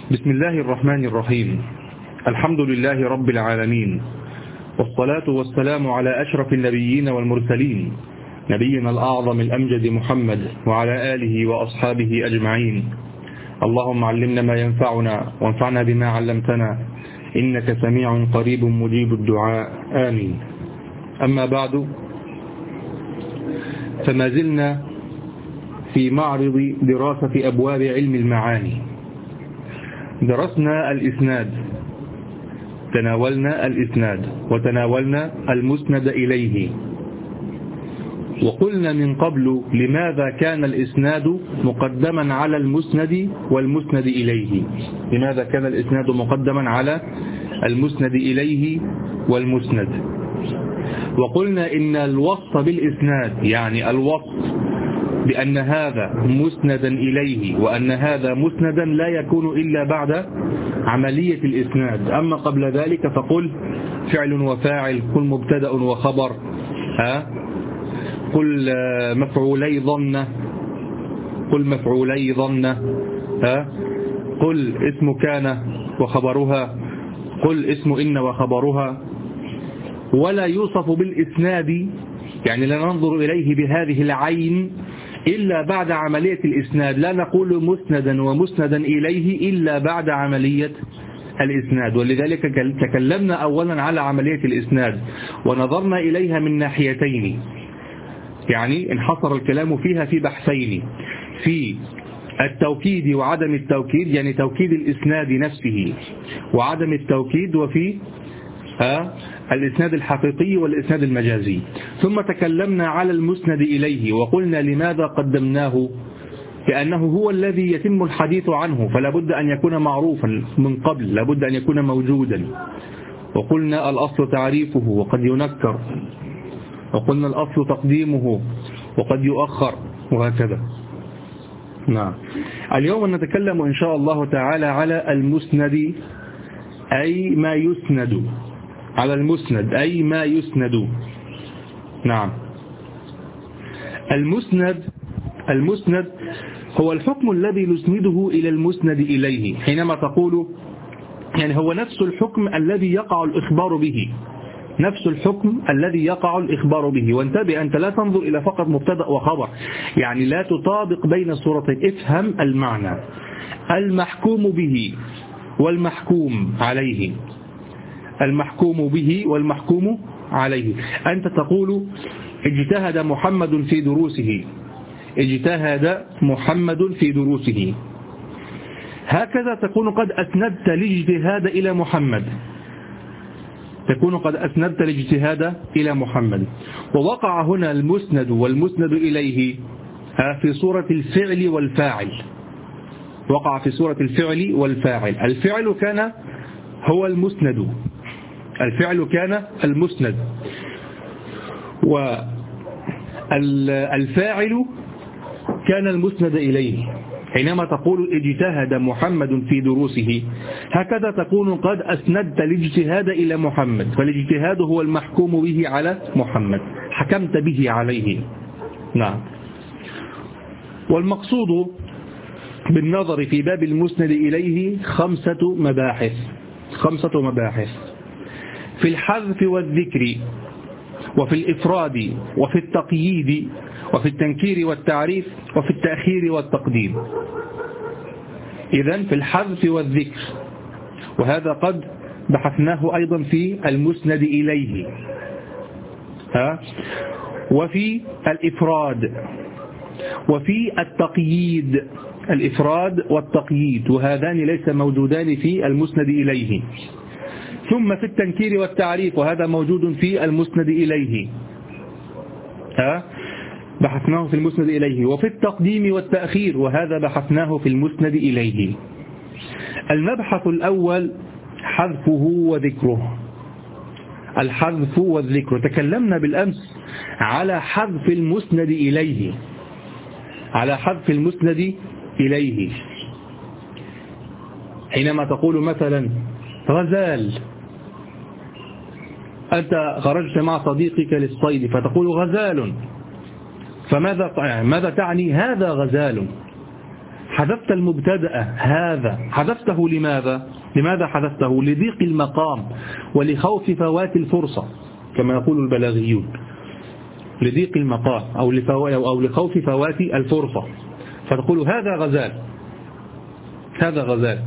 بسم الله الرحمن الرحيم. الحمد لله رب العالمين، والصلاة والسلام على أشرف النبيين والمرسلين، نبينا الأعظم الأمجد محمد وعلى آله وأصحابه أجمعين. اللهم علمنا ما ينفعنا وانفعنا بما علمتنا، إنك سميع قريب مجيب الدعاء، آمين. أما بعد، فما زلنا في معرض دراسة أبواب علم المعاني. درسنا الإسناد، تناولنا الإسناد وتناولنا المسند إليه، وقلنا من قبل لماذا كان الإسناد مقدما على المسند والمسند إليه. لماذا كان الإسناد مقدما على المسند إليه والمسند؟ وقلنا إن الوصف بالإسناد، يعني الوصف بأن هذا مسندا إليه وأن هذا مسندا، لا يكون إلا بعد عملية الإسناد. أما قبل ذلك فقل فعل وفاعل، قل مبتدأ وخبر، قل مفعولي ظن، قل مفعولي ظن، قل اسم كان وخبرها، قل اسم إن وخبرها. ولا يوصف بالإسناد، يعني لا ننظر إليه بهذه العين إلا بعد عملية الإسناد. لا نقول مسندا ومسندا إليه إلا بعد عملية الإسناد. ولذلك تكلمنا أولا على عملية الإسناد ونظرنا إليها من ناحيتين، يعني انحصر الكلام فيها في بحثين: في التوكيد وعدم التوكيد، يعني توكيد الإسناد نفسه وعدم التوكيد، وفي الإسناد الحقيقي والإسناد المجازي. ثم تكلمنا على المسند إليه وقلنا لماذا قدمناه، لأنه هو الذي يتم الحديث عنه، فلا بد أن يكون معروفا من قبل، لا بد أن يكون موجودا. وقلنا الأصل تعريفه وقد ينكر، وقلنا الأصل تقديمه وقد يؤخر، وهكذا. نعم. اليوم نتكلم إن شاء الله تعالى على المسند، أي ما يسند، على المسند أي ما يسند. نعم. المسند هو الحكم الذي نسنده إلى المسند إليه. حينما تقول يعني هو نفس الحكم الذي يقع الإخبار به، نفس الحكم الذي يقع الإخبار به. وانتبه، أنت لا تنظر إلى فقط مبتدأ وخبر، يعني لا تطابق بين الصورتين، افهم المعنى. المحكوم به والمحكوم عليه، المحكوم به والمحكوم عليه. أنت تقول اجتهد محمد في دروسه، اجتهد محمد في دروسه، هكذا تكون قد أسندت الاجتهاد إلى محمد، تكون قد أسندت الاجتهاد إلى محمد. ووقع هنا المسند والمسند إليه في صورة الفعل والفاعل، وقع في صورة الفعل والفاعل. الفعل كان هو المسند، الفعل كان المسند، والفاعل كان المسند إليه. حينما تقول اجتهد محمد في دروسه، هكذا تكون قد أسندت الاجتهاد إلى محمد، فالاجتهاد هو المحكوم به على محمد، حكمت به عليه. نعم. والمقصود بالنظر في باب المسند إليه خمسة مباحث: في الحذف والذكر، وفي الإفراد، وفي التقييد، وفي التنكير والتعريف، وفي التأخير والتقديم. إذن في الحذف والذكر، وهذا قد بحثناه أيضا في المسند إليه، وفي الإفراد، وفي التقييد، الإفراد والتقييد، وهذان ليس موجودان في المسند إليه. ثم في التنكير والتعريف، وهذا موجود في المسند إليه، بحثناه في المسند إليه. وفي التقديم والتأخير، وهذا بحثناه في المسند إليه. المبحث الأول حذفه وذكره، الحذف والذكر. تكلمنا بالأمس على حذف المسند إليه، على حذف المسند إليه. حينما تقول مثلا غزال، أنت خرجت مع صديقك للصيد فتقول غزال، فماذا تعني؟ هذا غزال. حذفت المبتدأ هذا، حذفته لماذا حذفته؟ لضيق المقام ولخوف فوات الفرصة كما يقول البلاغيون، لضيق المقام أو لخوف فوات الفرصة، فتقول هذا غزال، هذا غزال.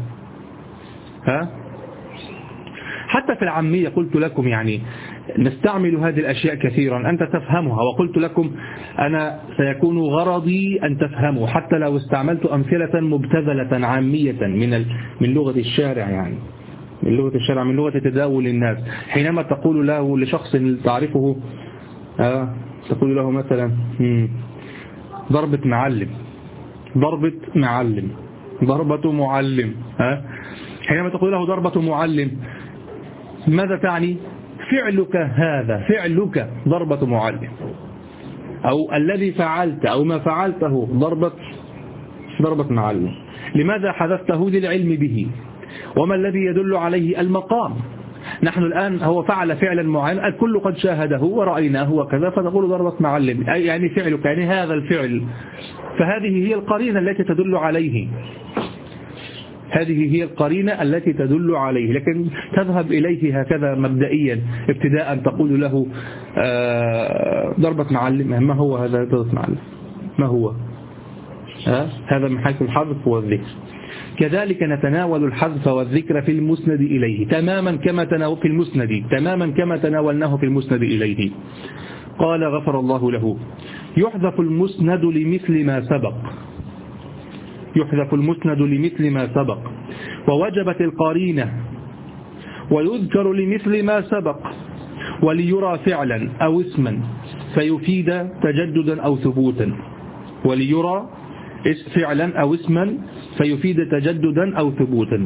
حتى في العامية قلت لكم يعني نستعمل هذه الأشياء كثيرا أنت تفهمها، وقلت لكم أنا سيكون غرضي أن تفهموا حتى لو استعملت أمثلة مبتذلة عامية من لغة الشارع، يعني من لغة الشارع، من لغة تداول الناس. حينما تقول له لشخص تعرفه تقول له مثلا ضربة معلم، ضربة معلم، ضربة معلم. حينما تقول له ضربة معلم ماذا تعني؟ فعلك هذا، فعلك ضربة معلم، أو الذي فعلت أو ما فعلته ضربة معلم. لماذا حذفته؟ للعلم به. وما الذي يدل عليه؟ المقام. نحن الآن هو فعل فعلا معينا الكل قد شاهده ورأيناه وكذا، فتقول ضربة معلم يعني فعلك، يعني هذا الفعل، فهذه هي القرينة التي تدل عليه، هذه هي القرينة التي تدل عليه. لكن تذهب إليه هكذا مبدئيا ابتداء تقول له ضربة معلم، ما هو هذا ضربة معلم؟ ما هو هذا؟ من حيث الحذف والذكر. كذلك نتناول الحذف والذكر في المسند إليه تماما كما تناولناه في المسند إليه. قال غفر الله له: يحذف المسند لمثل ما سبق، يحذف المسند لمثل ما سبق ووجبت القرينة، ويذكر لمثل ما سبق وليرى فعلا أو اسما فيفيد تجددا أو ثبوتا، وليرى فعلا أو اسما فيفيد تجددا أو ثبوتا.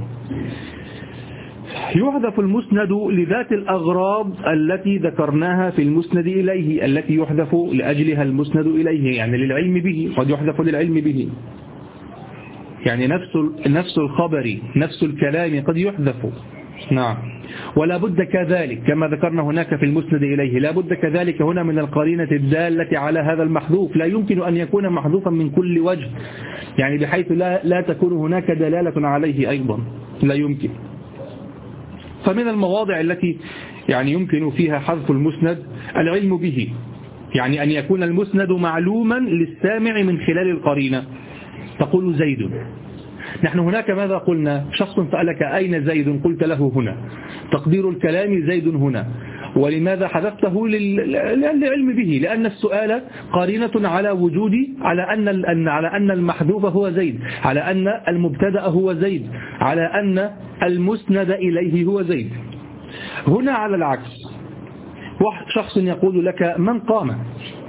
يحذف المسند لذات الأغراض التي ذكرناها في المسند إليه، التي يحذف لأجلها المسند إليه، يعني للعلم به، قد يحذف للعلم به، يعني نفس الخبر نفس الكلام قد يحذف. نعم. ولا بد كذلك كما ذكرنا هناك في المسند إليه، لا بد كذلك هنا من القرينة الدالة على هذا المحذوف، لا يمكن أن يكون محذوفا من كل وجه، يعني بحيث لا تكون هناك دلالة عليه أيضا، لا يمكن. فمن المواضع التي يعني يمكن فيها حذف المسند العلم به، يعني أن يكون المسند معلوما للسامع من خلال القرينة. تقول زيد، نحن هناك ماذا قلنا؟ شخص سألك أين زيد؟ قلت له هنا، تقدير الكلام زيد هنا. ولماذا حذفته؟ للعلم به، لأن السؤال قرينة على وجود، على أن المحذوف هو زيد، على أن المبتدأ هو زيد، على أن المسند إليه هو زيد. هنا على العكس، شخص يقول لك من قام،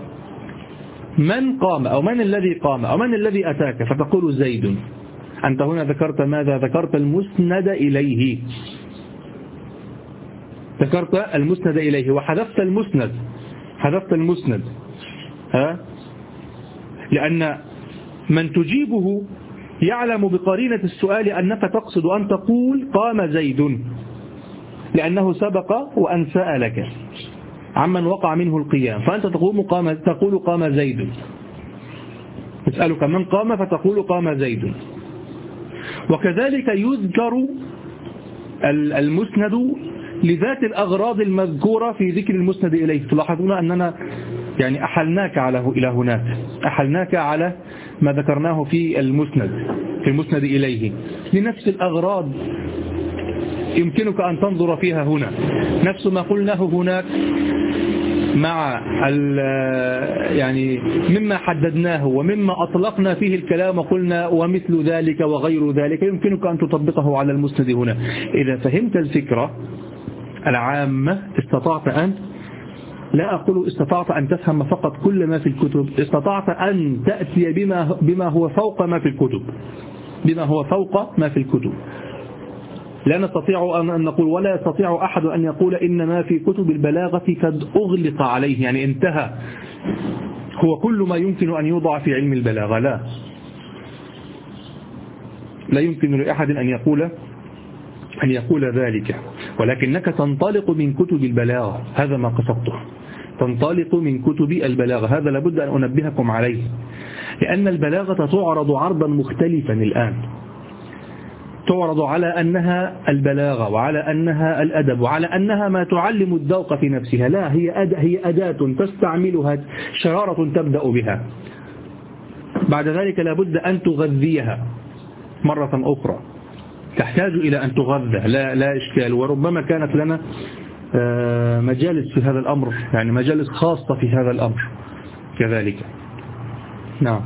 من قام أو من الذي قام أو من الذي أتاك، فتقول زيد. أنت هنا ذكرت ماذا؟ ذكرت المسند إليه، ذكرت المسند إليه وحذفت المسند، حذفت المسند. لأن من تجيبه يعلم بقرينة السؤال أنك تقصد أن تقول قام زيد، لأنه سبق وأن سألك عمن وقع منه القيام، فأنت تقول قام زيد، يسألك من قام فتقول قام زيد. وكذلك يذكر المسند لذات الأغراض المذكورة في ذكر المسند إليه. تلاحظون أننا يعني أحلناك إلى هناك، أحلناك على ما ذكرناه في المسند إليه لنفس الأغراض يمكنك أن تنظر فيها هنا، نفس ما قلناه هناك مع يعني مما حددناه ومما أطلقنا فيه الكلام وقلنا ومثل ذلك وغير ذلك، يمكنك أن تطبقه على المسند هنا. إذا فهمت الفكرة العامة استطعت أن، لا أقول استطعت أن تفهم فقط كل ما في الكتب، استطعت أن تأتي بما هو فوق ما في الكتب، بما هو فوق ما في الكتب. لا نستطيع أن نقول ولا يستطيع أحد أن يقول إن ما في كتب البلاغة قد أغلق عليه، يعني انتهى، هو كل ما يمكن أن يوضع في علم البلاغة. لا يمكن لأحد أن يقول ذلك، ولكنك تنطلق من كتب البلاغة، هذا ما قصدته. تنطلق من كتب البلاغة. هذا لابد أن أنبهكم عليه، لأن البلاغة تعرض عرضا مختلفا الآن، تعرض على أنها البلاغة وعلى أنها الأدب وعلى أنها ما تعلم الذوق في نفسها. لا، هي أداة تستعملها، شرارة تبدأ بها، بعد ذلك لابد أن تغذيها مرة أخرى، تحتاج إلى أن تغذى، لا إشكال. وربما كانت لنا مجالس في هذا الأمر، يعني مجالس خاصة في هذا الأمر كذلك. نعم.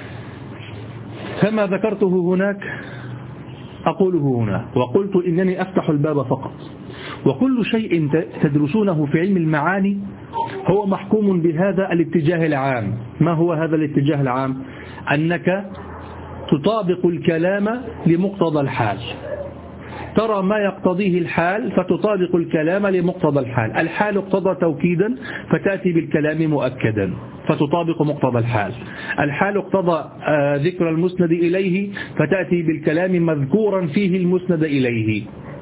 فما ذكرته هناك أقوله هنا، وقلت إنني أفتح الباب فقط، وكل شيء تدرسونه في علم المعاني هو محكوم بهذا الاتجاه العام. ما هو هذا الاتجاه العام؟ أنك تطابق الكلام لمقتضى الحال، ترى ما يقتضيه الحال فتطابق الكلام لمقتضى الحال. الحال اقتضى توكيدا فتأتي بالكلام مؤكدا فتطابق مقتضى الحال. الحال اقتضى ذكر المسند إليه فتأتي بالكلام مذكورا فيه المسند إليه،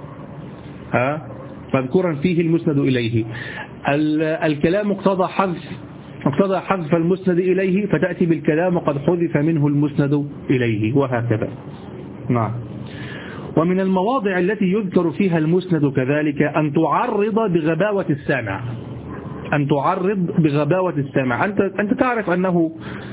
مذكورا فيه المسند إليه. الكلام اقتضى حذف المسند إليه فتأتي بالكلام قد حذف منه المسند إليه، وهكذا. نعم. ومن المواضع التي يذكر فيها المسند كذلك أن تعرض بغباوة السامع، أن تعرض بغباوة السامع. أنت تعرف أنه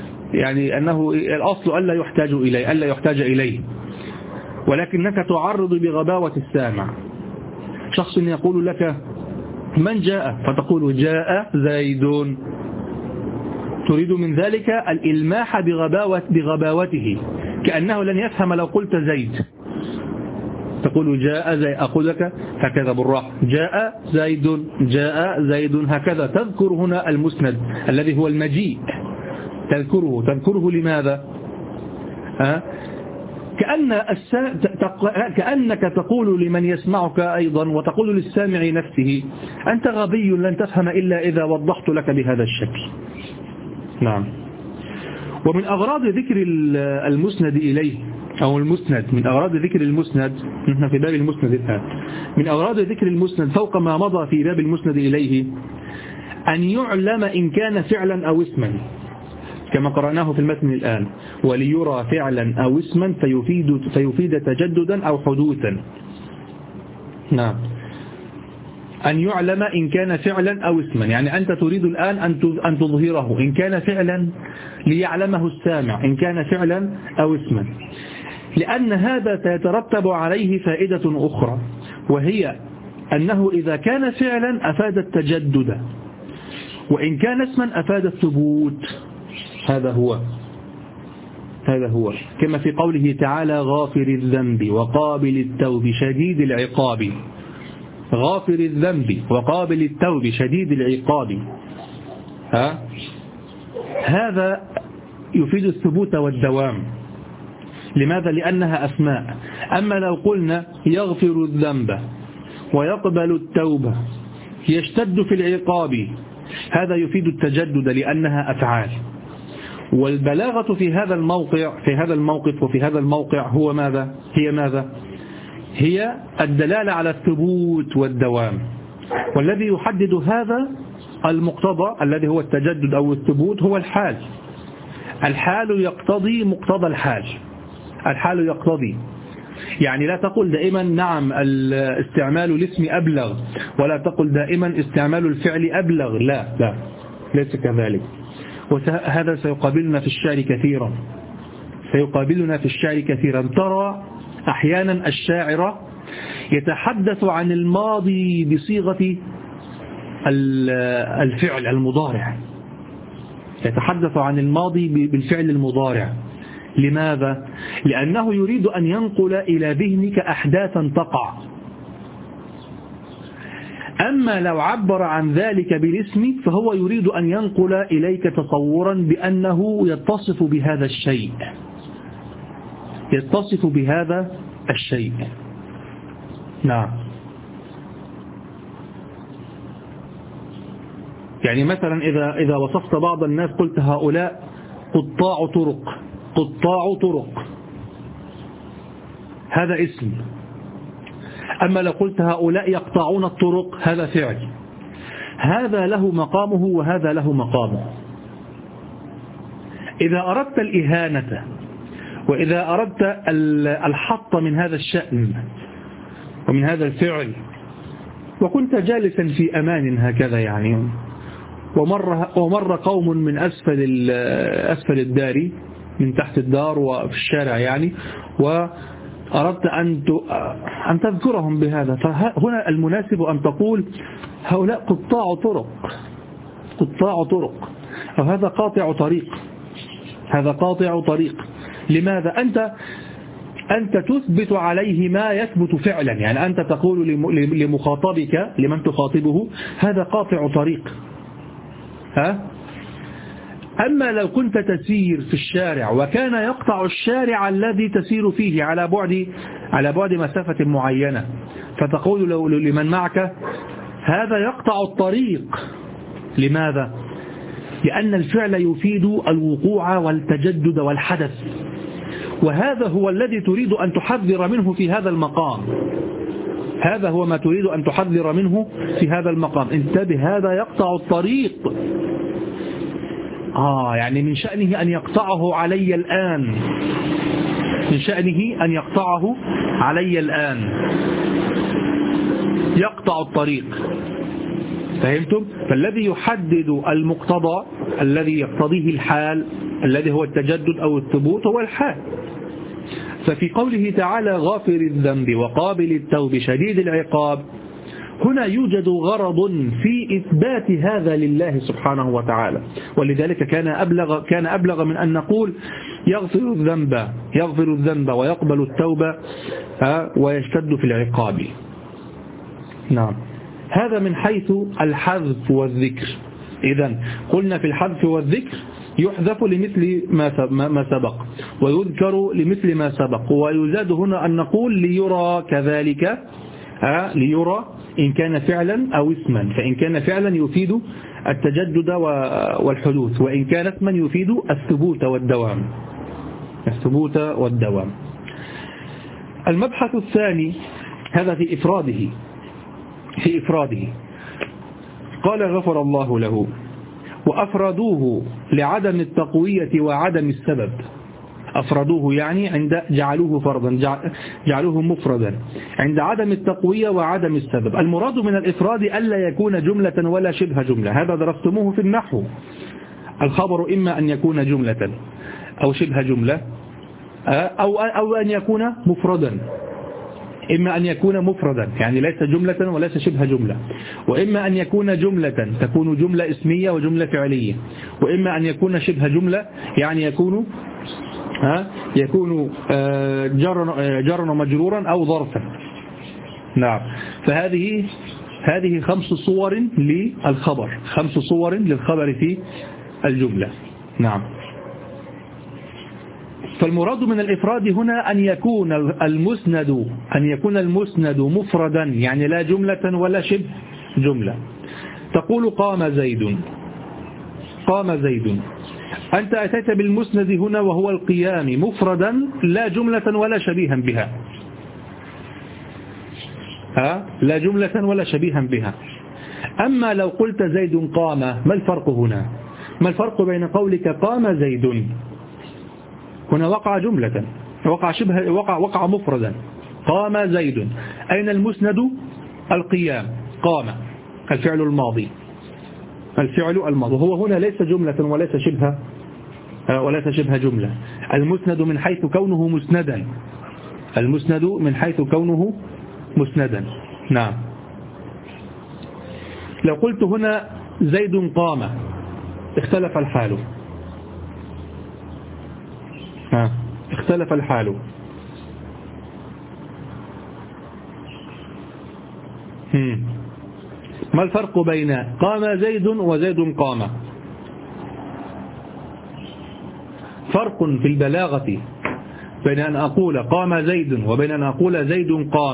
الأصل ألا يحتاج إليه، ولكنك تعرض بغباوة السامع. شخص يقول لك من جاء فتقول جاء زيد، تريد من ذلك الإلماح بغباوته، كأنه لن يفهم لو قلت زيد. تقول جاء زيد، أقول لك هكذا بالراحة، جاء زيد هكذا. تذكر هنا المسند الذي هو المجيء، تذكره لماذا؟ كأنك تقول لمن يسمعك أيضا وتقول للسامع نفسه أنت غبي لن تفهم إلا إذا وضحت لك بهذا الشكل. نعم. ومن أغراض ذكر المسند إليه أو المسند، من أغراض ذكر المسند، نحن في باب المسند الآن، من أغراض ذكر المسند فوق ما مضى في باب المسند إليه أن يعلم إن كان فعلا أو اسما، كما قرأناه في المتن الآن، وليرى فعلا أو اسما فيفيد تجددا أو حدوثا. نعم. أن يعلم إن كان فعلا أو اسما، يعني أنت تريد الآن أن تظهره إن كان فعلا ليعلمه السامع إن كان فعلا أو اسما، لأن هذا سيترتب عليه فائدة أخرى، وهي أنه إذا كان فعلا أفاد التجدد، وإن كان اسما أفاد الثبوت. هذا هو كما في قوله تعالى غافر الذنب وقابل التوب شديد العقاب. غافر الذنب وقابل التوب شديد العقاب، هذا يفيد الثبوت والدوام. لماذا؟ لأنها أسماء. أما لو قلنا يغفر الذنب ويقبل التوبة يشتد في العقاب، هذا يفيد التجدد لأنها أفعال. والبلاغة في هذا الموقف وفي هذا الموقع هو ماذا؟ هي الدلالة على الثبوت والدوام، والذي يحدد هذا المقتضى الذي هو التجدد أو الثبوت هو الحال. الحال يقتضي مقتضى الحال. الحال يقتضي، يعني لا تقل دائما نعم استعمال الاسم أبلغ، ولا تقل دائما استعمال الفعل أبلغ، لا ليس كذلك. وهذا سيقابلنا في الشعر كثيرا. ترى أحيانا الشاعر يتحدث عن الماضي بصيغة الفعل المضارع، يتحدث عن الماضي بالفعل المضارع. لماذا؟ لأنه يريد أن ينقل إلى ذهنك أحداثا تقع. أما لو عبر عن ذلك بالاسم فهو يريد أن ينقل إليك تصورا بأنه يتصف بهذا الشيء. نعم. يعني مثلا إذا وصفت بعض الناس قلت هؤلاء قطاع طرق، هذا اسم. أما لو قلت هؤلاء يقطعون الطرق هذا فعل. هذا له مقامه وهذا له مقامه. إذا أردت الإهانة وإذا أردت الحط من هذا الشأن ومن هذا الفعل، وكنت جالسا في أمان هكذا يعني، ومر قوم من أسفل الدار، من تحت الدار وفي الشارع يعني، وأردت أن تذكرهم بهذا، فهنا المناسب أن تقول هؤلاء قطاع طرق، أو هذا قاطع طريق، هذا قاطع طريق. لماذا؟ أنت تثبت عليه ما يثبت فعلا، يعني أنت تقول لمخاطبك، لمن تخاطبه، هذا قاطع طريق. أما لو كنت تسير في الشارع وكان يقطع الشارع الذي تسير فيه على بعد مسافة معينة، فتقول لمن معك هذا يقطع الطريق. لماذا؟ لأن الفعل يفيد الوقوع والتجدد والحدث، وهذا هو الذي تريد أن تحذر منه في هذا المقام. هذا هو ما تريد أن تحذر منه في هذا المقام. انتبه، هذا يقطع الطريق. يعني من شأنه أن يقطعه علي الآن، من شأنه أن يقطعه علي الآن، يقطع الطريق. فهمتم؟ فالذي يحدد المقتضى الذي يقتضيه الحال، الذي هو التجدد أو الثبوت، هو الحال. ففي قوله تعالى غافر الذنب وقابل التوب شديد العقاب، هنا يوجد غرض في إثبات هذا لله سبحانه وتعالى، ولذلك كان أبلغ من أن نقول يغفر الذنب ويقبل التوبة ويشتد في العقاب. نعم، هذا من حيث الحذف والذكر. إذن قلنا في الحذف والذكر يحذف لمثل ما سبق، ويذكر لمثل ما سبق، ويزاد هنا أن نقول ليرى كذلك، ليرى إن كان فعلا أو اسما، فإن كان فعلا يفيد التجدد والحدوث، وإن كان اسما يفيد الثبوت والدوام. المبحث الثاني هذا في إفراده. قال غفر الله له، وأفردوه لعدم التقوية وعدم السبب. أفردوه يعني عند جعلوه فرضا، جعلوه مفردا عند عدم التقوية وعدم السبب. المراد من الإفراد ألا يكون جملة ولا شبه جملة، هذا درستموه في النحو. الخبر إما أن يكون جملة أو شبه جملة، أو أن يكون مفردا. إما أن يكون مفردا يعني ليس جملة وليس شبه جملة، وإما أن يكون جملة تكون جملة اسمية وجملة فعلية، وإما أن يكون شبه جملة يعني يكون جرا ومجرورا أو ظرفا. نعم، فهذه 5 صور للخبر، 5 صور للخبر في الجملة. نعم، فالمراد من الإفراد هنا أن يكون المسند مفردا يعني لا جملة ولا شبه جملة. تقول قام زيد، أنت أتيت بالمسند هنا وهو القيام مفردا لا جملة ولا شبيها بها، لا جملة ولا شبيها بها. أما لو قلت زيد قام، ما الفرق هنا؟ ما الفرق بين قولك قام زيد، هنا وقع جملة، وقع مفردا، قام زيد، أين المسند؟ القيام، قام الفعل الماضي، هو هنا ليس جملة وليس شبه جملة. المسند من حيث كونه مسندا. نعم، لو قلت هنا زيد قام اختلف الحال، ما الفرق بين قام زيد وزيد قام؟ فرق في البلاغة بين أن أقول قام زيد وبين أن أقول زيد قام.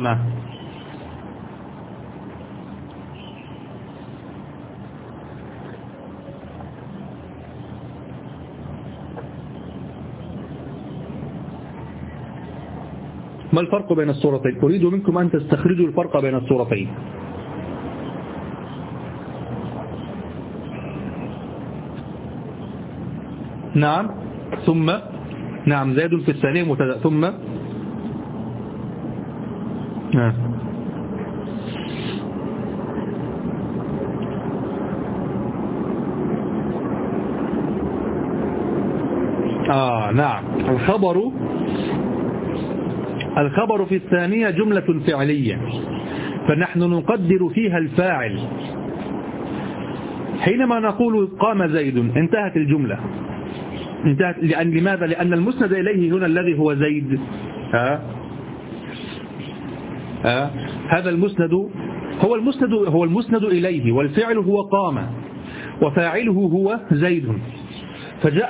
ما الفرق بين الصورتين؟ أريد منكم أن تستخرجوا الفرق بين الصورتين. نعم ثم نعم زيد في الثانية مبتدأ ثم نعم نعم الخبر في الثانية جملة فعلية، فنحن نقدر فيها الفاعل. حينما نقول قام زيد انتهت الجملة، انتهت. لماذا؟ لأن المسند إليه هنا الذي هو زيد. هذا المسند هو المسند إليه، والفعل هو قام، وفاعله هو زيد. فجاء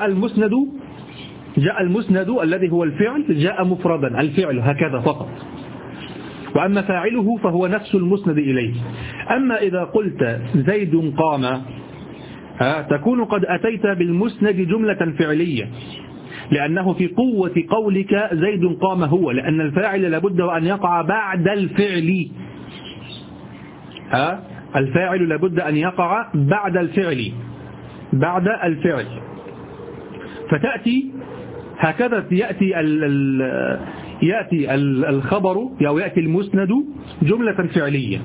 المسند الذي هو الفعل جاء مفردا، الفعل هكذا فقط، وأما فاعله فهو نفس المسند إليه. أما إذا قلت زيد قام تكون قد أتيت بالمسند جملة فعلية، لأنه في قوة قولك زيد قام هو، لأن الفاعل لابد أن يقع بعد الفعل. الفاعل لابد أن يقع بعد الفعل. فتأتي هكذا يأتي الخبر أو يأتي المسند جملة فعلية،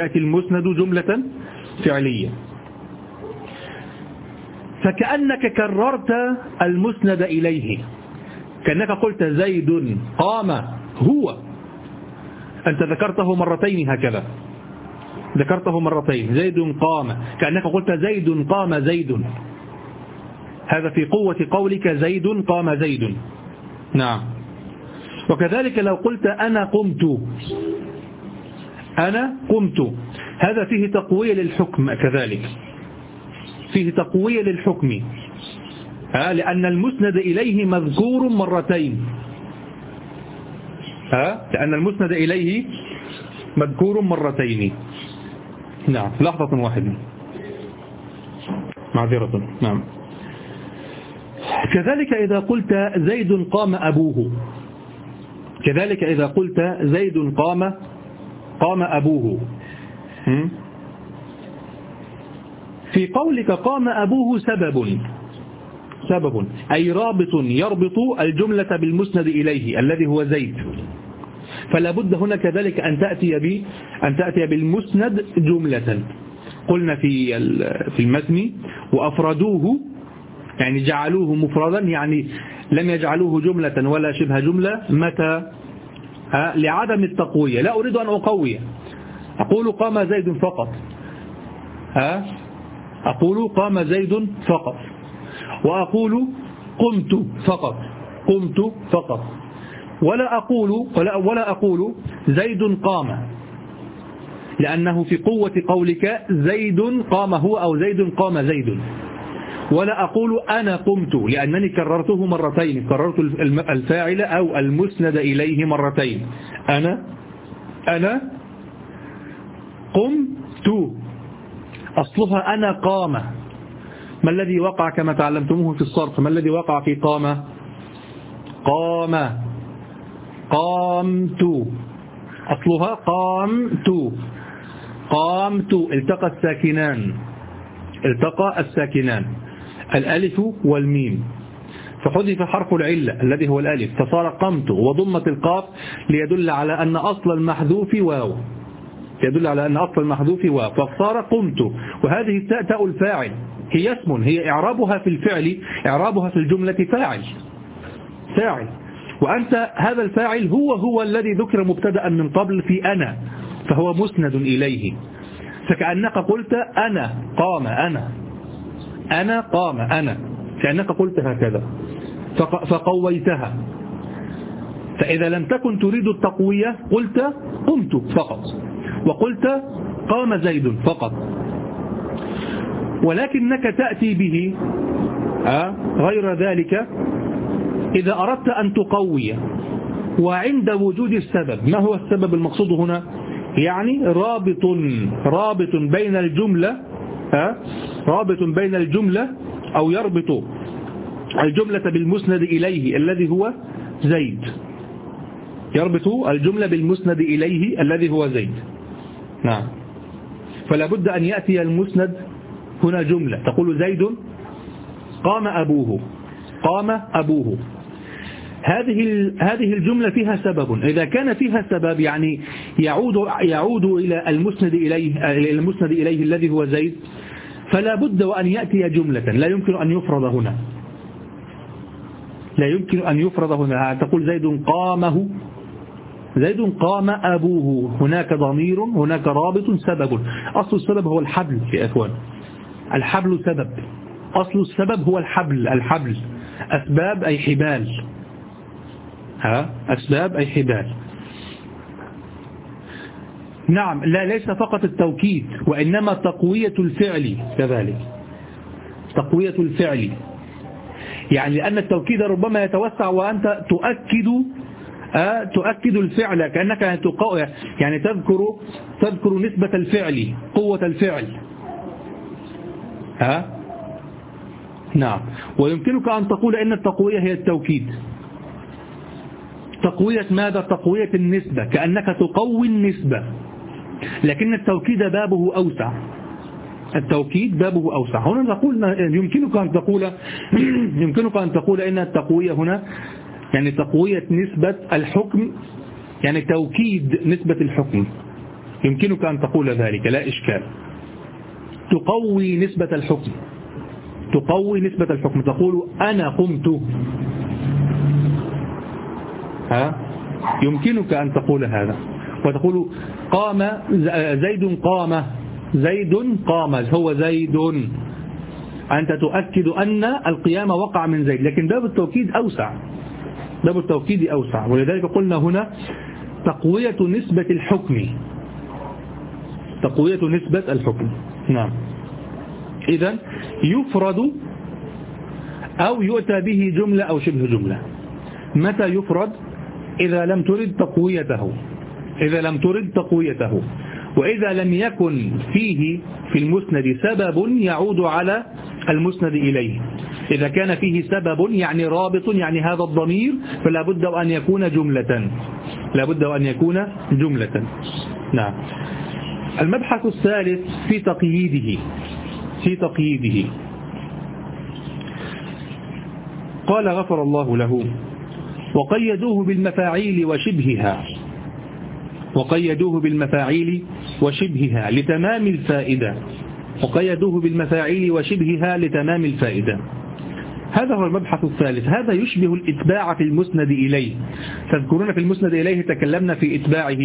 فكأنك كررت المسند إليه، كأنك قلت زيد قام هو، أنت ذكرته مرتين هكذا، زيد قام، كأنك قلت زيد قام زيد. هذا في قوة قولك زيد قام زيد. نعم. وكذلك لو قلت أنا قمت، هذا فيه تقوية للحكم، كذلك فيه تقوية للحكم، لأن المسند إليه مذكور مرتين. نعم. لحظة واحدة، معذرة. نعم. كذلك إذا قلت زيد قام أبوه، قام أبوه، في قولك قام أبوه سبب أي رابط يربط الجملة بالمسند إليه الذي هو زيد، فلا بد هنا كذلك أن تأتي بالمسند جملة. قلنا في المتن وأفردوه، يعني جعلوه مفردا، يعني لم يجعلوه جملة ولا شبه جملة. متى؟ لعدم التقوية، لا أريد أن أقوي، أقول قام زيد فقط، أقول قام زيد فقط، وأقول قمت فقط، ولا أقول زيد قام، لأنه في قوة قولك زيد قام هو أو زيد قام زيد. ولا أقول أنا قمت، لأنني كررته مرتين، كررت الفاعل أو المسند إليه مرتين. أنا قمت، أصلها أنا قام. ما الذي وقع كما تعلمتموه في الصرف؟ ما الذي وقع في قام؟ قامت، أصلها قامت. التقى الساكنان الألف والميم، فحذف حرف العلة الذي هو الألف، فصار قمت، وضمت القاف ليدل على أن أصل المحذوف واو، فصار قمت. وهذه تاء الفاعل هي اسم، هي إعرابها في الفعل، إعرابها في الجملة فاعل، وأنت هذا الفاعل هو الذي ذكر مبتدأ من قبل في أنا، فهو مسند إليه. فكأنك قلت أنا قام أنا، كأنك قلت هكذا فقويتها. فإذا لم تكن تريد التقوية قلت قمت فقط، وقلت قام زيد فقط. ولكنك تأتي به غير ذلك إذا أردت أن تقوي، وعند وجود السبب. ما هو السبب المقصود هنا؟ يعني رابط بين الجملة أو يربط الجملة بالمسند إليه الذي هو زيد، نعم. فلا بد أن يأتي المسند هنا جملة، تقول زيد قام أبوه، قام أبوه. هذه الجملة فيها سبب. إذا كان فيها سبب يعني يعود إلى المسند إليه الذي هو زيد، فلا بد وأن يأتي جملة، لا يمكن أن يفرض هنا، لا يمكن أن يفرض هنا. تقول زيد قام أبوه، هناك ضمير، هناك رابط، سبب. أصل السبب هو الحبل يا أخوان، الحبل سبب، أصل السبب هو الحبل. أسباب أي حبال، أسباب أي حبال. نعم، ليس فقط التوكيد، وإنما تقوية الفعل كذلك، تقوية الفعل. يعني لأن التوكيد ربما يتوسع وأنت تؤكد الفعل، كأنك يعني تذكر نسبة الفعل، قوة الفعل. نعم. ويمكنك أن تقول إن التقوية هي التوكيد. تقوية ماذا؟ تقوية النسبة، كأنك تقوي النسبة، لكن التوكيد بابه أوسع، التوكيد بابه أوسع. هنا نقول يمكنك أن تقول إن التقوية هنا يعني تقوية نسبة الحكم، يعني توكيد نسبة الحكم، يمكنك أن تقول ذلك لا إشكال. تقوي نسبة الحكم، تقوي نسبة الحكم، تقول أنا قمت، يمكنك أن تقول هذا. وتقول قام زيد قام، هو زيد، أنت تؤكد أن القيام وقع من زيد، لكن باب التوكيد أوسع، باب التوكيد أوسع. ولذلك قلنا هنا تقوية نسبة الحكم، تقوية نسبة الحكم. نعم. إذن يفرد أو يؤتى به جملة أو شبه جملة. متى يفرد؟ إذا لم ترد تقويته، وإذا لم يكن فيه في المسند سبب يعود على المسند إليه. إذا كان فيه سبب يعني رابط، يعني هذا الضمير، فلا بد أن يكون جملة، لا بد أن يكون جملة. نعم. المبحث الثالث في تقييده. قال غفر الله له: وقيدوه بالمفاعيل وشبهها لتمام الفائدة. وقيدوه بالمفاعيل وشبهها لتمام الفائدة. هذا هو المبحث الثالث. هذا يشبه الإتباع في المسند إليه. تذكرون في المسند إليه تكلمنا في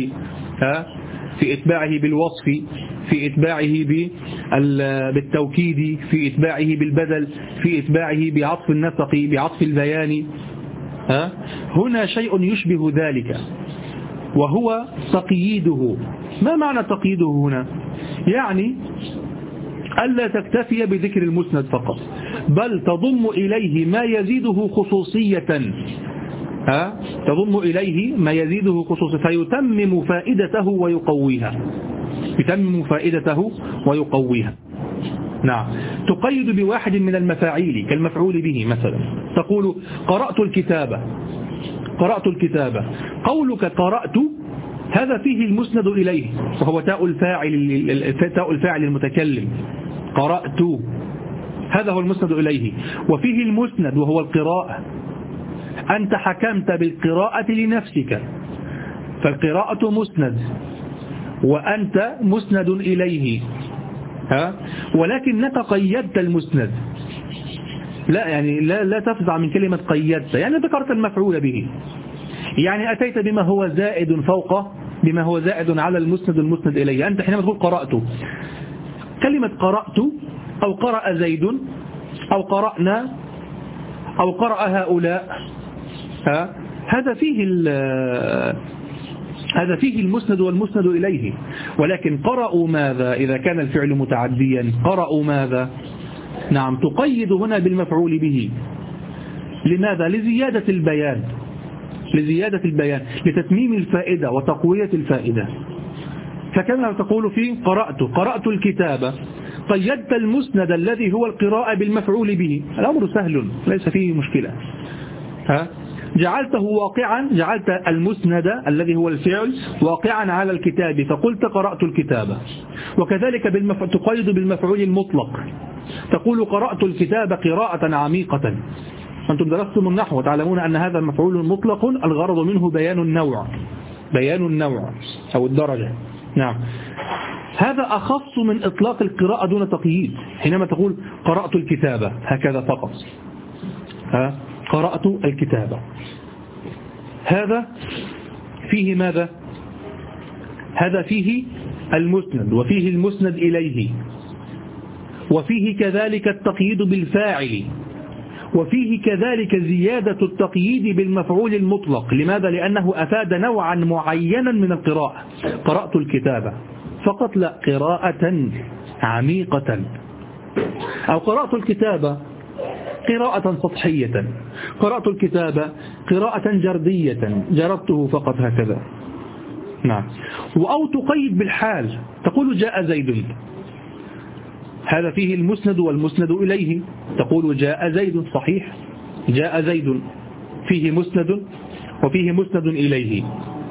إتباعه بالوصف، في إتباعه بالتوكيد، في إتباعه بالبدل، في إتباعه بعطف النسق، بعطف البيان. هنا شيء يشبه ذلك، وهو تقييده. ما معنى تقييده هنا؟ يعني ألا تكتفي بذكر المسند فقط، بل تضم إليه ما يزيده خصوصية، تضم إليه ما يزيده خصوصية، فيتمم فائدته ويقويها. نعم. تقيد بواحد من المفاعيل كالمفعول به مثلا، تقول قرأت الكتابة. قولك قرأت هذا فيه المسند إليه، وهو تاء الفاعل المتكلم. قرأت هذا هو المسند إليه، وفيه المسند وهو القراءة. أنت حكمت بالقراءة لنفسك، فالقراءة مسند وأنت مسند إليه، ولكنك قيدت المسند. لا تفزع من كلمة قيدت، يعني ذكرت المفعول به، يعني أتيت بما هو زائد بما هو زائد على المسند إليه. أنت حينما تقول قرأت، كلمة قرأت أو قرأ زيد أو قرأنا أو قرأ هؤلاء، هذا فيه المسند والمسند إليه. ولكن قرأوا ماذا؟ إذا كان الفعل متعديا قرأوا ماذا؟ نعم. تقيد هنا بالمفعول به. لماذا؟ لزيادة البيان، لتتميم الفائدة وتقوية الفائدة. فكما تقول في قرأت الكتابة، قيدت المسند الذي هو القراءة بالمفعول به. الأمر سهل ليس فيه مشكلة. جعلته واقعا، جعلت المسند الذي هو الفعل واقعا على الكتاب، فقلت قرأت الكتابة. وكذلك تقيد بالمفعول المطلق، تقول قرأت الكتاب قراءة عميقة، أنتم درستم النحو وتعلمون أن هذا مفعول مطلق الغرض منه بيان النوع، بيان النوع أو الدرجة. نعم، هذا أخص من إطلاق القراءة دون تقييد. حينما تقول قرأت الكتابة هكذا فقط، قرأت الكتابة، هذا فيه ماذا؟ هذا فيه المسند، وفيه المسند إليه، وفيه كذلك التقييد بالفاعل، وفيه كذلك زيادة التقييد بالمفعول المطلق. لماذا؟ لأنه أفاد نوعا معينا من القراءة. قرأت الكتابة فقط لا، قراءة عميقة، أو قرأت الكتابة قراءة سطحية، قرأت الكتابة قراءة جردية، جردته فقط هكذا. نعم، أو تقيد بالحال، تقول جاء زيد، هذا فيه المسند والمسند إليه، تقول جاء زيد، صحيح، جاء زيد فيه مسند وفيه مسند إليه.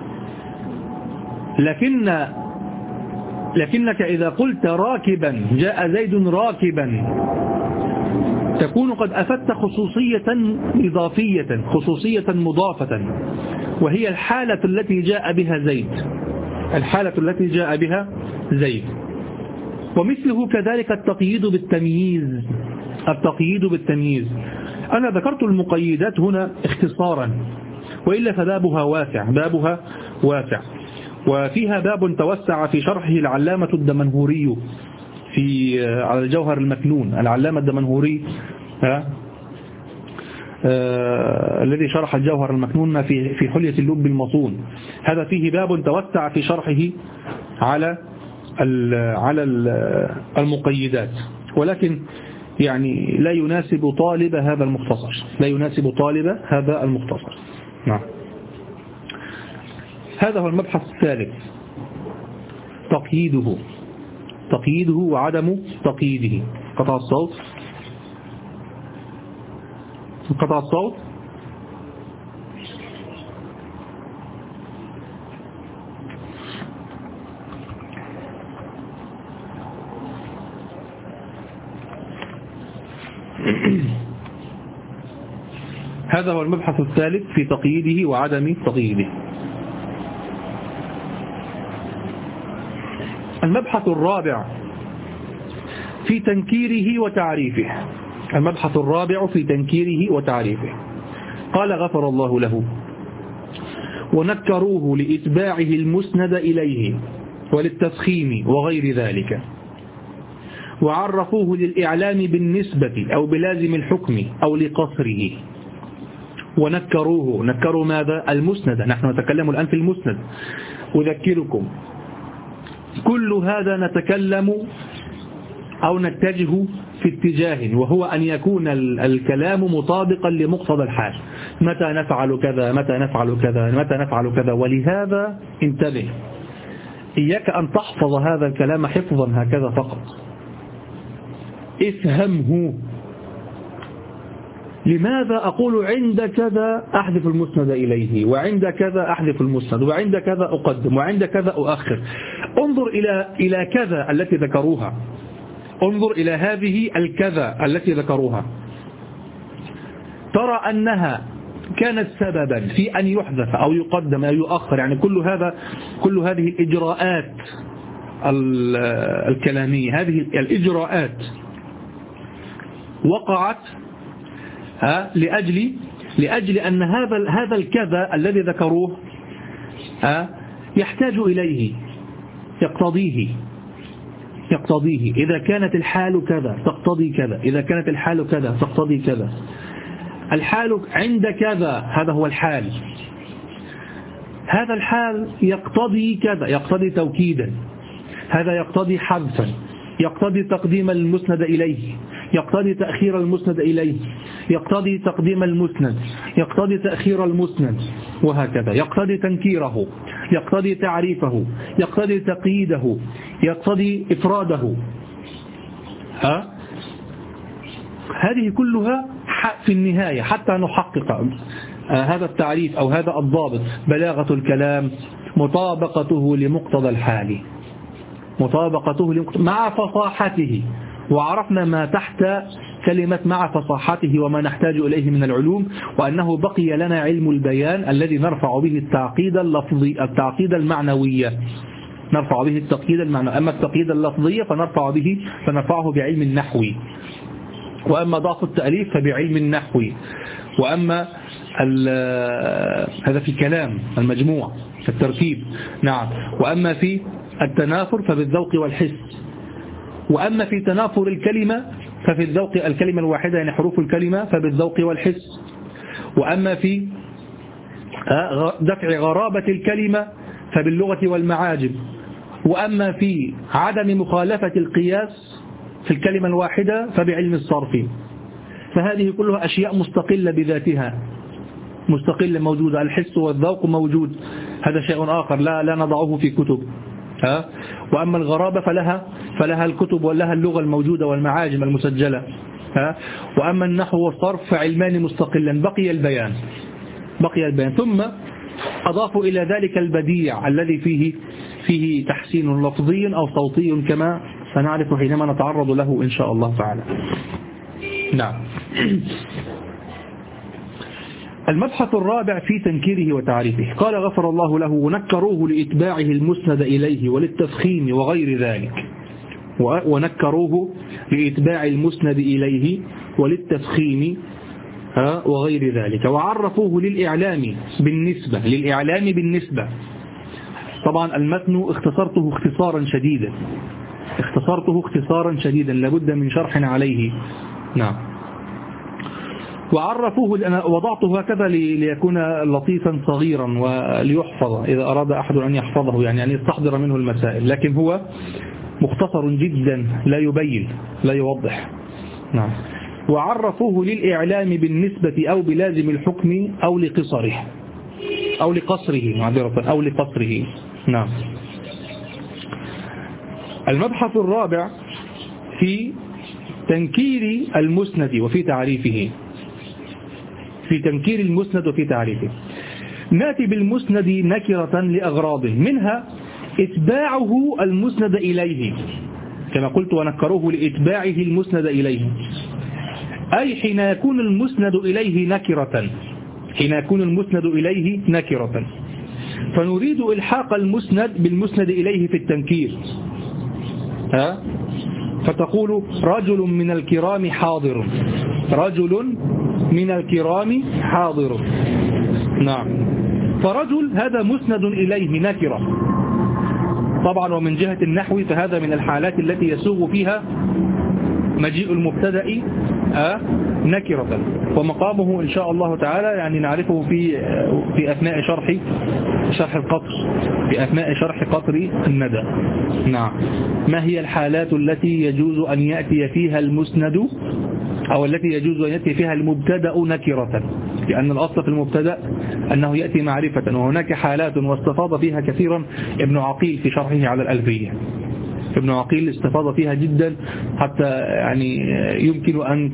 لكنك إذا قلت راكبا، جاء زيد راكبا، تكون قد أفدت خصوصية إضافية، خصوصية مضافة، وهي الحالة التي جاء بها زيد، الحالة التي جاء بها زيد. ومثله كذلك التقييد بالتمييز، التقييد بالتمييز. أنا ذكرت المقيدات هنا اختصارا، وإلا فبابها واسع، بابها واسع، وفيها باب توسع في شرحه العلامة الدمنهوري على الجوهر المكنون. العلامة الدمنهوري الذي شرح الجوهر المكنون في حلية اللب المصون، هذا فيه باب توسع في شرحه على المقيدات، ولكن يعني لا يناسب طالب هذا المختصر، لا يناسب طالب هذا المختصر. نعم، هذا هو المبحث الثالث، تقييده وعدم تقييده. قطع الصوت، قطع الصوت. هذا هو المبحث الثالث في تقييده وعدم تقييده. المبحث الرابع في تنكيره وتعريفه، المبحث الرابع في تنكيره وتعريفه. قال غفر الله له: ونكروه لإتباعه المسند إليه وللتفخيم وغير ذلك، وعرفوه للإعلام بالنسبة أو بلازم الحكم أو لقصره. ونكروه، نكروا ماذا؟ المسند، نحن نتكلم الآن في المسند. أذكركم، كل هذا نتكلم أو نتجه في اتجاه، وهو أن يكون الكلام مطابقا لمقتضى الحال. متى نفعل كذا، متى نفعل كذا، متى نفعل كذا. ولهذا انتبه، إياك أن تحفظ هذا الكلام حفظا هكذا فقط، افهمه. لماذا أقول عند كذا أحذف المسند إليه، وعند كذا أحذف المسند، وعند كذا أقدم، وعند كذا أؤخر؟ انظر إلى كذا التي ذكروها، انظر إلى هذه الكذا التي ذكروها، ترى أنها كانت سببا في أن يحذف أو يقدم أو يؤخر. يعني كل هذه الإجراءات الكلامية، هذه الإجراءات وقعت لأجل أن هذا الكذا الذي ذكروه يحتاج إليه، يقتضيه. إذا كانت الحال كذا تقتضي كذا، إذا كانت الحال كذا تقتضي كذا. الحال عند كذا، هذا هو الحال، هذا الحال يقتضي كذا، يقتضي توكيدا، هذا يقتضي حذفا، يقتضي تقديم المسند إليه، يقتضي تأخير المسند إليه، يقتضي تقديم المسند، يقتضي تأخير المسند، وهكذا. يقتضي تنكيره، يقتضي تعريفه، يقتضي تقييده، يقتضي إفراده. هذه كلها في النهاية حتى نحقق هذا التعريف أو هذا الضابط. بلاغة الكلام مطابقته لمقتضى الحال، مطابقته مع فصاحته وعرفنا ما تحت كلمة مع فصاحته وما نحتاج إليه من العلوم، وأنه بقي لنا علم البيان الذي نرفع به التعقيد اللفظي التعقيد المعنوية، نرفع به التقييد المعنوي. أما التقييد اللفظية فنرفعه بعلم النحو، وأما ضعف التأليف فبعلم النحو، وأما هذا في كلام المجموع في الترتيب. نعم. وأما في التنافر فبالذوق والحس، وأما في تنافر الكلمة ففي الذوق الكلمة الواحدة يعني حروف الكلمة فبالذوق والحس، وأما في دفع غرابة الكلمة فباللغة والمعاجم، وأما في عدم مخالفة القياس في الكلمة الواحدة فبعلم الصرف. فهذه كلها أشياء مستقلة بذاتها، مستقلة موجودة. الحس والذوق موجود، هذا شيء آخر لا نضعه في كتب. وأما الغرابة فلها الكتب ولها اللغة الموجودة والمعاجم المسجلة. وأما النحو والصرف فعلمان مستقلا. بقي البيان. ثم أضافوا إلى ذلك البديع الذي فيه تحسين لفظي أو صوتي كما سنعرف حينما نتعرض له إن شاء الله تعالى. نعم. المبحث الرابع في تنكيره وتعريفه. قال غفر الله له: ونكروه لإتباعه المسند إليه وللتفخيم وغير ذلك. ونكروه لإتباع المسند إليه وللتفخيم وغير ذلك. وعرفوه للإعلام بالنسبة. طبعا المتن اختصرته اختصارا شديدا لابد من شرح عليه. نعم. وعرفوه، أنا وضعته هكذا ليكون لطيفا صغيرا وليحفظ إذا أراد أحد أن يحفظه، يعني أن يستحضر منه المسائل، لكن هو مختصر جدا لا يبين لا يوضح. نعم. وعرفوه للإعلام بالنسبة أو بلازم الحكم أو لقصره أو لقصره. نعم. المبحث الرابع في تنكير المسند وفي تعريفه. نأتي بالمسند نكرة لأغراض، منها إتباعه المسند إليه، كما قلت ونكروه لإتباعه المسند إليه، أي حين يكون المسند إليه نكرة، فنريد إلحاق المسند بالمسند إليه في التنكير. فتقول رجل من الكرام حاضر. نعم. فرجل هذا مسند إليه نكرة طبعا. ومن جهة النحو فهذا من الحالات التي يسوغ فيها مجيء المبتدأ نكرة، ومقامه إن شاء الله تعالى يعني نعرفه في أثناء شرح القطر، في أثناء شرح قطر الندى. نعم. ما هي الحالات التي يجوز أن يأتي فيها المسند أو التي يجوز أن يأتي فيها المبتدأ نكرة؟ لأن الأصل في المبتدأ أنه يأتي معرفة، وهناك حالات واستفاض فيها كثيرا ابن عقيل في شرحه على الألفية. ابن عقيل استفاض فيها جدا حتى يعني يمكن أن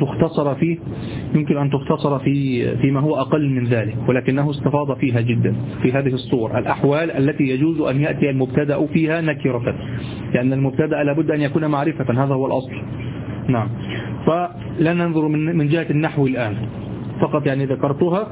تختصر فيما هو أقل من ذلك، ولكنه استفاض فيها جدا في هذه الصور، الأحوال التي يجوز أن يأتي المبتدأ فيها نكرة، لأن المبتدأ لابد أن يكون معرفة، هذا هو الأصل. نعم. فلا ننظر من جهة النحو الآن فقط، يعني ذكرتها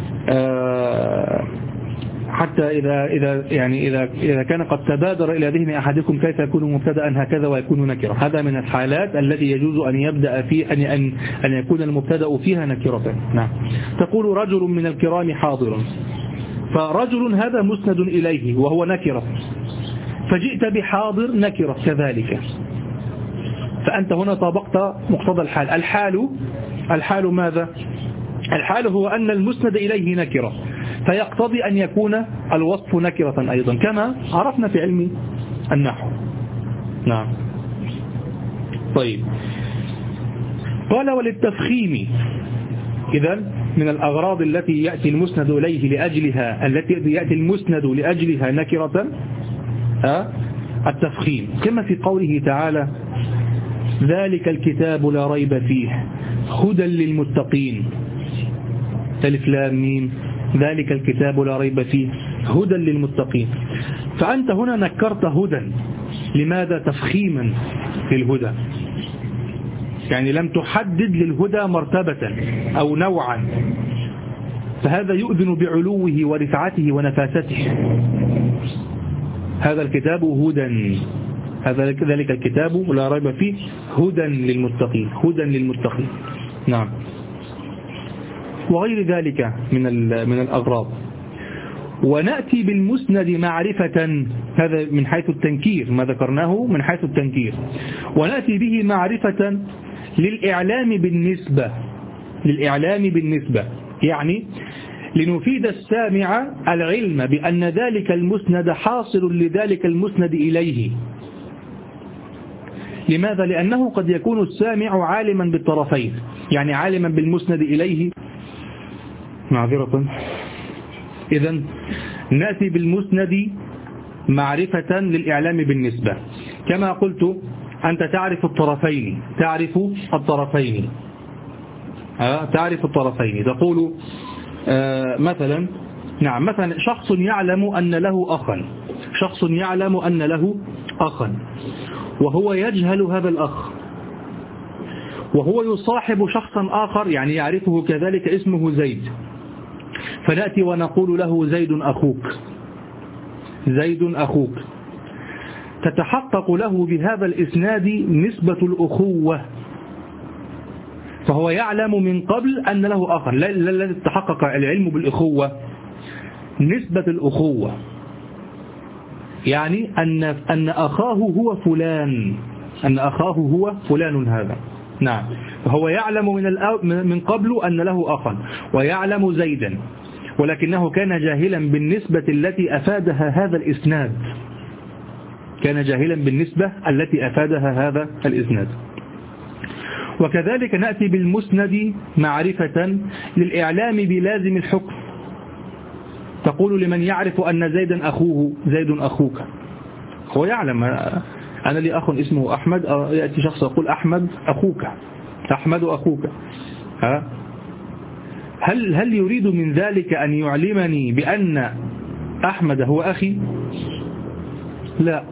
حتى إذا كان قد تبادر إلى ذهن أحدكم كيف يكون مبتدأ هكذا ويكون نكرة. هذا من الحالات التي يجوز أن يبدأ أن يكون المبتدأ فيها نكرة. نعم. تقول رجل من الكرام حاضر، فرجل هذا مسند إليه وهو نكرة، فجئت بحاضر نكرة كذلك، فأنت هنا طابقت مقتضى الحال. الحال ماذا؟ الحال هو أن المسند إليه نكرة، فيقتضي أن يكون الوصف نكرة أيضا كما عرفنا في علم النحو. نعم. طيب. قال وللتفخيم، إذن من الأغراض التي يأتي المسند إليه لأجلها، التي يأتي المسند لأجلها نكرة التفخيم، كما في قوله تعالى ذلك الكتاب لا ريب فيه هدى للمتقين. ألف لام ميم، ذلك الكتاب لا ريب فيه هدى للمتقين. فأنت هنا نكرت هدى، لماذا؟ تفخيما للهدى. يعني لم تحدد للهدى مرتبة أو نوعا، فهذا يؤذن بعلوه ورفعته ونفاسته. هذا الكتاب هدى، ذلك الكتاب لا ريب فيه هدى للمتقين، هدى للمتقين. نعم. وغير ذلك من الأغراض. ونأتي بالمسند معرفة، هذا من حيث التنكير، ما ذكرناه من حيث التنكير. ونأتي به معرفة للإعلام بالنسبة، يعني لنفيد السامع العلم بأن ذلك المسند حاصل لذلك المسند إليه. لماذا؟ لأنه قد يكون السامع عالما بالطرفين، يعني عالما بالمسند إليه. معذرة. إذن نأتي بالمسند معرفة للإعلام بالنسبة. كما قلت أنت تعرف الطرفين، تعرف الطرفين. تقول مثلا، نعم، مثلا شخص يعلم أن له أخا، وهو يجهل هذا الأخ، وهو يصاحب شخصا آخر يعني يعرفه كذلك اسمه زيد، فنأتي ونقول له زيد أخوك، تتحقق له بهذا الإسناد نسبة الأخوة، فهو يعلم من قبل أن له أخا. لا تتحقق العلم بالأخوة، نسبة الأخوة، يعني أن أخاه هو فلان، هذا. نعم. فهو يعلم من قبل أن له أخا، ويعلم زيدا، ولكنه كان جاهلا بالنسبة التي أفادها هذا الإسناد. وكذلك نأتي بالمسند معرفة للإعلام بلازم الحكم. تقول لمن يعرف أن زيدا أخوه زيد أخوك، هو يعلم أنا لي أخ اسمه أحمد، يأتي شخص يقول أحمد أخوك. هل يريد من ذلك أن يعلمني بأن أحمد هو أخي؟ لا،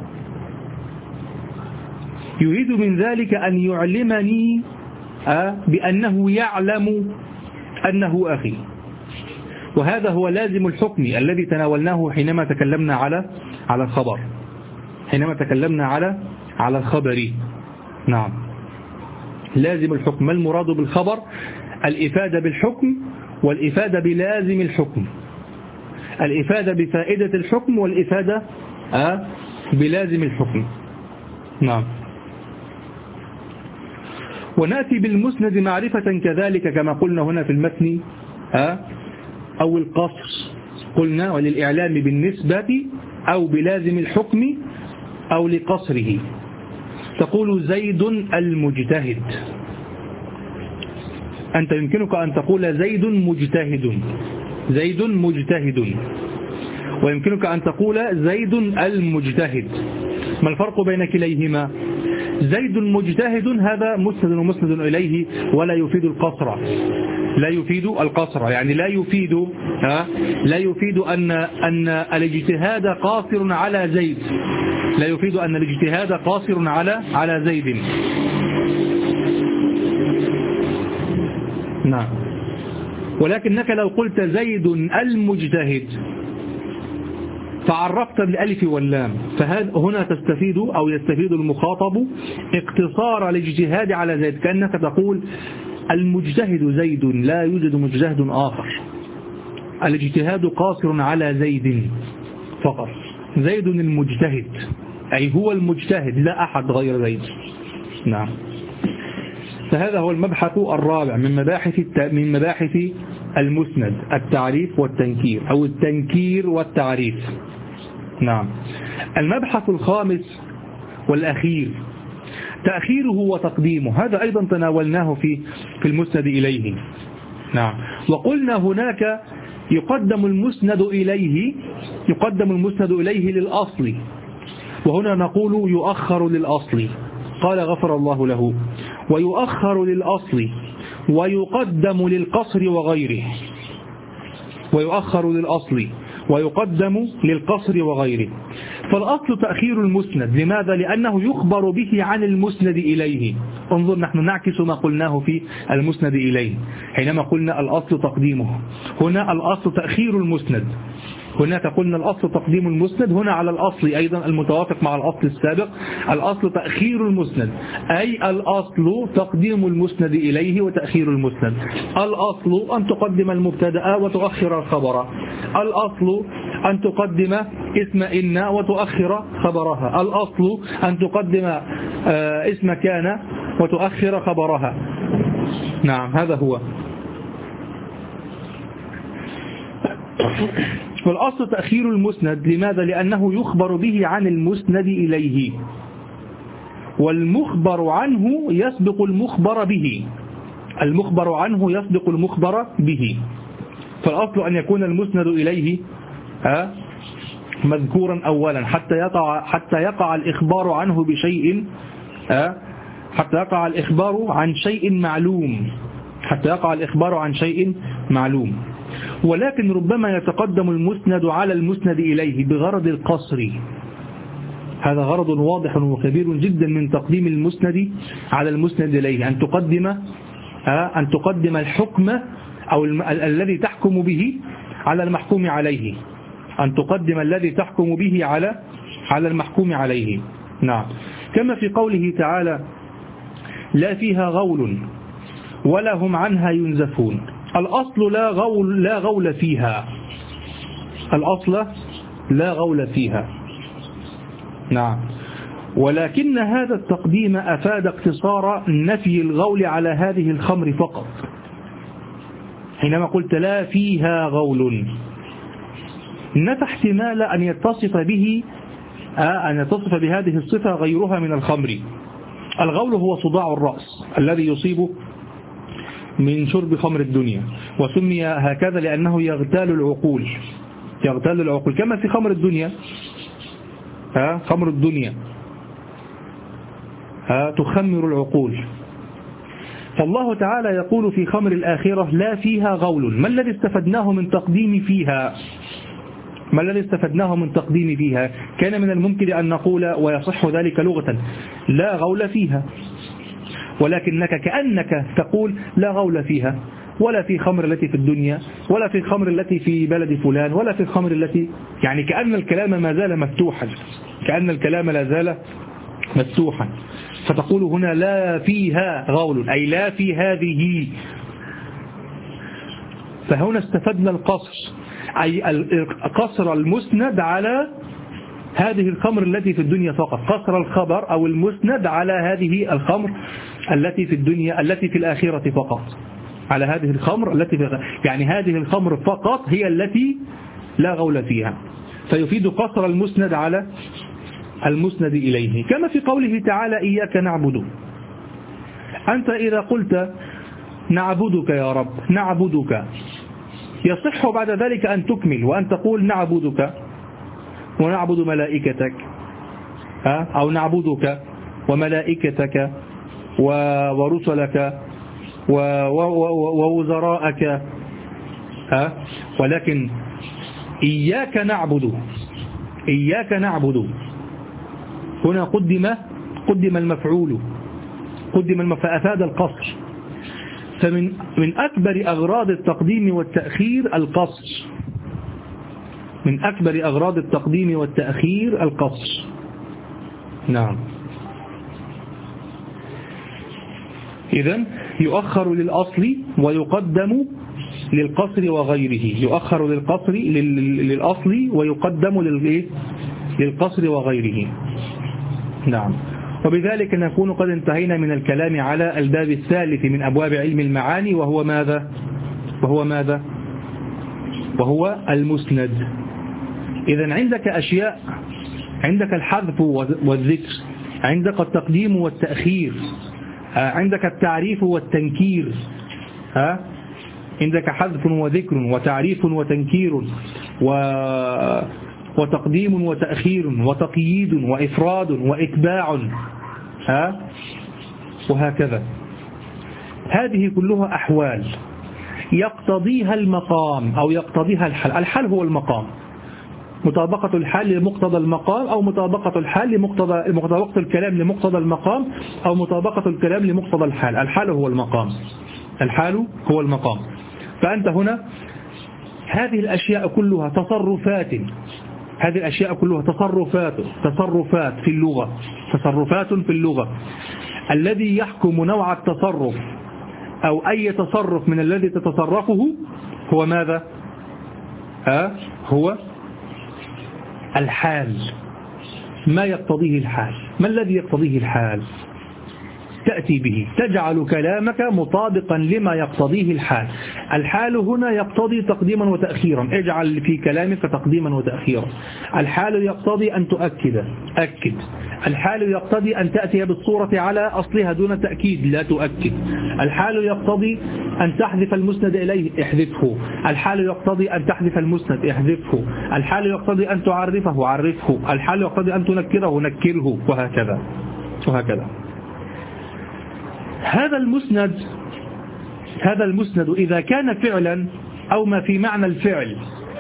يريد من ذلك أن يعلمني بأنه يعلم أنه أخي. وهذا هو لازم الحكم الذي تناولناه حينما تكلمنا على الخبر، على الخبر. نعم. لازم الحكم. ما المراد بالخبر؟ الإفادة بالحكم، والإفادة بلازم الحكم، الإفادة بفائدة الحكم، والإفادة بلازم الحكم. نعم. ونأتي بالمسند معرفة كذلك كما قلنا هنا في المتن أو القصر، قلنا وللإعلام بالنسبة أو بلازم الحكم أو لقصره. تقول زيد المجتهد، أنت يمكنك أن تقول زيد مجتهد، ويمكنك أن تقول زيد المجتهد. ما الفرق بين كليهما؟ زيد مجتهد هذا مسند ومسند إليه، ولا يفيد القصر، يعني لا يفيد أن الاجتهاد قاصر على زيد، لا يفيد أن الاجتهاد قاصر على زيد. نعم. ولكنك لو قلت زيد المجتهد فعرفت بالألف واللام، فهنا تستفيد أو يستفيد المخاطب اقتصار الاجتهاد على زيد، كأنك تقول المجتهد زيد، لا يوجد مجتهد آخر، الاجتهاد قاصر على زيد فقط. زيد المجتهد أي هو المجتهد، لا أحد غير زيد. نعم. فهذا هو المبحث الرابع من مباحث المسند، التعريف والتنكير، أو التنكير والتعريف. نعم. المبحث الخامس والأخير تأخيره وتقديمه، هذا أيضا تناولناه في المسند إليه. نعم. وقلنا هناك يقدم المسند إليه للأصل، وهنا نقول يؤخر للأصل، قال غفر الله له، ويؤخر للأصل ويقدم للقصر وغيره، ويؤخر للأصل ويقدم للقصر وغيره. فالأصل تأخير المسند، لماذا؟ لأنه يخبر به عن المسند إليه، انظر نحن نعكس ما قلناه في المسند إليه حينما قلنا الأصل تقديمه، هنا الأصل تأخير المسند. هناك قلنا الأصل تقديم المسند، هنا على الأصل أيضا المتوافق مع الأصل السابق الأصل تأخير المسند، أي الأصل تقديم المسند إليه وتأخير المسند. الأصل أن تقدم المبتدأ وتؤخر الخبر، الأصل أن تقدم اسم إن وتؤخر خبرها، الأصل أن تقدم اسم كان وتؤخر خبرها. نعم هذا هو. والأصل تأخير المسند، لماذا؟ لأنه يخبر به عن المسند إليه، والمخبر عنه يسبق المخبر به، المخبر عنه يسبق المخبر به. فالأصل أن يكون المسند إليه مذكورا أولا حتى يقع الإخبار عنه بشيء، حتى يقع الإخبار عن شيء معلوم، حتى يقع الإخبار عن شيء معلوم. ولكن ربما يتقدم المسند على المسند إليه بغرض القصر، هذا غرض واضح وكبير جدا من تقديم المسند على المسند إليه، أن تقدم الحكم أو الذي تحكم به على المحكوم عليه، أن تقدم الذي تحكم به على المحكوم عليه. نعم، كما في قوله تعالى لا فيها غول ولا هم عنها ينزفون. الأصل لا غول فيها، الأصل لا غول فيها. نعم، ولكن هذا التقديم أفاد اقتصار نفي الغول على هذه الخمر فقط. حينما قلت لا فيها غول نفى احتمال أن يتصف به أن يتصف بهذه الصفة غيرها من الخمر. الغول هو صداع الرأس الذي يصيب من شرب خمر الدنيا، وسمي هكذا لأنه يغتال العقول، يغتال العقول، كما في خمر الدنيا، خمر الدنيا تخمر العقول. فالله تعالى يقول في خمر الآخرة لا فيها غول. ما الذي استفدناه من تقديم فيها؟ ما الذي استفدناه من تقديم فيها؟ كان من الممكن أن نقول ويصح ذلك لغة لا غول فيها، ولكنك كأنك تقول لا غول فيها، ولا في خمر التي في الدنيا، ولا في الخمر التي في بلد فلان، ولا في الخمر التي، يعني كأن الكلام ما زال مفتوحا، كأن الكلام لا زال مفتوحا. فتقول هنا لا فيها غول أي لا في هذه. فهنا استفدنا القصر، أي قصر المسند على هذه الخمر التي في الدنيا فقط، قصر الخبر أو المسند على هذه الخمر التي في الدنيا التي في الآخرة فقط، على هذه الخمر التي في، يعني هذه الخمر فقط هي التي لا غول فيها، فيفيد قصر المسند على المسند إليه. كما في قوله تعالى إياك نعبد. أنت إذا قلت نعبدك يا رب، نعبدك، يصح بعد ذلك أن تكمل وأن تقول نعبدك ونعبد ملائكتك، أو نعبدك وملائكتك ورسلك ووزراءك، ولكن إياك نعبد، إياك نعبد هنا قدم المفعول، فأفاد القصر. فمن أكبر أغراض التقديم والتأخير القصر، من أكبر أغراض التقديم والتأخير القصر. نعم، إذن يؤخر للأصل ويقدم للقصر وغيره، يؤخر للأصل ويقدم للقصر وغيره. نعم، وبذلك نكون قد انتهينا من الكلام على الباب الثالث من أبواب علم المعاني، وهو ماذا؟ وهو المسند. إذن عندك أشياء، عندك الحذف والذكر، عندك التقديم والتأخير، عندك التعريف والتنكير، عندك حذف وذكر وتعريف وتنكير وتقديم وتأخير وتقييد وإفراد وإتباع، وهكذا. هذه كلها أحوال يقتضيها المقام أو يقتضيها الحال. الحال هو المقام، مطابقة الحال لمقتضى المقام، أو مطابقة الحال لمقتضى مطابقة الكلام لمقتضى المقام، أو مطابقة الكلام لمقتضى الحال. الحال هو المقام، الحال هو المقام. فأنت هنا هذه الأشياء كلها تصرفات، هذه الأشياء كلها تصرفات في اللغة، تصرفات في اللغة. الذي يحكم نوع التصرف أو أي تصرف من الذي تتصرفه هو ماذا؟ هو الحال، ما يقتضيه الحال. ما الذي يقتضيه الحال؟ تأتي به، تجعل كلامك مطابقا لما يقتضيه الحال. الحال هنا يقتضي تقديما وتأخيرا، اجعل في كلامك تقديما وتأخيرا. الحال يقتضي أن تؤكد، أكد. الحال يقتضي أن تأتي بالصورة على أصلها دون تأكيد، لا تؤكد. الحال يقتضي أن تحذف المسند إليه، احذفه. الحال يقتضي أن تحذف المسند، احذفه. الحال يقتضي أن تعرفه، عرفه. الحال يقتضي أن تنكره، نكره، وهكذا وهكذا. هذا المسند إذا كان فعلا أو ما في معنى الفعل،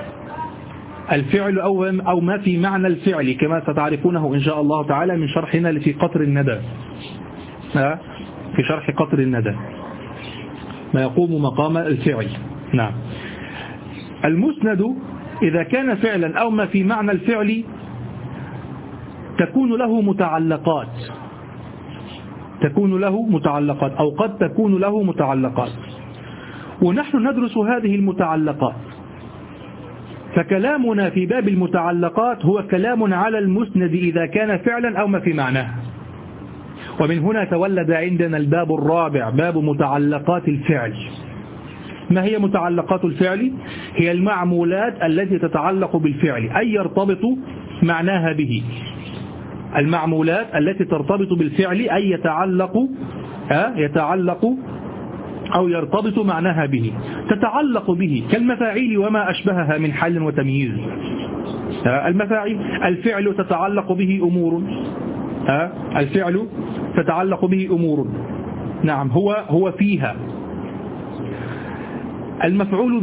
الفعل أو ما في معنى الفعل، كما ستعرفونه إن شاء الله تعالى من شرحنا في قطر الندى، في شرح قطر الندى ما يقوم مقام الفعل. نعم. المسند إذا كان فعلا أو ما في معنى الفعل تكون له متعلقات، أو قد تكون له متعلقات، ونحن ندرس هذه المتعلقات. فكلامنا في باب المتعلقات هو كلام على المسند إذا كان فعلا أو ما في معناه. ومن هنا تولد عندنا الباب الرابع، باب متعلقات الفعل. ما هي متعلقات الفعل؟ هي المعمولات التي تتعلق بالفعل، أي يرتبط معناها به. المعمولات التي ترتبط بالفعل أي يتعلق أو يرتبط معناها به، تتعلق به، كالمفاعيل وما أشبهها من حل وتمييز. المفاعيل، الفعل تتعلق به أمور، الفعل تتعلق به أمور، نعم، هو فيها. المفعول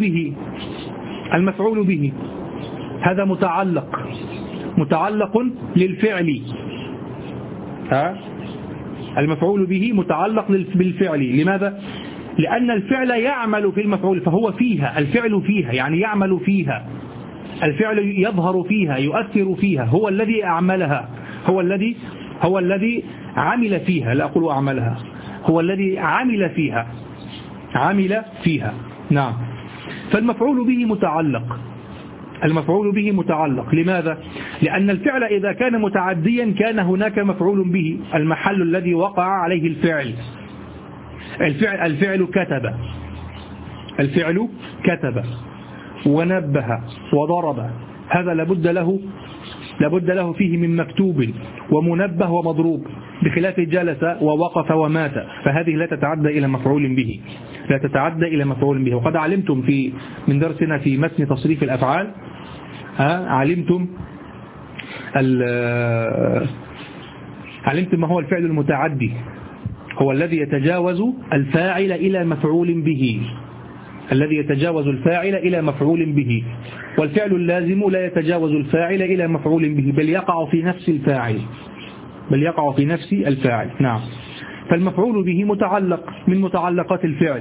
به هذا متعلق للفعل، المفعول به متعلق بالفعل. لماذا؟ لأن الفعل يعمل في المفعول، فهو فيها، الفعل فيها يعني يعمل فيها، الفعل يظهر فيها، يؤثر فيها، هو الذي أعملها، هو الذي عمل فيها، لا أقول أعملها، هو الذي عمل فيها. نعم. فالمفعول به متعلق، لماذا؟ لأن الفعل إذا كان متعديا كان هناك مفعول به، المحل الذي وقع عليه الفعل كتب ونبه وضرب، هذا لابد له فيه من مكتوب ومنبه ومضروب، بخلاف جلس ووقف ومات، فهذه لا تتعدى إلى مفعول به. وقد علمتم من درسنا في متن تصريف الأفعال، علمتم ما هو الفعل المتعدي، هو الذي يتجاوز الفاعل إلى مفعول به، والفعل اللازم لا يتجاوز الفاعل إلى مفعول به، بل يقع في نفس الفاعل. نعم. فالمفعول به متعلق من متعلقات الفعل.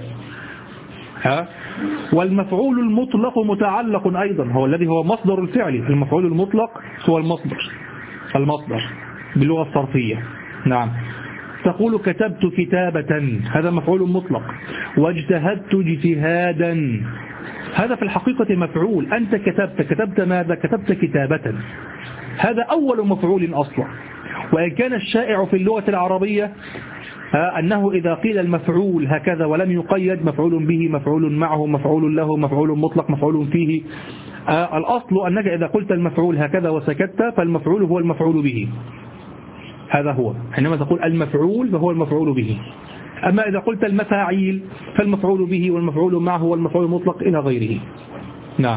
والمفعول المطلق متعلق أيضا، هو الذي هو مصدر الفعل. المفعول المطلق هو المصدر باللغة الصرفية. نعم. تقول كتبت كتابة، هذا مفعول مطلق. واجتهدت اجتهادا، هذا في الحقيقة مفعول. أنت كتبت ماذا؟ كتبت كتابة، هذا أول مفعول أصلا. وإن كان الشائع في اللغة العربية أنه إذا قيل المفعول هكذا ولم يقيد، مفعول به، مفعول معه، مفعول له، مفعول مطلق، مفعول فيه، الأصل أنك إذا قلت المفعول هكذا وسكت فالمفعول هو المفعول به، هذا هو. حينما تقول المفعول فهو المفعول به. أما إذا قلت المفاعيل فالمفعول به والمفعول معه والمفعول المطلق إلى غيره. نعم.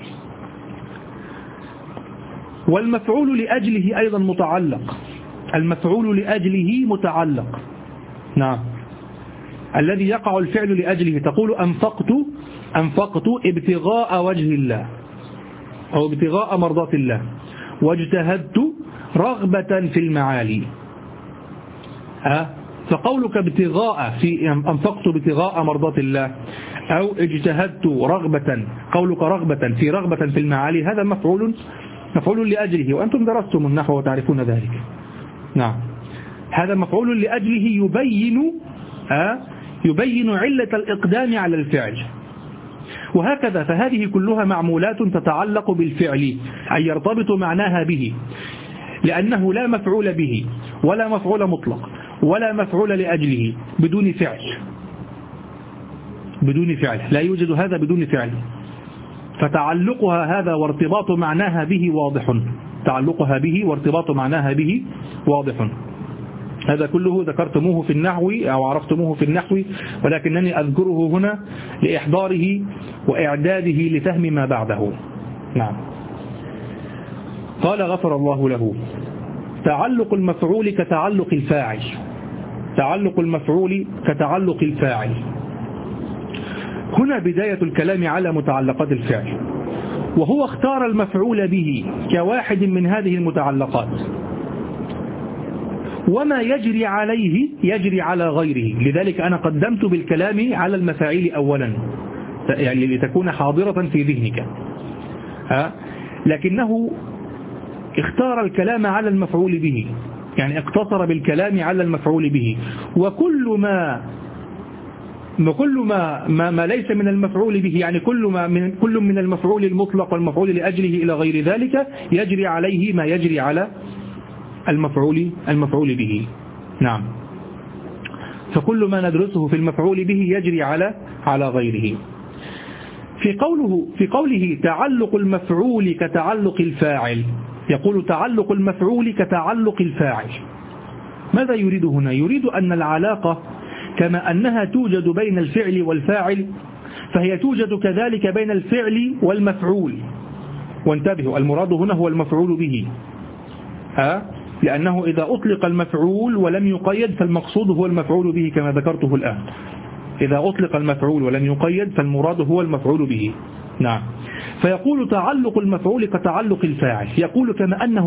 والمفعول لأجله أيضا متعلق، المفعول لأجله متعلق. نعم. الذي يقع الفعل لأجله، تقول أنفقت ابتغاء وجه الله، أو ابتغاء مرضات الله، واجتهدت رغبة في المعالي. فقولك ابتغاء في أنفقت ابتغاء مرضات الله، أو اجتهدت رغبة، قولك رغبة في المعالي، هذا مفعول لأجله، وأنتم درستم النحو وتعرفون ذلك. نعم، هذا مفعول لأجله يبين علة الإقدام على الفعل. وهكذا فهذه كلها معمولات تتعلق بالفعل، أي يرتبط معناها به، لأنه لا مفعول به ولا مفعول مطلق ولا مفعول لأجله بدون فعل، لا يوجد هذا بدون فعل. فتعلقها هذا وارتباط معناها به واضح. هذا كله ذكرتموه في النحو أو عرفتموه في النحو، ولكنني أذكره هنا لإحضاره وإعداده لفهم ما بعده. نعم. قال غفر الله له: تعلق المفعول كتعلق الفاعل. هنا بداية الكلام على متعلقات الفعل، وهو اختار المفعول به كواحد من هذه المتعلقات، وما يجري عليه يجري على غيره. لذلك أنا قدمت بالكلام على المفاعيل أولا، يعني لتكون حاضرة في ذهنك. لكنه اختار الكلام على المفعول به، يعني اقتصر بالكلام على المفعول به، وكل ما ليس من المفعول به، يعني كل من المفعول المطلق والمفعول لأجله إلى غير ذلك يجري عليه ما يجري على المفعول به. نعم، فكل ما ندرسه في المفعول به يجري على غيره. في قوله تعلق المفعول كتعلق الفاعل، يقول تعلق المفعول كتعلق الفاعل. ماذا يريد هنا؟ يريد أن العلاقة كما أنها توجد بين الفعل والفاعل، فهي توجد كذلك بين الفعل والمفعول. وانتبهوا، المراد هنا هو المفعول به، لأنه إذا أطلق المفعول ولم يقيد فالمقصود هو المفعول به كما ذكرته الآن. إذا أطلق المفعول ولم يقيد فالمراد هو المفعول به. نعم. فيقول تعلق المفعول كتعلق الفاعل، يقول كما أن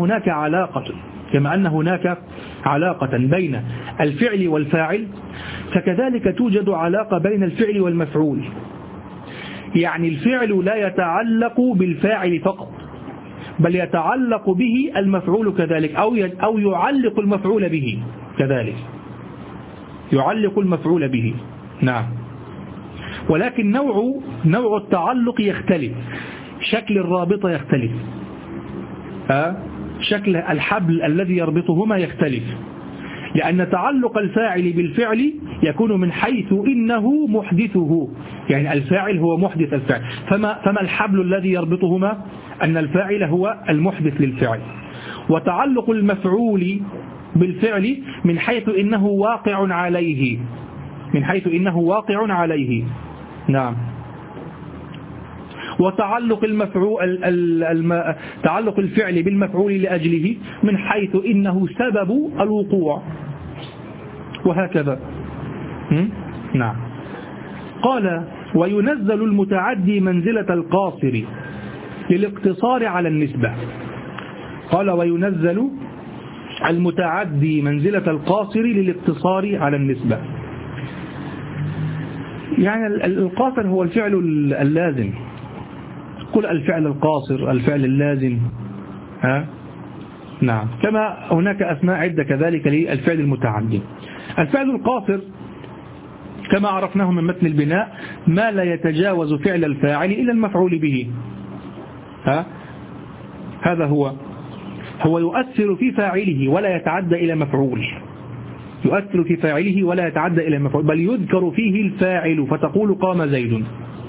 هناك علاقة بين الفعل والفاعل، فكذلك توجد علاقة بين الفعل والمفعول. يعني الفعل لا يتعلق بالفاعل فقط، بل يتعلق به المفعول كذلك، أو يعلق المفعول به كذلك، يعلق المفعول به. نعم. ولكن نوع التعلق يختلف، شكل الرابطة يختلف، شكل الحبل الذي يربطهما يختلف، لأن تعلق الفاعل بالفعل يكون من حيث إنه محدثه، يعني الفاعل هو محدث الفعل. فما الحبل الذي يربطهما؟ أن الفاعل هو المحدث للفعل. وتعلق المفعول بالفعل من حيث إنه واقع عليه، نعم. وتعلق تعلق الفعل بالمفعول لأجله من حيث إنه سبب الوقوع، وهكذا. نعم. قال: وينزل المتعدي منزلة القاصر للاقتصار على النسبة. قال: وينزل المتعدي منزلة القاصر للاقتصار على النسبة. يعني القاصر هو الفعل اللازم، قل الفعل القاصر، الفعل اللازم، نعم. كما هناك أسماء عدة كذلك للفعل المتعدي. الفعل القاصر كما عرفناه من متن البناء ما لا يتجاوز فعل الفاعل إلى المفعول به. هذا هو يؤثر في فاعله ولا يتعدى إلى مفعول، يؤثر في فاعله ولا يتعدى إلى مفعول، بل يذكر فيه الفاعل فتقول قام زيد،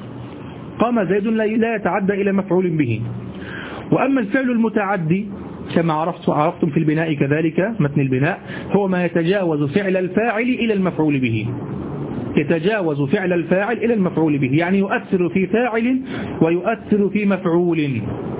لا يتعدى إلى مفعول به. وأما الفعل المتعدي كما عرفتم في البناء كذلك متن البناء، هو ما يتجاوز فعل الفاعل إلى المفعول به، يتجاوز فعل الفاعل إلى المفعول به، يعني يؤثر في فاعل ويؤثر في مفعول.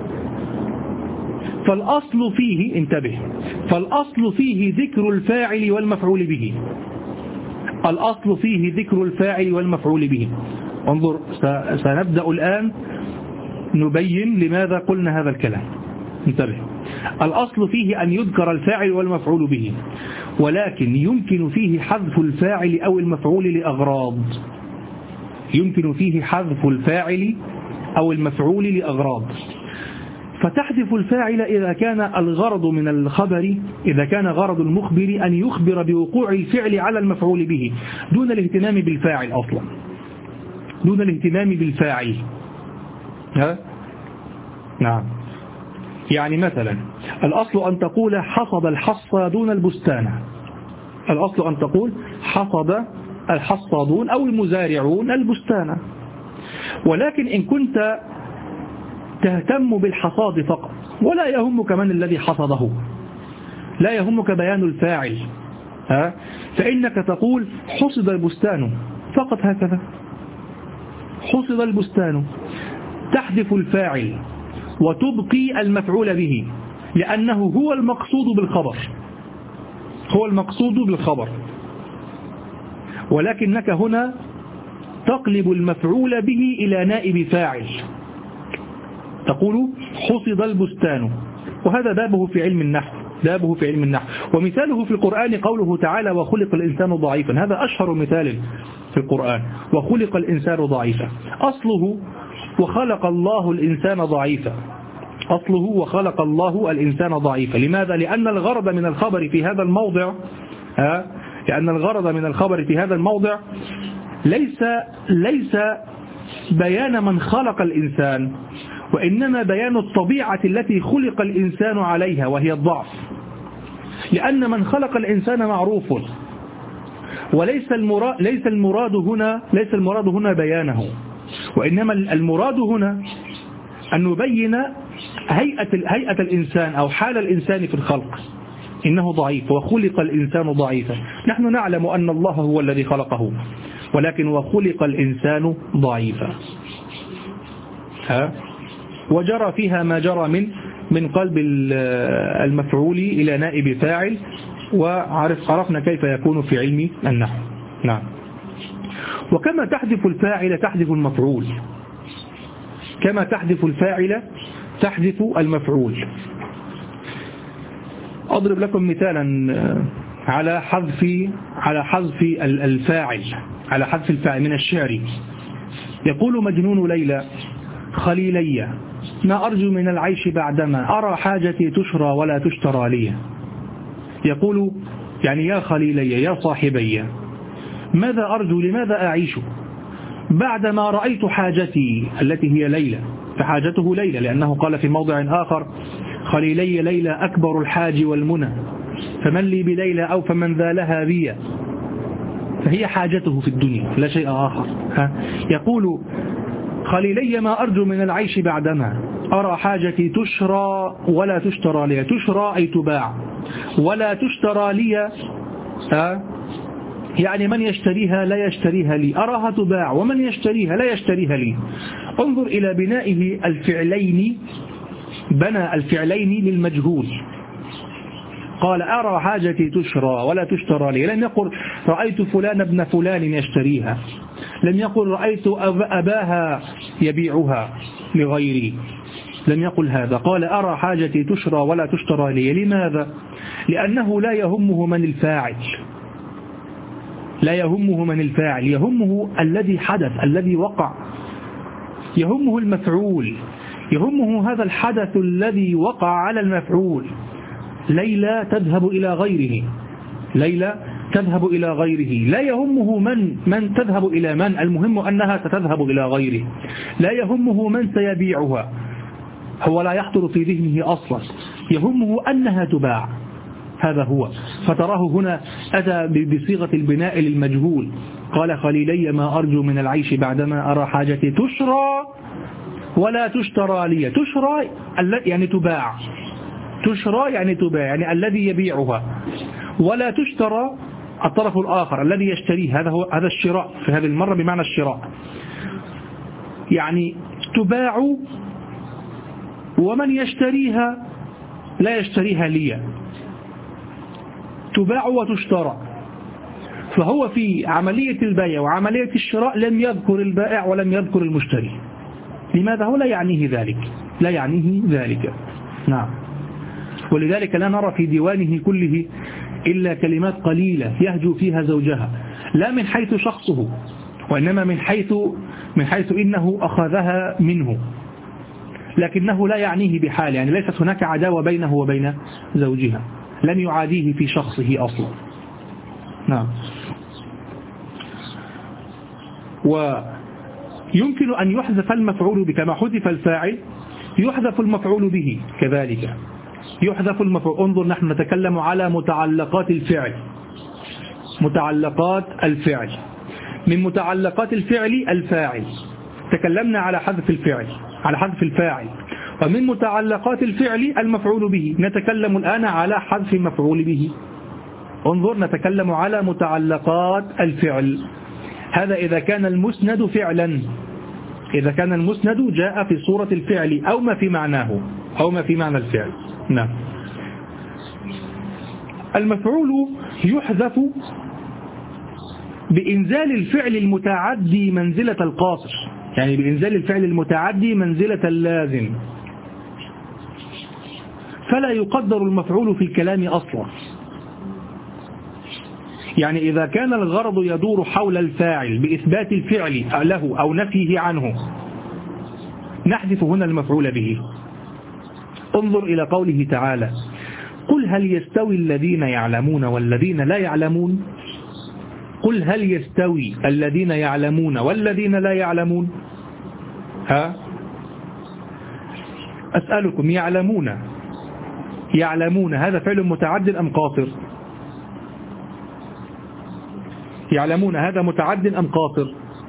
فالأصل فيه، انتبه، فالأصل فيه ذكر الفاعل والمفعول به، الأصل فيه ذكر الفاعل والمفعول به. انظر، سنبدأ الآن نبين لماذا قلنا هذا الكلام. انتبه، الأصل فيه أن يذكر الفاعل والمفعول به، ولكن يمكن فيه حذف الفاعل أو المفعول لأغراض. يمكن فيه حذف الفاعل أو المفعول لأغراض. فتحذف الفاعل إذا كان الغرض من الخبر، إذا كان غرض المخبر أن يخبر بوقوع الفعل على المفعول به دون الاهتمام بالفاعل أصلا، دون الاهتمام بالفاعل. نعم. يعني مثلا الأصل أن تقول حصد الحصادون البستان، الأصل أن تقول حصد الحصادون أو المزارعون البستان، ولكن إن كنت تهتم بالحصاد فقط ولا يهمك من الذي حصده، لا يهمك بيان الفاعل، فإنك تقول حصد البستان فقط هكذا، حصد البستان، تحذف الفاعل وتبقي المفعول به، لأنه هو المقصود بالخبر، هو المقصود بالخبر، ولكنك هنا تقلب المفعول به إلى نائب فاعل، تقول حصد البستان، وهذا بابه في علم النحو، بابه في علم النحو. ومثاله في القرآن قوله تعالى وخلق الإنسان ضعيفا، هذا أشهر مثال في القرآن، وخلق الإنسان ضعيفا. أصله وخلق الله الإنسان ضعيفا، أصله وخلق الله الإنسان ضعيفا. لماذا؟ لأن الغرض من الخبر في هذا الموضع، لأن الغرض من الخبر في هذا الموضع ليس بيان من خلق الإنسان، وإنما بيان الطبيعة التي خلق الإنسان عليها وهي الضعف. لأن من خلق الإنسان معروف، وليس المراد هنا بيانه، وإنما المراد هنا أن نبين هيئة الإنسان أو حال الإنسان في الخلق، إنه ضعيف وخلق الإنسان ضعيفا. نحن نعلم أن الله هو الذي خلقه، ولكن وخلق الإنسان ضعيفا، وجرى فيها ما جرى من قلب المفعول إلى نائب فاعل، وعرفنا كيف يكون في علم النحو. نعم. وكما تحذف الفاعل تحذف المفعول، كما تحذف الفاعل تحذف المفعول. أضرب لكم مثالا على حذف الفاعل، على حذف الفاعل من الشعر. يقول مجنون ليلى خليلي ما أرجو من العيش بعدما أرى حاجتي تشرى ولا تشترى لي. يقول يعني يا خليلي يا صاحبي، ماذا أرجو، لماذا أعيش بعدما رأيت حاجتي التي هي ليلى، فحاجته ليلى، لأنه قال في موضع آخر خليلي ليلى أكبر الحاج والمنى، فمن لي بليلى أو فمن ذا لها بي، فهي حاجته في الدنيا لا شيء آخر. يقول خليلي ما أرجو من العيش بعدما أرى حاجتي تشرى ولا تشترى لي، تشرى أي تباع، ولا تشترى لي يعني من يشتريها لا يشتريها لي، أراها تباع ومن يشتريها لا يشتريها لي. انظر إلى بنائه الفعلين، بنى الفعلين للمجهول، قال أرى حاجتي تشرى ولا تشترى لي، لم يقل رأيت فلان ابن فلان يشتريها، لم يقل رأيت أباها يبيعها لغيري، لم يقل هذا، قال أرى حاجتي تشرى ولا تشترى لي. لماذا؟ لأنه لا يهمه من الفاعل، لا يهمه من الفاعل، يهمه الذي حدث الذي وقع، يهمه المفعول، يهمه هذا الحدث الذي وقع على المفعول. ليلى تذهب إلى غيره، ليلى تذهب إلى غيره، لا يهمه من تذهب إلى من، المهم أنها ستذهب إلى غيره، لا يهمه من سيبيعها، هو لا يخطر في ذهنه أصلا، يهمه أنها تباع، هذا هو. فتراه هنا أتى بصيغة البناء للمجهول، قال خليلي ما أرجو من العيش بعدما أرى حاجتي تشرى ولا تشترى لي. تشرى يعني تباع، تشرى يعني تباع يعني الذي يبيعها، ولا تشترى الطرف الآخر الذي يشتريه، هذا الشراء في هذه المرة بمعنى الشراء، يعني تباع ومن يشتريها لا يشتريها لي، تباع وتشترى. فهو في عملية البيع وعملية الشراء لم يذكر البائع ولم يذكر المشتري، لماذا؟ هو لا يعنيه ذلك، لا يعنيه ذلك. نعم. ولذلك لا نرى في ديوانه كله إلا كلمات قليلة يهجو فيها زوجها، لا من حيث شخصه، وإنما من حيث إنه أخذها منه، لكنه لا يعنيه بحال، يعني ليست هناك عداوة بينه وبين زوجها، لم يعاديه في شخصه أصلا. نعم. ويمكن أن يحذف المفعول كما حذف الفاعل، يحذف المفعول به كذلك، يحذف المفعول. انظر، نحن نتكلم على متعلقات الفعل، متعلقات الفعل. من متعلقات الفعل الفاعل، تكلمنا على حذف الفعل، على حذف الفاعل. ومن متعلقات الفعل المفعول به، نتكلم الآن على حذف المفعول به. انظر، نتكلم على متعلقات الفعل. هذا إذا كان المسند فعلا، إذا كان المسند جاء في صورة الفعل أو ما في معناه، أو ما في معنى الفعل. نعم. المفعول يحذف بإنزال الفعل المتعدي منزلة القاصر، يعني بإنزال الفعل المتعدي منزلة اللازم، فلا يقدر المفعول في الكلام أصلا. يعني إذا كان الغرض يدور حول الفاعل بإثبات الفعل له أو نفيه عنه، نحذف هنا المفعول به. انظر إلى قوله تعالى: قل هل يستوي الذين يعلمون والذين لا يعلمون. قل هل يستوي الذين يعلمون والذين لا يعلمون؟ أسألكم، يعلمون هذا فعل متعد أم قاصر؟ يعلمون هذا متعد أم قاصر؟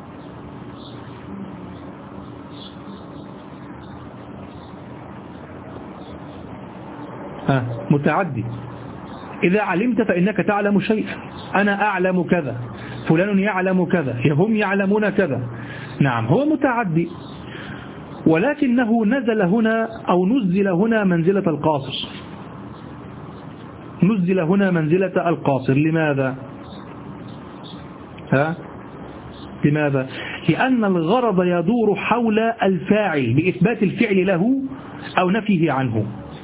متعدي. إذا علمت فإنك تعلم شيئا، أنا أعلم كذا، فلان يعلم كذا، هم يعلمون كذا. نعم، هو متعدي، ولكنه نزل هنا أو نزل هنا منزلة القاصر، نزل هنا منزلة القاصر. لماذا؟ لماذا؟ لأن الغرض يدور حول الفاعل بإثبات الفعل له أو نفيه عنه.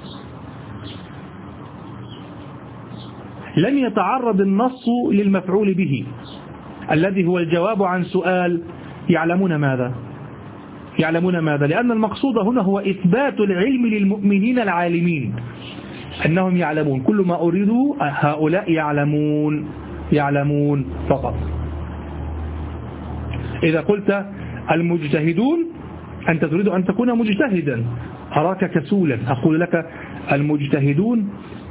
لم يتعرض النص للمفعول به الذي هو الجواب عن سؤال يعلمون ماذا؟ يعلمون ماذا؟ لأن المقصود هنا هو إثبات العلم للمؤمنين العالمين، أنهم يعلمون، كل ما أريده هؤلاء يعلمون فقط. إذا قلت المجتهدون، أنت تريد أن تكون مجتهدا، أراك كسولا، أقول لك المجتهدون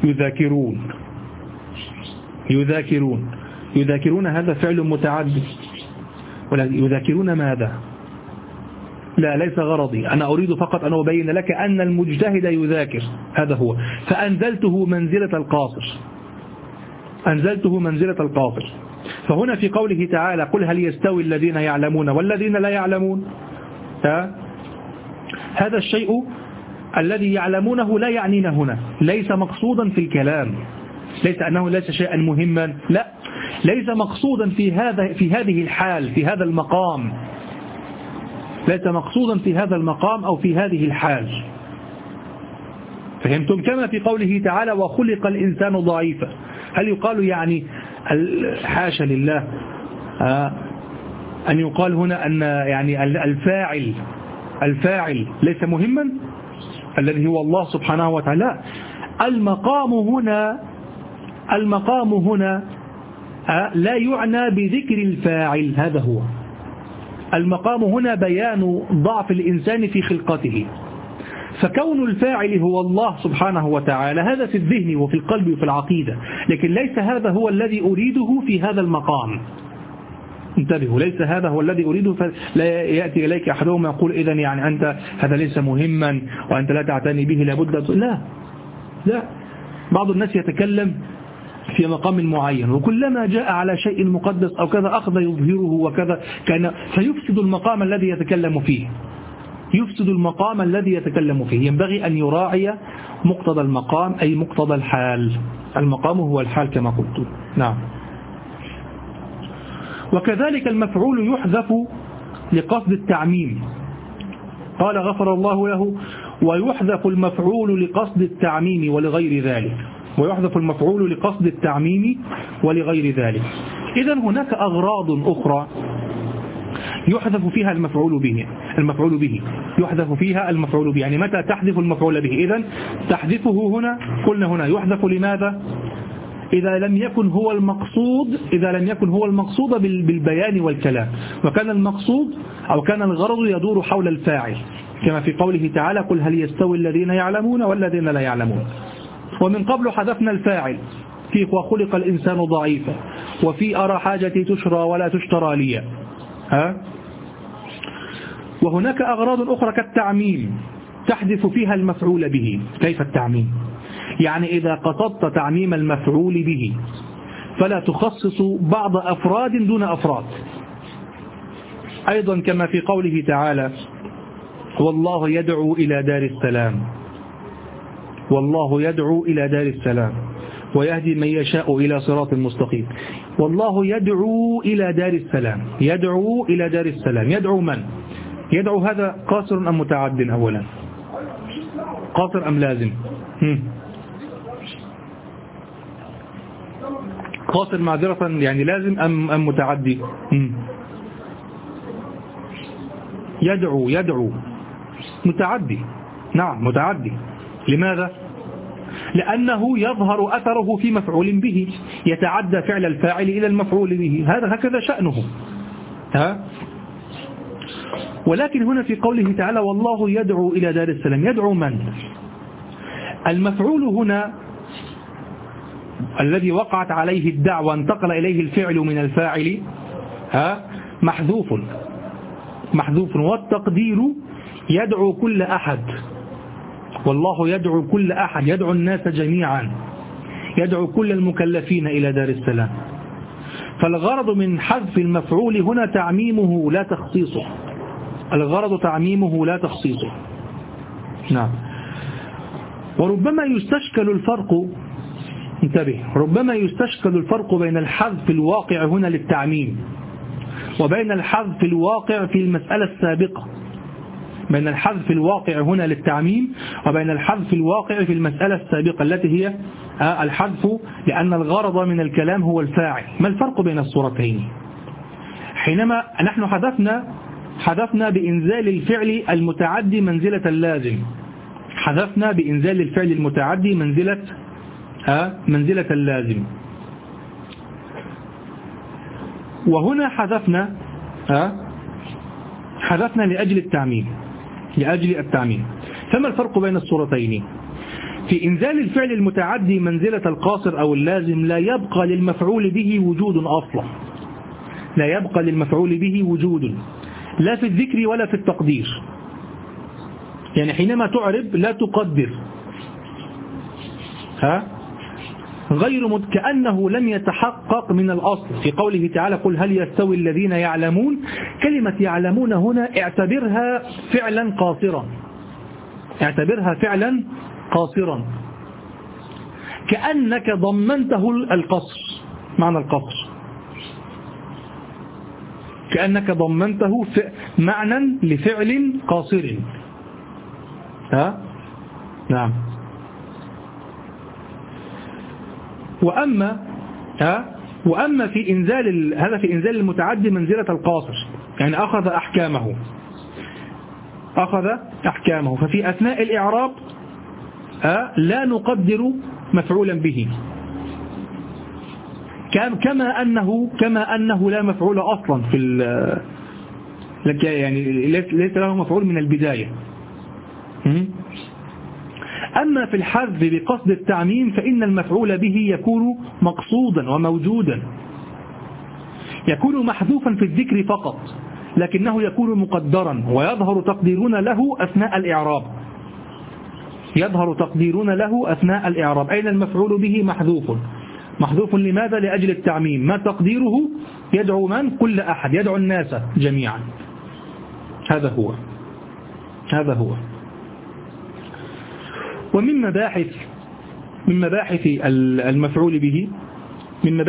يذاكرون هذا فعل متعدي، ولكن يذاكرون ماذا؟ لا، ليس غرضي، أنا أريد فقط أن أبين لك أن المجتهد يذاكر، هذا هو. فأنزلته منزلة القاصر. فهنا في قوله تعالى: قل هل يستوي الذين يعلمون والذين لا يعلمون، هذا الشيء الذي يعلمونه لا يعنينا هنا، ليس مقصودا في الكلام، ليس أنه ليس شيئا مهما، لا، ليس مقصودا في هذه الحال، في هذا المقام، ليس مقصودا في هذا المقام أو في هذه الحال. فهمتم؟ كما في قوله تعالى: وخلق الإنسان ضعيفا. هل يقال يعني حاشا لله أن يقال هنا أن يعني الفاعل ليس مهما الذي هو الله سبحانه وتعالى؟ المقام هنا لا يعنى بذكر الفاعل، هذا هو المقام هنا، بيان ضعف الإنسان في خلقته. فكون الفاعل هو الله سبحانه وتعالى هذا في الذهن وفي القلب وفي العقيدة، لكن ليس هذا هو الذي أريده في هذا المقام. انتبهوا، ليس هذا هو الذي أريده. فلا يأتي إليك أحدهم يقول إذن يعني أنت هذا ليس مهما وأنت لا تعتني به، لابد. لا، بعض الناس يتكلم في مقام معين، وكلما جاء على شيء مقدس أو كذا أخذ يظهره وكذا، كان فيفسد المقام الذي يتكلم فيه. ينبغي أن يراعي مقتضى المقام، أي مقتضى الحال. المقام هو الحال كما قلت. نعم. وكذلك المفعول يحذف لقصد التعميم. قال غفر الله له. ويحذف المفعول لقصد التعميم ولغير ذلك، ويحذف المفعول لقصد التعميم ولغير ذلك. إذن هناك أغراض أخرى يحذف فيها المفعول به يحذف فيها المفعول به. يعني متى تحذف المفعول به؟ إذن تحذفه هنا، قلنا هنا يحذف لماذا؟ إذا لم يكن هو المقصود بالبيان والكلام، وكان المقصود أو كان الغرض يدور حول الفاعل، كما في قوله تعالى قل هل يستوي الذين يعلمون والذين لا يعلمون. ومن قبل حذفنا الفاعل في وخلق الإنسان ضعيفا، وفي أرى حاجتي تشرى ولا تشترى لي. وهناك أغراض أخرى كالتعميم تحذف فيها المفعول به. كيف التعميم؟ يعني إذا قصدت تعميم المفعول به فلا تخصص بعض أفراد دون أفراد. أيضا كما في قوله تعالى والله يدعو إلى دار السلام، والله يدعو إلى دار السلام ويهدي من يشاء إلى صراط مستقيم. والله يدعو إلى دار السلام، يدعو إلى دار السلام. يدعو من؟ يدعو هذا قاصر أم متعد؟ أولا قاصر أم لازم؟ قاصر معذرة يعني لازم أم متعدي؟ يدعو متعدي. نعم متعدي. لماذا؟ لأنه يظهر أثره في مفعول به، يتعدى فعل الفاعل إلى المفعول به، هذا هكذا شأنه. ولكن هنا في قوله تعالى والله يدعو إلى دار السلام، يدعو من؟ المفعول هنا الذي وقعت عليه الدعوة انتقل إليه الفعل من الفاعل محذوف، والتقدير يدعو كل أحد. والله يدعو كل أحد، يدعو الناس جميعا، يدعو كل المكلفين إلى دار السلام. فالغرض من حذف المفعول هنا تعميمه لا تخصيصه، الغرض تعميمه لا تخصيصه. نعم. وربما يستشكل الفرق، انتبه، ربما يستشكل الفرق بين الحذف الواقع هنا للتعميم وبين الحذف الواقع في المسألة السابقة، بين الحذف الواقع هنا للتعميم وبين الحذف الواقع في المسألة السابقة التي هي الحذف لأن الغرض من الكلام هو الفاعل. ما الفرق بين الصورتين؟ حينما نحن حذفنا بإنزال الفعل المتعدي منزلة اللازم، حذفنا بإنزال الفعل المتعدي منزلة اللازم. وهنا حذفنا لأجل التعميم. فما الفرق بين الصورتين؟ في إنزال الفعل المتعدي منزلة القاصر أو اللازم لا يبقى للمفعول به وجود أصلا، لا يبقى للمفعول به وجود لا في الذكر ولا في التقدير. يعني حينما تعرب لا تقدر، كأنه لم يتحقق من الأصل. في قوله تعالى قل هل يستوي الذين يعلمون، كلمة يعلمون هنا اعتبرها فعلا قاصرا، كأنك ضمنته القصر، معنى القصر، كأنك ضمنته معنى لفعل قاصر. نعم. وأما في إنزال هذا في إنزال المتعدي منزلة القاصر، يعني أخذ أحكامه. ففي أثناء الإعراب لا نقدر مفعولا به، كما أنه لا مفعول أصلا يعني ليس له مفعول من البداية. أما في الحذف بقصد التعميم فإن المفعول به يكون مقصودا وموجودا، يكون محذوفا في الذكر فقط، لكنه يكون مقدرا ويظهر تقديرون له أثناء الإعراب. أين المفعول به؟ محذوف لماذا؟ لأجل التعميم. ما تقديره؟ يدعو من؟ كل أحد، يدعو الناس جميعا. هذا هو. ومن مباحث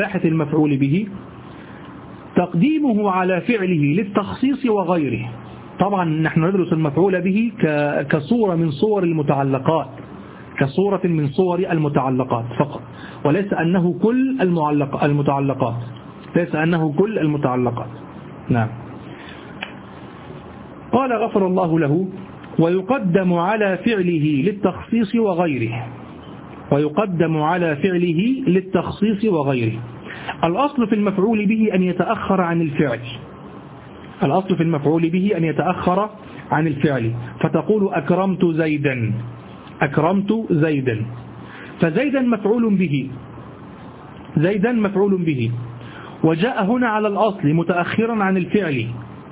المفعول به تقديمه على فعله للتخصيص وغيره. طبعا نحن ندرس المفعول به كصورة من صور المتعلقات، كصورة من صور المتعلقات فقط، وليس أنه كل المتعلقات، ليس أنه كل المتعلقات. نعم. قال غفر الله له: ويقدم على فعله للتخصيص وغيره. ويقدم على فعله للتخصيص وغيره. الأصل في المفعول به أن يتأخر عن الفعل. الأصل في المفعول به أن يتأخر عن الفعل، فتقول أكرمت زيدا، أكرمت زيدا، فزيدا مفعول به، زيدا مفعول به، وجاء هنا على الأصل متأخرا عن الفعل،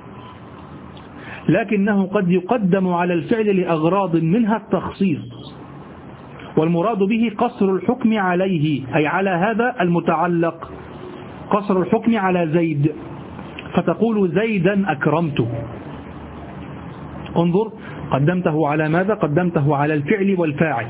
لكنه قد يقدم على الفعل لأغراض منها التخصيص، والمراد به قصر الحكم عليه، أي على هذا المتعلق، قصر الحكم على زيد، فتقول زيدا أكرمته. انظر، قدمته على ماذا؟ قدمته على الفعل والفاعل،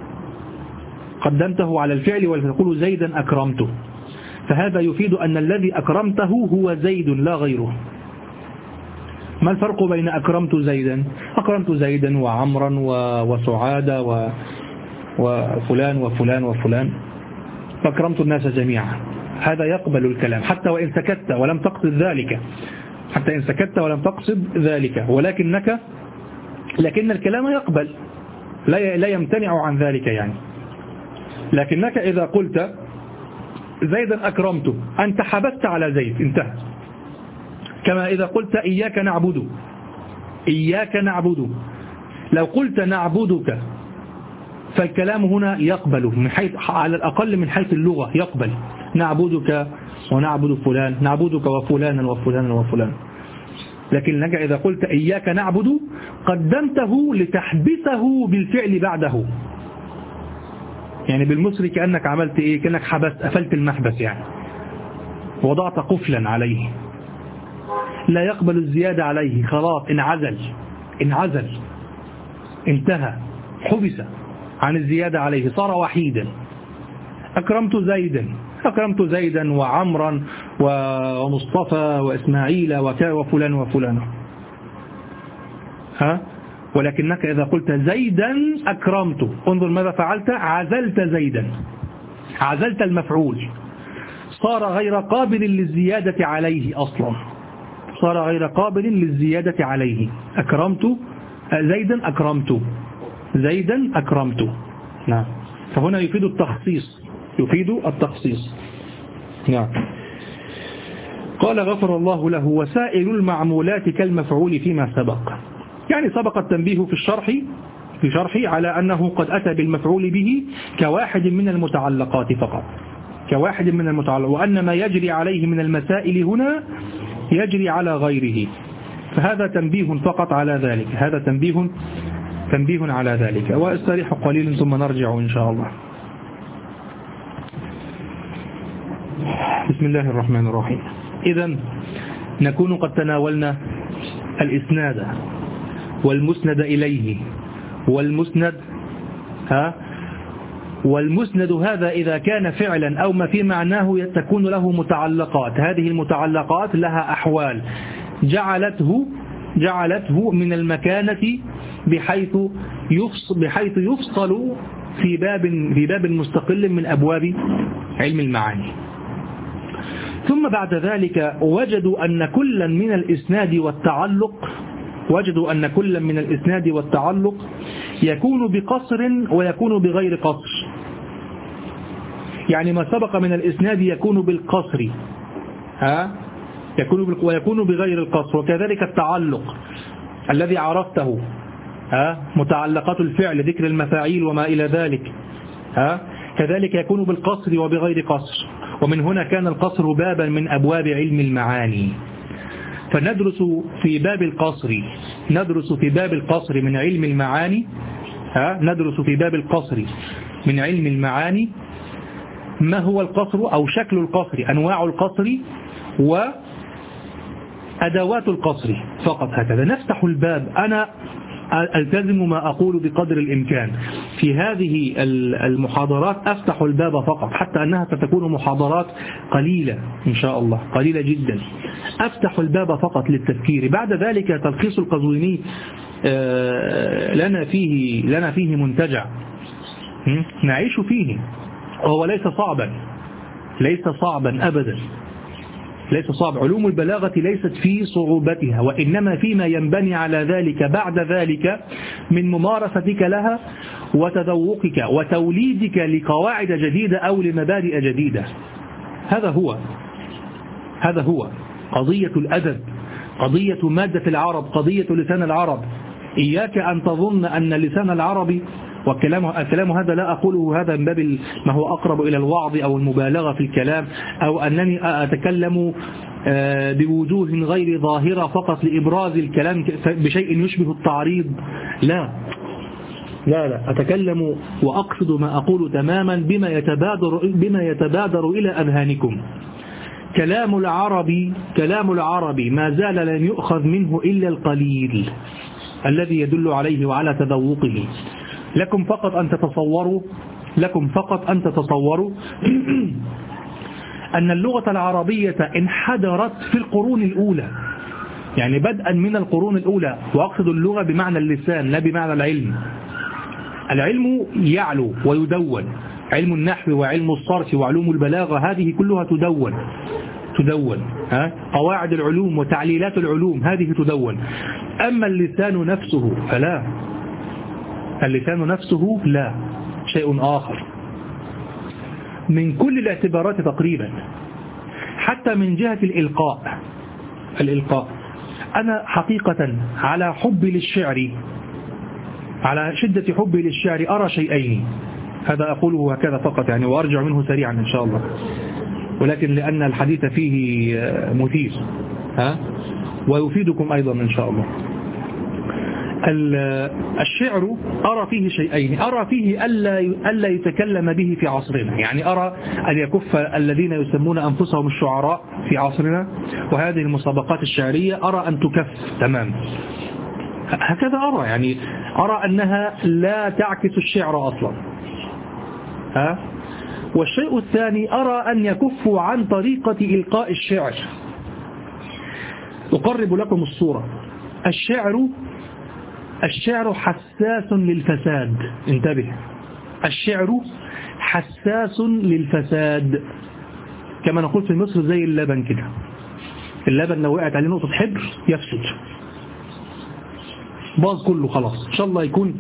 قدمته على الفعل وتقول زيدا أكرمته، فهذا يفيد أن الذي أكرمته هو زيد لا غيره. ما الفرق بين أكرمت زيدا؟ أكرمت زيدا وعمرا وسعادة وفلان وفلان وفلان، فأكرمت الناس جميعا. هذا يقبل الكلام حتى وإن سكت ولم تقصد ذلك، حتى إن سكت ولم تقصد ذلك، لكن الكلام يقبل، لا يمتنع عن ذلك يعني. لكنك إذا قلت زيدا أكرمته، أنت حبست على زيد، انتهى. كما إذا قلت إياك نعبد، إياك نعبد، لو قلت نعبدك فالكلام هنا يقبل من حيث، على الأقل من حيث اللغة يقبل، نعبدك ونعبد فلان، نعبدك وفلانا وفلانا وفلان. لكنك إذا قلت إياك نعبد قدمته لتحبسه بالفعل بعده، يعني بالمصري كأنك عملت إيه؟ كأنك حبست، قفلت المحبس يعني، وضعت قفلا عليه، لا يقبل الزيادة عليه، خلاص انعزل، انتهى، حبس عن الزيادة عليه، صار وحيدا. أكرمت زيدا وعمرا ومصطفى وإسماعيل وفلان وفلان، ولكنك إذا قلت زيدا أكرمت، انظر ماذا فعلت؟ عزلت زيدا، عزلت المفعول، صار غير قابل للزيادة عليه أصلا، صار غير قابل للزيادة عليه. أكرمت زيدا، أكرمت زيدا، أكرمت. نعم. فهنا يفيد التخصيص، يفيد التخصيص. نعم. قال غفر الله له: وسائر المعمولات كالمفعول فيما سبق. يعني سبق التنبيه في شرح على أنه قد أتى بالمفعول به كواحد من المتعلقات فقط، كواحد من المتعلقات، وأن ما يجري عليه من المسائل هنا يجري على غيره، فهذا تنبيه فقط على ذلك، هذا تنبيه على ذلك. وأستريح قليلا ثم نرجع إن شاء الله. بسم الله الرحمن الرحيم. إذن نكون قد تناولنا الإسناد والمسند إليه والمسند هذا إذا كان فعلا أو ما في معناه تكون له متعلقات، هذه المتعلقات لها أحوال جعلته من المكانة بحيث يفصل في باب مستقل من أبواب علم المعاني. ثم بعد ذلك وجدوا أن كلا من الإسناد والتعلق يكون بقصر ويكون بغير قصر. يعني ما سبق من الإسناد يكون بالقصر ويكون بغير القصر، وكذلك التعلق الذي عرفته متعلقات الفعل، ذكر المفاعيل وما إلى ذلك، كذلك يكون بالقصر وبغير قصر. ومن هنا كان القصر بابا من أبواب علم المعاني. فندرس في باب القصر من علم المعاني، ندرس في باب القصر من علم المعاني ما هو القصر أو شكل القصر، أنواع القصر وأدوات القصر فقط. هكذا نفتح الباب. أنا ألتزم ما أقول بقدر الإمكان. في هذه المحاضرات أفتح الباب فقط، حتى أنها ستكون محاضرات قليلة إن شاء الله، قليلة جدا. أفتح الباب فقط للتفكير. بعد ذلك تلخيص القزويني لنا فيه منتجع نعيش فيه، وهو ليس صعبا أبدا، ليس صعب. علوم البلاغة ليست في صعوبتها، وإنما فيما ينبني على ذلك بعد ذلك من ممارستك لها وتذوقك وتوليدك لقواعد جديدة أو لمبادئ جديدة. هذا هو قضية الأدب، قضية مادة العرب، قضية لسان العرب. إياك أن تظن أن لسان العربي، والكلام هذا لا أقوله هذا من باب ما هو أقرب إلى الوعظ أو المبالغة في الكلام، أو أنني أتكلم بوجوه غير ظاهرة فقط لإبراز الكلام بشيء يشبه التعريض. لا، أتكلم وأقصد ما أقول تماما بما يتبادر إلى أذهانكم. كلام العربي ما زال لن يؤخذ منه إلا القليل الذي يدل عليه وعلى تذوقه. لكم فقط أن تتصوروا أن اللغة العربية انحدرت في القرون الأولى، يعني بدءا من القرون الأولى، وأقصد اللغة بمعنى اللسان لا بمعنى العلم. العلم يعلو ويدون، علم النحو وعلم الصرف وعلوم البلاغة هذه كلها تدون. قواعد العلوم وتعليلات العلوم هذه تدون. أما اللسان نفسه فلا، اللسان نفسه لا، شيء آخر من كل الاعتبارات تقريبا، حتى من جهة الإلقاء. أنا حقيقة على شدة حبي للشعر أرى شيئين، هذا أقوله هكذا فقط يعني، وأرجع منه سريعا إن شاء الله، ولكن لأن الحديث فيه مثير ويفيدكم أيضا إن شاء الله. الشعر أرى فيه شيئين، أرى فيه ألا يتكلم به في عصرنا، يعني أرى أن يكف الذين يسمون أنفسهم الشعراء في عصرنا، وهذه المسابقات الشعرية أرى أن تكف تمام، هكذا أرى، يعني أرى أنها لا تعكس الشعر أصلا. والشيء الثاني أرى أن يكفوا عن طريقة إلقاء الشعر. أقرب لكم الصورة. الشعر حساس للفساد، انتبه، الشعر حساس للفساد، كما نقول في مصر زي اللبن كده، اللبن لو وقعت عليه نقطة حبر يفسد، باظ كله خلاص، إن شاء الله يكون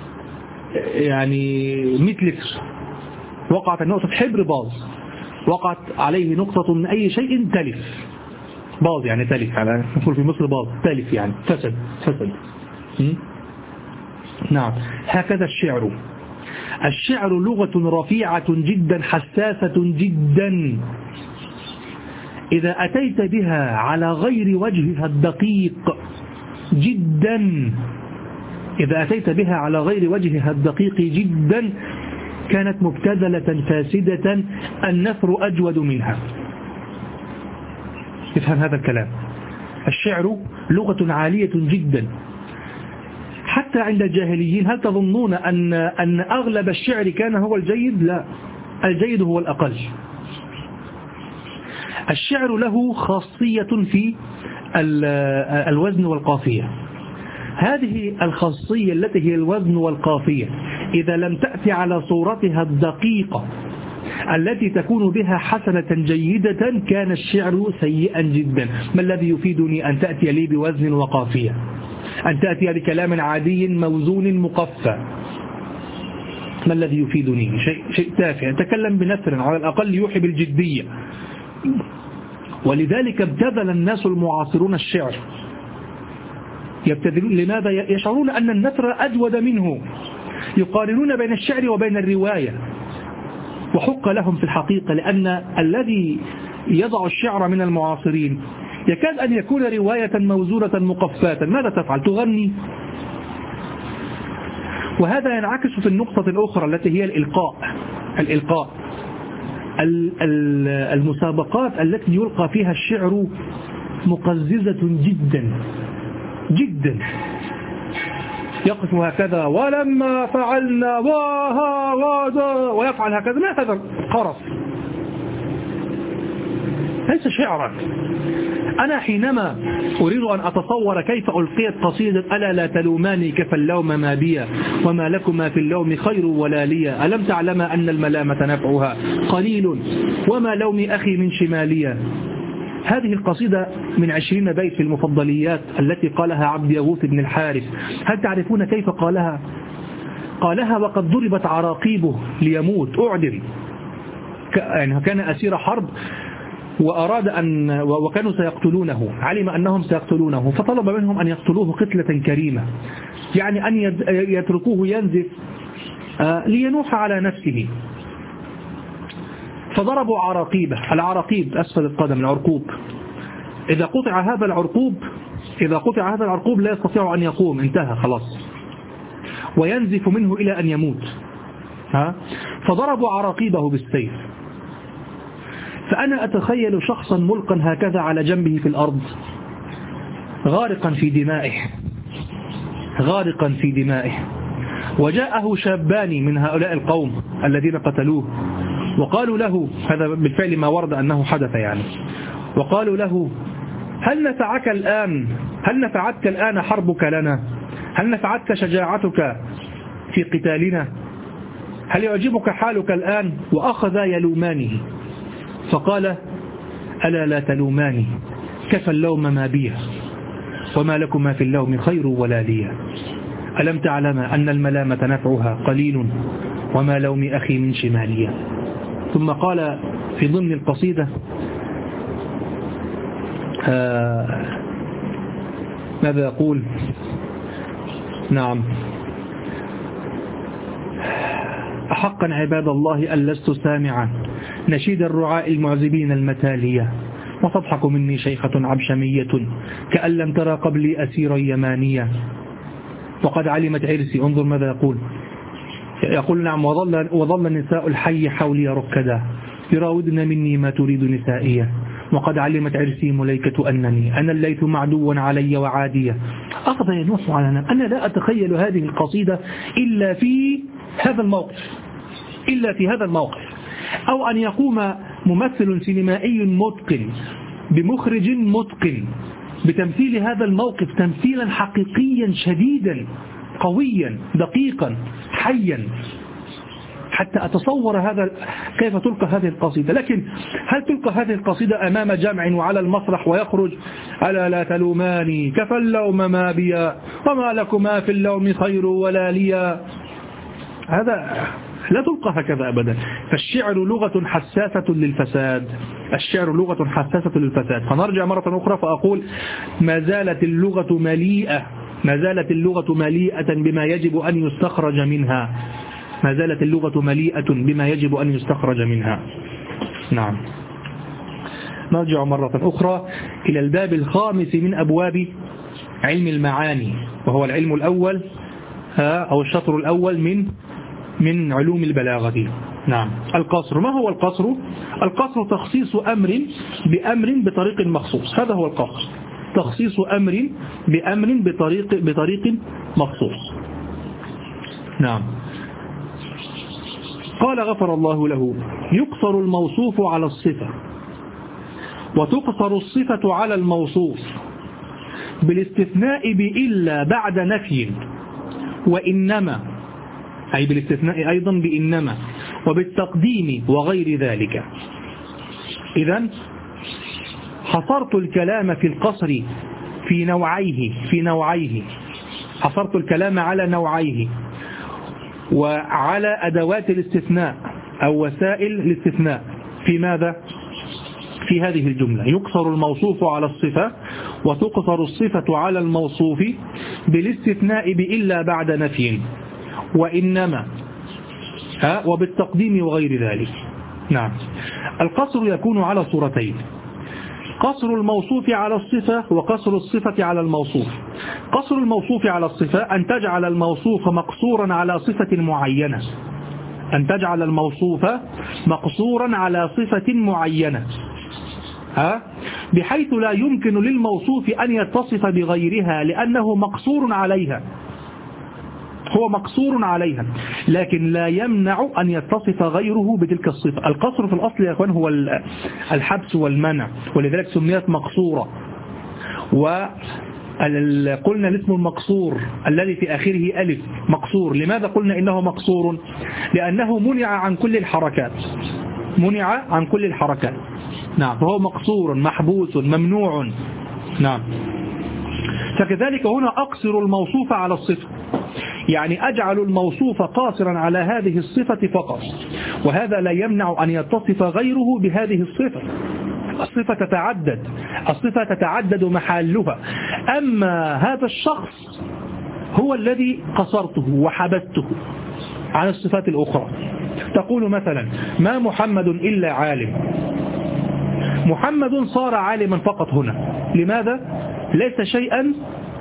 يعني 100 لتر، وقعت نقطة حبر باظ، وقعت عليه نقطة من أي شيء تلف، باظ يعني تلف، يعني نقول في مصر باظ، تلف يعني فسد. نعم، هكذا الشعر لغة رفيعة جدا حساسة جدا، إذا أتيت بها على غير وجهها الدقيق جدا، إذا أتيت بها على غير وجهها الدقيق جدا كانت مبتذلة فاسدة، النثر أجود منها. افهم هذا الكلام. الشعر لغة عالية جدا حتى عند الجاهليين. هل تظنون أن أغلب الشعر كان هو الجيد؟ لا، الجيد هو الأقل. الشعر له خاصية في الوزن والقافية، هذه الخاصية التي هي الوزن والقافية إذا لم تأتي على صورتها الدقيقة التي تكون بها حسنة جيدة كان الشعر سيئا جدا. ما الذي يفيدني أن تأتي لي بوزن وقافية، أن تأتي بكلام عادي موزون مقفى؟ ما الذي يفيدني؟ شيء تافه، أتكلم بنثر على الأقل يوحي بالجدية. ولذلك ابتذل الناس المعاصرون الشعر، يبتذلون. لماذا؟ يشعرون أن النثر أجود منه، يقارنون بين الشعر وبين الرواية، وحق لهم في الحقيقة، لأن الذي يضع الشعر من المعاصرين يكاد أن يكون رواية موزونة مقفاة. ماذا تفعل؟ تغني. وهذا ينعكس في النقطة الأخرى التي هي الإلقاء. المسابقات التي يلقى فيها الشعر مقززة جدا جدا، يقف هكذا ولما فعلنا ويفعل هكذا، ما هذا قرف، ليس شعرا. أنا حينما أريد أن أتصور كيف ألقيت قصيدة ألا لا تلوماني كفى اللوم ما بي وما لكما في اللوم خير ولا لي، ألم تعلم أن الملامة نفعها قليل وما لوم أخي من شمالية. هذه القصيدة من 20 بيت في المفضليات التي قالها عبد يغوث بن الحارث. هل تعرفون كيف قالها؟ قالها وقد ضربت عراقيبه ليموت، أعدم، يعني كان أسير حرب وأراد وكانوا سيقتلونه، علم أنهم سيقتلونه فطلب منهم أن يقتلوه قتلة كريمة، يعني أن يتركوه ينزف لينوح على نفسه. فضربوا عراقيبه، العراقيب أسفل القدم، العرقوب. إذا قطع هذا العرقوب لا يستطيع أن يقوم، انتهى خلاص، وينزف منه إلى أن يموت. فضربوا عراقيبه بالسيف. فأنا أتخيل شخصا ملقا هكذا على جنبه في الأرض غارقا في دمائه، وجاءه شابان من هؤلاء القوم الذين قتلوه وقالوا له، هذا بالفعل ما ورد أنه حدث يعني، وقالوا له هل نفعتك الآن حربك لنا؟ هل نفعتك شجاعتك في قتالنا؟ هل يعجبك حالك الآن؟ وأخذ يلومانه، فقال ألا لا تلوماني كفى اللوم ما بي وما لكما في اللوم خير ولا لي، ألم تعلم أن الملامة نفعها قليل وما لوم أخي من شمالية. ثم قال في ضمن القصيدة ماذا يقول؟ نعم، أحقا عباد الله أن لست سامعا نشيد الرعاء المعذبين المتالية، وتضحك مني شيخة عبشمية كأن لم ترى قبلي أسيرا يمانية، وقد علمت عرسي. انظر ماذا يقول نعم، وظل نساء الحي حولي ركدا يراودن مني ما تريد نسائية، وقد علمت عرسي مليكة أنني أنا الليث معدوا علي وعادية. أخذ ينوح على نفسه. أنا لا أتخيل هذه القصيدة إلا في هذا الموقف، أو أن يقوم ممثل سينمائي متقن بمخرج متقن بتمثيل هذا الموقف تمثيلا حقيقيا شديدا قويا دقيقا حيا، حتى أتصور هذا كيف تلقى هذه القصيدة. لكن هل تلقى هذه القصيدة أمام جمع وعلى المسرح ويخرج ألا لا تلوماني كفى اللوم ما بي وما لكما في اللوم خير ولا لي؟ هذا لا تلقى هكذا أبدا. فالشعر لغة حساسة للفساد، فنرجع مرة أخرى فأقول ما زالت اللغة مليئة بما يجب أن يستخرج منها. نعم. نرجع مرة أخرى إلى الباب الخامس من أبواب علم المعاني، وهو العلم الأول أو الشطر الأول من علوم البلاغة. نعم. القصر. ما هو القصر؟ القصر تخصيص أمر بأمر بطريق مخصوص، هذا هو القصر، تخصيص أمر بأمر بطريق مخصوص. نعم. قال غفر الله له: يقصر الموصوف على الصفة وتقصر الصفة على الموصوف بالاستثناء بإلا بعد نفي وإنما، أي بالاستثناء أيضا بإنما وبالتقديم وغير ذلك. إذن حصرت الكلام في القصر في نوعيه، حصرت الكلام على نوعيه وعلى أدوات الاستثناء أو وسائل الاستثناء. في ماذا؟ في هذه الجملة: يقصر الموصوف على الصفة وتقصر الصفة على الموصوف بالاستثناء بإلا بعد نفي وإنما وبالتقديم وغير ذلك. نعم. القصر يكون على صورتين: قصر الموصوف على الصفة وقصر الصفة على الموصوف. قصر الموصوف على الصفة أن تجعل الموصوف مقصورا على صفة معينة، على صفة معينة بحيث لا يمكن للموصوف أن يتصف بغيرها لأنه مقصور عليها. هو مقصور عليها، لكن لا يمنع أن يتصف غيره بتلك الصفة. القصر في الأصل يا أخوان هو الحبس والمنع، ولذلك سميت مقصورة. وقلنا الاسم المقصور الذي في آخره ألف مقصور. لماذا قلنا إنه مقصور؟ لأنه منع عن كل الحركات، منع عن كل الحركات. نعم، فهو مقصور محبوس ممنوع. نعم. فكذلك هنا أقصر الموصوف على الصفة، يعني أجعل الموصوف قاصرا على هذه الصفة فقط، وهذا لا يمنع أن يتصف غيره بهذه الصفة. الصفة تتعدد محلها. أما هذا الشخص هو الذي قصرته وحبسته عن الصفات الأخرى. تقول مثلا ما محمد إلا عالم، محمد صار عالما فقط هنا. لماذا؟ ليس شيئا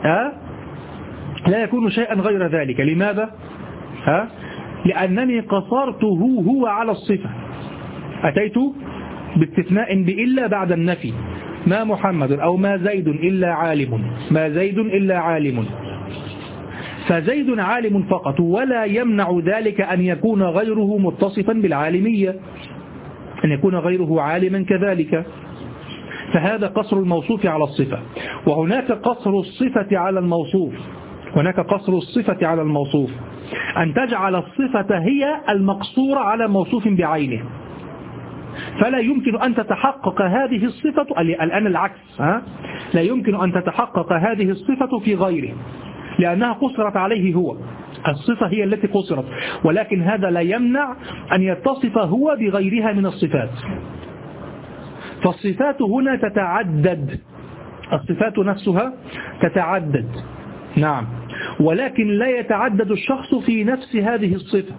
لا يكون شيئا غير ذلك. لماذا؟ لأنني قصرته هو على الصفة، أتيت باستثناء بإلا بعد النفي. ما محمد أو ما زيد إلا عالم، ما زيد إلا عالم، فزيد عالم فقط، ولا يمنع ذلك أن يكون غيره متصفا بالعالمية، أن يكون غيره عالما كذلك. فهذا قصر الموصوف على الصفة. وهناك قصر الصفة على الموصوف، هناك قصر الصفة على الموصوف، أن تجعل الصفة هي المقصورة على موصوف بعينه، فلا يمكن أن تتحقق هذه الصفة. الآن العكس، لا يمكن أن تتحقق هذه الصفة في غيره، لأنها قصرت عليه هو، الصفة هي التي قصرت، ولكن هذا لا يمنع أن يتصف هو بغيرها من الصفات. فالصفات هنا تتعدد، الصفات نفسها تتعدد. نعم، ولكن لا يتعدد الشخص في نفس هذه الصفة،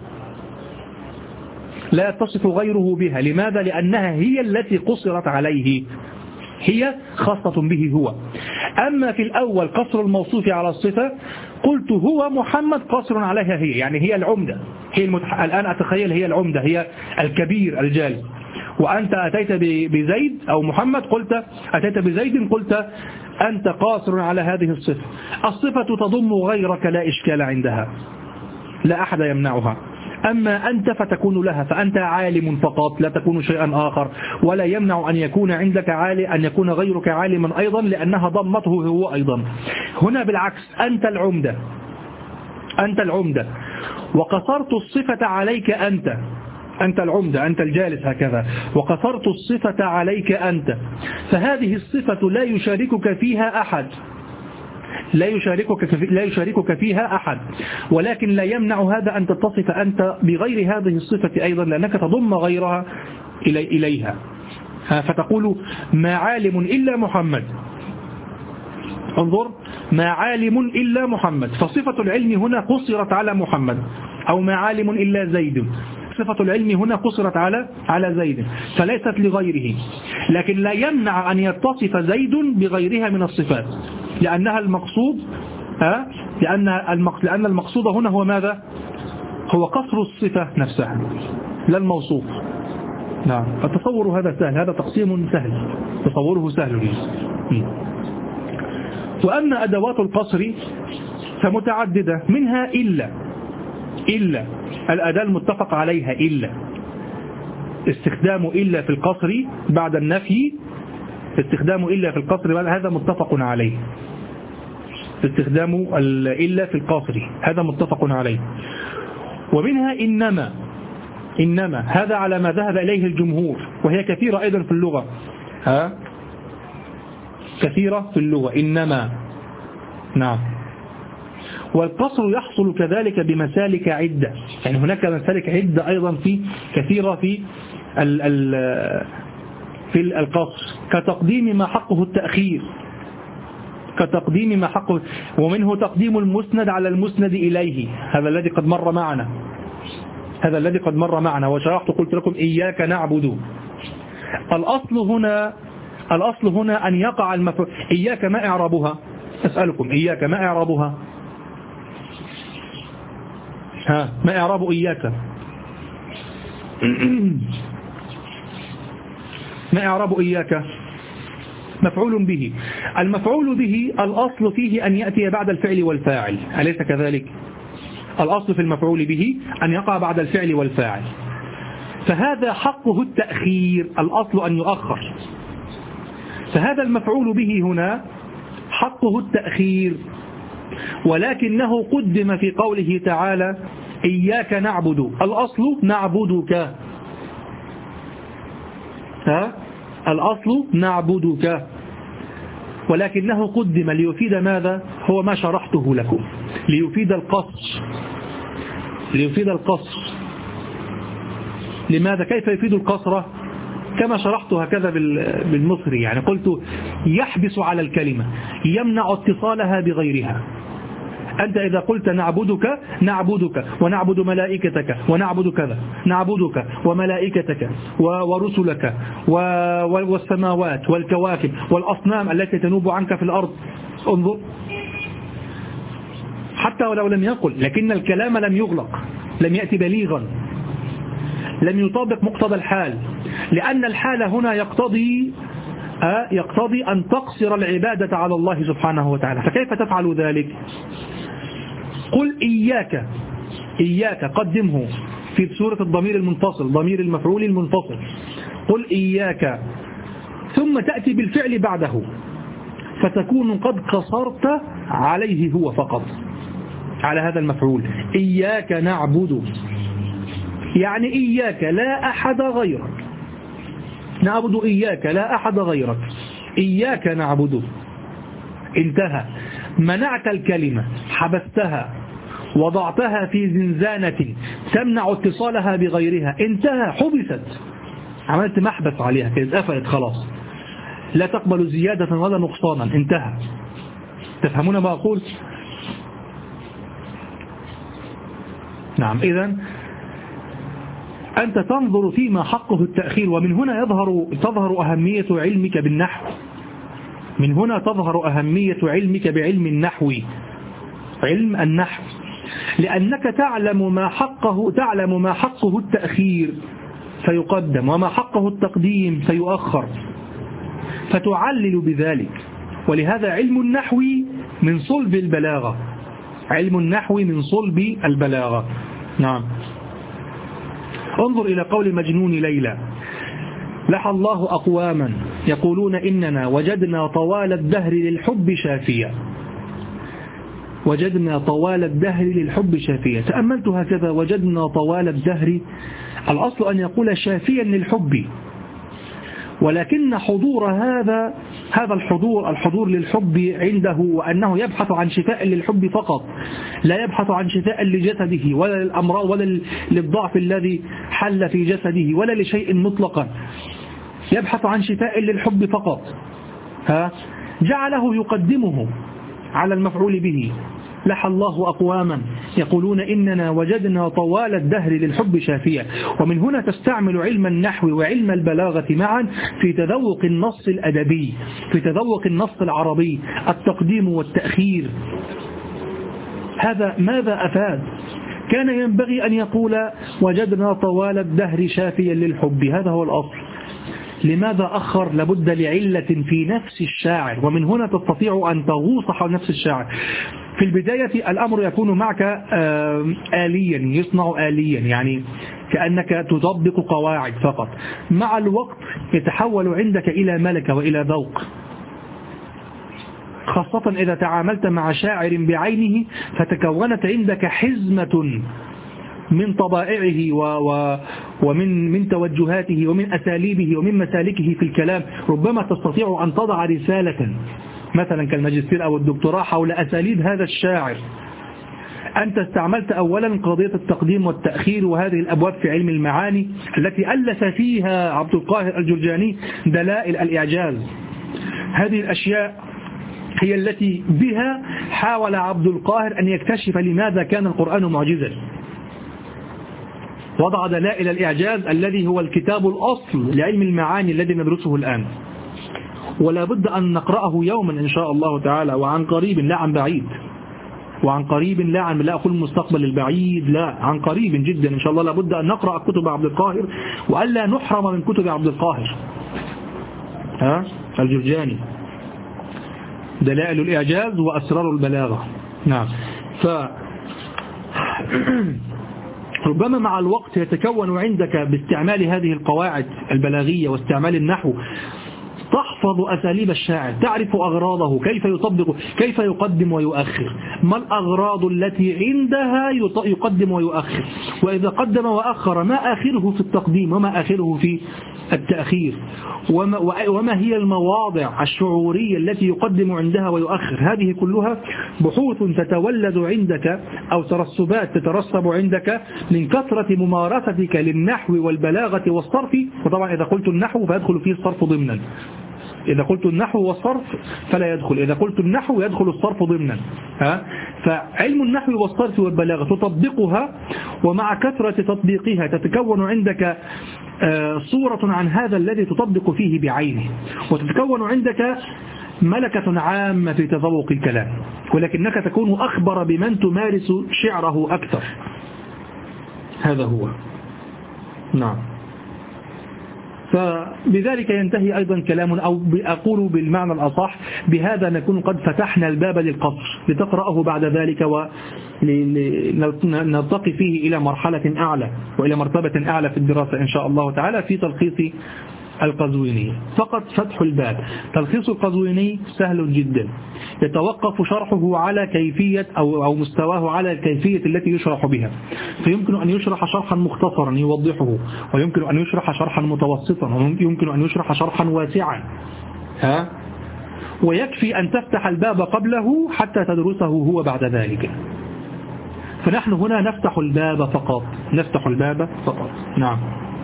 لا يتصف غيره بها. لماذا؟ لأنها هي التي قصرت عليه، هي خاصة به هو. أما في الأول قصر الموصوف على الصفة، قلت هو محمد قصر عليها هي، يعني هي العمدة، هي الآن أتخيل هي العمدة، هي الكبير الجالي. وأنت أتيت بزيد أو محمد، قلت أتيت بزيد، قلت أنت قاصر على هذه الصفة. الصفة تضم غيرك لا إشكال عندها، لا أحد يمنعها. أما أنت فتكون لها، فأنت عالم فقط، لا تكون شيئا آخر، ولا يمنع أن يكون عندك عالم، أن يكون غيرك عالما أيضا، لأنها ضمته هو أيضا. هنا بالعكس، أنت العمدة، أنت العمدة، وقصرت الصفة عليك أنت، أنت العمدة، أنت الجالس هكذا، وقصرت الصفة عليك أنت. فهذه الصفة لا يشاركك فيها أحد، لا يشاركك فيها أحد، ولكن لا يمنع هذا أن تتصف أنت بغير هذه الصفة أيضا، لأنك تضم غيرها إليها. فتقول ما عالم إلا محمد، انظر، ما عالم إلا محمد، فصفة العلم هنا قصرت على محمد. أو ما عالم إلا زيد، صفة العلم هنا قصرت على زيد، فليست لغيره. لكن لا يمنع أن يتصف زيد بغيرها من الصفات، لأنها المقصود، لأن المقصود هنا هو ماذا؟ هو قصر الصفة نفسها لا الموصوف. نعم، فتصور هذا سهل، هذا تقسيم سهل، تصوره سهل. وأما أدوات القصر فمتعددة، منها إلا الأداة المتفق عليها، إلا استخدام إلا في القصر بعد النفي، استخدام إلا في القصر بعد، هذا متفق عليه، استخدام إلا في القصر هذا متفق عليه. ومنها إنما هذا على ما ذهب إليه الجمهور، وهي كثيرة أيضا في اللغة، كثيرة في اللغة إنما. نعم. والقصر يحصل كذلك بمسالك عدة، يعني هناك مسالك عدة أيضا في كثيرة في القصر، كتقديم ما حقه التأخير، كتقديم ما حقه، ومنه تقديم المسند على المسند إليه، هذا الذي قد مر معنا، هذا الذي قد مر معنا وشرحت، قلت لكم إياك نعبد. الأصل هنا أن يقع المفعول. إياك ما إعرابها؟ أسألكم، إياك ما إعرابها؟ ما إعراب إياك؟ ما إعراب إياك؟ مفعول به. المفعول به الأصل فيه أن يأتي بعد الفعل والفاعل، أليس كذلك؟ الأصل في المفعول به أن يقع بعد الفعل والفاعل، فهذا حقه التأخير، الأصل أن يؤخر، فهذا المفعول به هنا حقه التأخير، ولكنه قدم في قوله تعالى إياك نعبد، الأصل نعبدك، الأصل نعبدك، ولكنه قدم ليفيد ماذا؟ هو ما شرحته لكم، ليفيد القصر، ليفيد القصر. لماذا؟ كيف يفيد القصر؟ كما شرحت هكذا بالمصري، يعني قلت يحبس على الكلمة، يمنع اتصالها بغيرها. أنت إذا قلت نعبدك، نعبدك ونعبد ملائكتك ونعبد كذا، نعبدك وملائكتك ورسلك والسماوات والكواكب والأصنام التي تنوب عنك في الأرض. انظر، حتى ولو لم يقل، لكن الكلام لم يغلق، لم يأتي بليغا، لم يطابق مقتضى الحال، لأن الحال هنا يقتضي أن تقصر العبادة على الله سبحانه وتعالى. فكيف تفعل ذلك؟ قل إياك، إياك قدمه في سورة الضمير المنفصل، ضمير المفعول المنفصل، قل إياك، ثم تأتي بالفعل بعده، فتكون قد قصرت عليه هو فقط، على هذا المفعول. إياك نعبد يعني إياك لا أحد غيرك، نعبد إياك لا أحد غيرك، إياك نعبد، انتهى. منعت الكلمة، حبستها، وضعتها في زنزانة تمنع اتصالها بغيرها، انتهى، حبست، عملت محبس عليها كده، قفلت خلاص، لا تقبل زيادة ولا نقصانا، انتهى. تفهمون ما أقول؟ نعم. إذن أنت تنظر فيما حقه التأخير، ومن هنا تظهر أهمية علمك بالنحو، من هنا تظهر أهمية علمك بعلم النحو، علم النحو، لأنك تعلم ما حقه التأخير فيقدم، وما حقه التقديم فيؤخر، فتعلل بذلك. ولهذا علم النحو من صلب البلاغة، علم النحو من صلب البلاغة. نعم. انظر إلى قول مجنون ليلى: لحى الله أقواما يقولون إننا وجدنا طوال الدهر للحب شافيا، وجدنا طوال الدهر للحب شافيا. تأملت هكذا، وجدنا طوال الدهر، الأصل أن يقول شافيا للحب، ولكن حضور هذا الحضور للحب عنده، وأنه يبحث عن شفاء للحب فقط، لا يبحث عن شفاء لجسده ولا للأمراض ولا للضعف الذي حل في جسده ولا لشيء مطلقا، يبحث عن شفاء للحب فقط، جعله يقدمه على المفعول به. لحى الله أقواما يقولون إننا وجدنا طوال الدهر للحب شافيا. ومن هنا تستعمل علم النحو وعلم البلاغة معا في تذوق النص الأدبي، في تذوق النص العربي، التقديم والتأخير. هذا ماذا أفاد؟ كان ينبغي أن يقول وجدنا طوال الدهر شافيا للحب، هذا هو الأصل. لماذا أخر؟ لابد لعلة في نفس الشاعر، ومن هنا تستطيع أن تغوص حول نفس الشاعر. في البداية الأمر يكون معك آليا، يصنع آليا، يعني كأنك تطبق قواعد فقط. مع الوقت يتحول عندك إلى ملكة وإلى ذوق، خاصة إذا تعاملت مع شاعر بعينه، فتكونت عندك حزمة من طبائعه ومن توجهاته ومن أساليبه ومن مسالكه في الكلام. ربما تستطيع أن تضع رسالة مثلا كالماجستير أو الدكتوراه حول أساليب هذا الشاعر. أنت استعملت أولا قضية التقديم والتأخير وهذه الأبواب في علم المعاني التي ألف فيها عبد القاهر الجرجاني دلائل الإعجاز. هذه الأشياء هي التي بها حاول عبد القاهر أن يكتشف لماذا كان القرآن معجزا. وضع دلائل الإعجاز الذي هو الكتاب الأصل لعلم المعاني الذي ندرسه الآن، ولا بد أن نقرأه يوما إن شاء الله تعالى، وعن قريب لا عن بعيد، وعن قريب لا أقول المستقبل البعيد، لا، عن قريب جدا إن شاء الله. لا بد أن نقرأ كتب عبد القاهر، وألا نحرم من كتب عبد القاهر الجرجاني، دلائل الإعجاز وأسرار البلاغة. نعم. ربما مع الوقت يتكون عندك باستعمال هذه القواعد البلاغية واستعمال النحو تحفظ أساليب الشاعر، تعرف أغراضه، كيف يطبق، كيف يقدم ويؤخر، ما الأغراض التي عندها يقدم ويؤخر، وإذا قدم وأخر ما آخره في التقديم وما آخره في التأخير، وما هي المواضع الشعورية التي يقدم عندها ويؤخر. هذه كلها بحوث تتولد عندك أو ترسبات تترسب عندك من كثرة ممارستك للنحو والبلاغة والصرف. وطبعا إذا قلت النحو فيدخل فيه الصرف ضمنا، إذا قلت النحو والصرف فلا يدخل، إذا قلت النحو يدخل الصرف ضمنا. فعلم النحو والصرف والبلاغة تطبقها، ومع كثرة تطبيقها تتكون عندك صورة عن هذا الذي تطبق فيه بعينه، وتتكون عندك ملكة عامة في تذوق الكلام، ولكنك تكون أخبر بمن تمارس شعره أكثر. هذا هو. نعم. فبذلك ينتهي أيضا كلام، أو أقول بالمعنى الأصح بهذا نكون قد فتحنا الباب للقصر لتقرأه بعد ذلك ونرتقي فيه إلى مرحلة أعلى وإلى مرتبة أعلى في الدراسة إن شاء الله تعالى في تلخيص القزويني. فقط فتح الباب. تلخيص القزويني سهل جدا، يتوقف شرحه على كيفية أو مستواه على الكيفية التي يشرح بها، فيمكن أن يشرح شرحا مختصرا يوضحه، ويمكن أن يشرح شرحا متوسطا، ويمكن أن يشرح شرحا واسعا. ويكفي أن تفتح الباب قبله حتى تدرسه هو بعد ذلك. فنحن هنا نفتح الباب فقط، نفتح الباب فقط. نعم.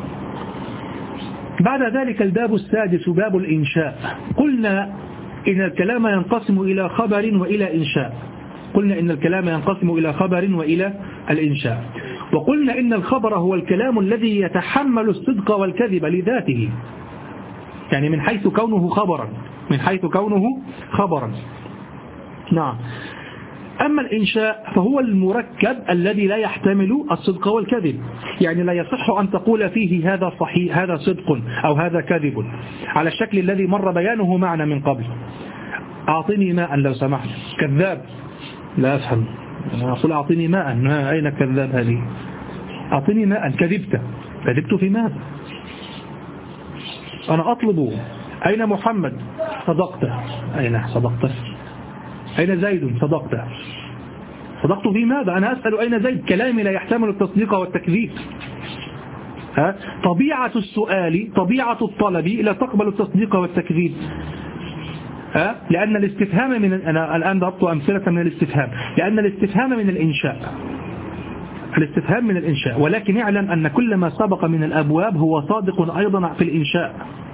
بعد ذلك الباب السادس باب الإنشاء. قلنا إن الكلام ينقسم إلى خبر وإلى إنشاء. قلنا إن الكلام ينقسم إلى خبر وإلى الإنشاء، وقلنا إن الخبر هو الكلام الذي يتحمل الصدق والكذب لذاته، يعني من حيث كونه خبرا، من حيث كونه خبرا. نعم. أما الإنشاء فهو المركب الذي لا يحتمل الصدق والكذب، يعني لا يصح أن تقول فيه هذا صحيح، هذا صدق أو هذا كذب، على الشكل الذي مر بيانه معنا من قبل. أعطني ماء لو سمحت. كذاب. لا أفهم. أقول أعطني ماء. أين الكذاب هذه؟ أعطني ماء. كذبت. كذبت في ماذا؟ أنا أطلب. أين محمد؟ صدقت. أين صدقت؟ أين زيد؟ صدقت. صدقت في ماذا؟ أنا أسأل أين زيد. كلامي لا يحتمل التصديق والتكذيب. طبيعة السؤال، طبيعة الطلب لا تقبل التصديق والتكذيب. لأن الاستفهام من، أنا الآن ضربت أمثلة من الاستفهام، لأن الاستفهام من الإنشاء، الاستفهام من الإنشاء، ولكن اعلم أن كل ما سبق من الأبواب هو صادق أيضا في الإنشاء.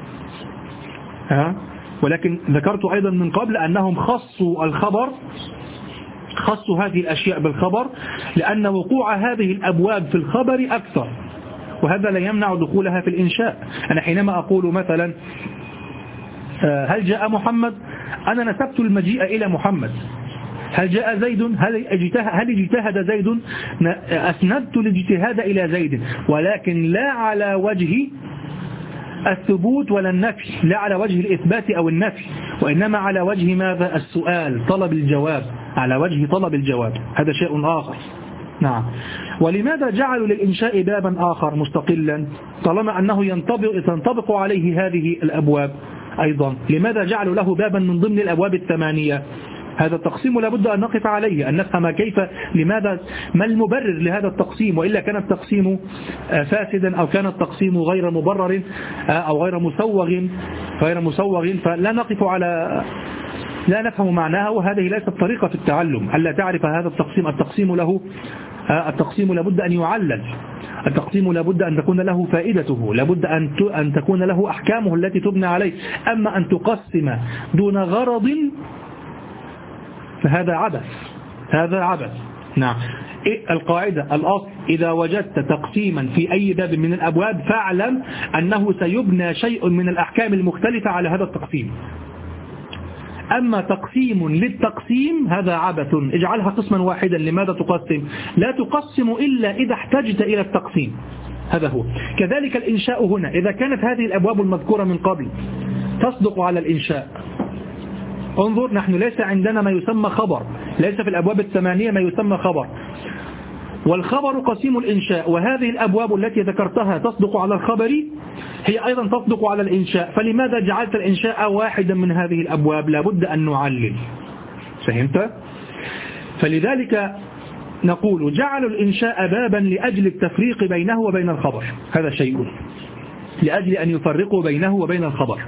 ولكن ذكرت أيضا من قبل أنهم خصوا الخبر، خصوا هذه الأشياء بالخبر لأن وقوع هذه الأبواب في الخبر أكثر، وهذا لا يمنع دخولها في الإنشاء. أنا حينما أقول مثلا هل جاء محمد، أنا نسبت المجيء إلى محمد. هل جاء زيد، هل اجتهد زيد، أسندت الاجتهاد إلى زيد، ولكن لا على وجه الثبوت ولا النفي، لا على وجه الإثبات أو النفي، وإنما على وجه ماذا؟ السؤال، طلب الجواب، على وجه طلب الجواب. هذا شيء آخر. نعم. ولماذا جعلوا للإنشاء بابا آخر مستقلا طالما أنه تنطبق عليه هذه الأبواب أيضا؟ لماذا جعلوا له بابا من ضمن الأبواب الثمانية؟ هذا التقسيم لابد أن نقف عليه، أن نفهم كيف، لماذا، ما المبرر لهذا التقسيم، وإلا كان التقسيم فاسدا أو كان التقسيم غير مبرر أو غير مسوغ فلا نقف على، لا نفهم معناها، وهذه ليست طريقة في التعلم ألا تعرف هذا التقسيم. التقسيم لابد أن يعلل، التقسيم لابد أن تكون له فائدته، لابد أن تكون له أحكامه التي تبنى عليه. أما أن تقسم دون غرض فهذا عبث، هذا عبث. نعم. القاعدة، الأصل، إذا وجدت تقسيما في أي باب من الأبواب فاعلم أنه سيبنى شيء من الأحكام المختلفة على هذا التقسيم. أما تقسيم للتقسيم هذا عبث، اجعلها قسما واحدا. لماذا تقسم؟ لا تقسم إلا إذا احتجت إلى التقسيم. هذا هو. كذلك الإنشاء هنا، إذا كانت هذه الأبواب المذكورة من قبل تصدق على الإنشاء. انظر، نحن ليس عندنا ما يسمى خبر، ليس في الأبواب الثمانية ما يسمى خبر، والخبر قسيم الإنشاء، وهذه الأبواب التي ذكرتها تصدق على الخبر هي أيضا تصدق على الإنشاء، فلماذا جعلت الإنشاء واحدا من هذه الأبواب؟ لابد أن نعلل. فهمت؟ فلذلك نقول جعلوا الإنشاء بابا لأجل التفريق بينه وبين الخبر، هذا شيء، لأجل أن يفرقوا بينه وبين الخبر،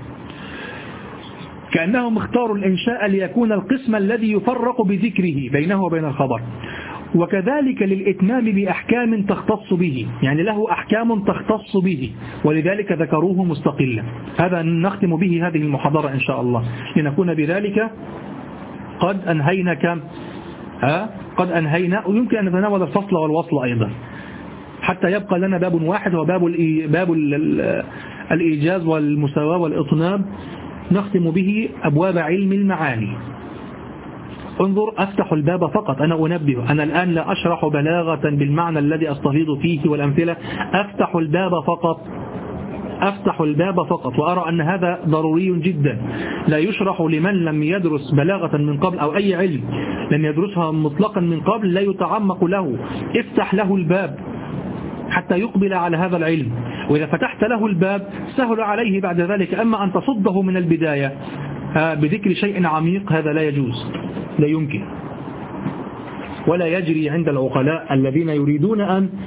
كأنهم اختاروا الإنشاء ليكون القسم الذي يفرق بذكره بينه وبين الخبر. وكذلك للإتمام بأحكام تختص به، يعني له أحكام تختص به، ولذلك ذكروه مستقلا. هذا نختم به هذه المحاضرة إن شاء الله، لنكون بذلك قد أنهينا كم؟ قد أنهينا، ويمكن أن نتناول الفصل والوصل أيضا، حتى يبقى لنا باب واحد، وباب الإيجاز والمساواة والإطناب، نختم به أبواب علم المعاني. انظر، أفتح الباب فقط، أنا أنبه، أنا الآن لا أشرح بلاغة بالمعنى الذي أستفيض فيه والأمثلة، أفتح الباب فقط، أفتح الباب فقط، وأرى أن هذا ضروري جدا، لا يشرح لمن لم يدرس بلاغة من قبل أو أي علم لم يدرسها مطلقا من قبل، لا يتعمق له، افتح له الباب حتى يقبل على هذا العلم، وإذا فتحت له الباب سهل عليه بعد ذلك. أما أن تصده من البداية بذكر شيء عميق، هذا لا يجوز، لا يمكن، ولا يجري عند العقلاء الذين يريدون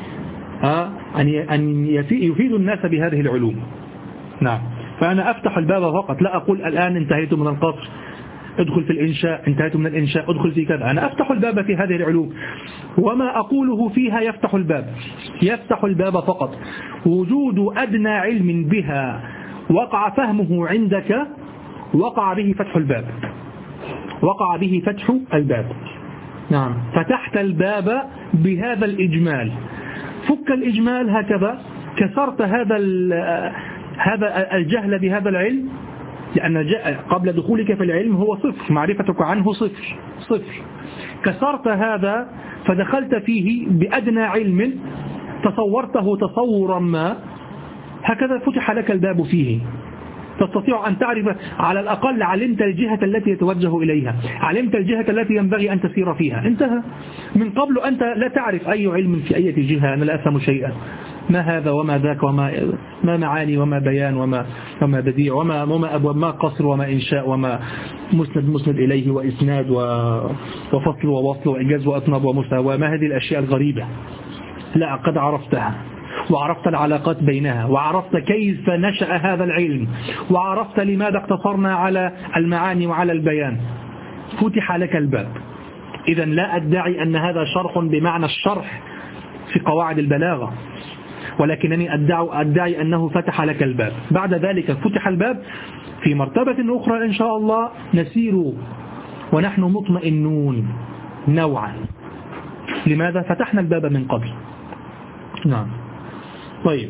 أن يفيدوا الناس بهذه العلوم. نعم، فأنا أفتح الباب فقط، لا أقول الآن انتهيت من القصر ادخل في الإنشاء، انتهيت من الإنشاء ادخل في كذا، أنا أفتح الباب في هذه العلوم، وما أقوله فيها يفتح الباب، يفتح الباب فقط. وجود أدنى علم بها وقع فهمه عندك، وقع به فتح الباب، وقع به فتح الباب. نعم، فتحت الباب بهذا الإجمال، فك الإجمال هكذا، كسرت هذا الجهل بهذا العلم، لأن قبل دخولك في العلم هو صفر، معرفتك عنه صفر، كسرت هذا فدخلت فيه بأدنى علم، تصورته تصورا ما، هكذا فتح لك الباب فيه، تستطيع أن تعرف، على الأقل علمت الجهة التي يتوجه إليها، علمت الجهة التي ينبغي أن تسير فيها، انتهى. من قبل أنت لا تعرف أي علم في أي جهة، أنا لا أفهم شيئا، ما هذا وما ذاك، ما معاني وما بيان وما بديع وما أبواب، ما قصر وما إنشاء وما مسند إليه وإسناد وفصل ووصل وإنجاز وأطناب ومساواة، ما هذه الأشياء الغريبة؟ لا، قد عرفتها، وعرفت العلاقات بينها، وعرفت كيف نشأ هذا العلم، وعرفت لماذا اقتصرنا على المعاني وعلى البيان، فتح لك الباب. إذن لا أدعي أن هذا شرح بمعنى الشرح في قواعد البلاغة، ولكنني أدعي أنه فتح لك الباب. بعد ذلك فتح الباب في مرتبة أخرى إن شاء الله، نسير ونحن مطمئنون نوعا. لماذا؟ فتحنا الباب من قبل. نعم، طيب.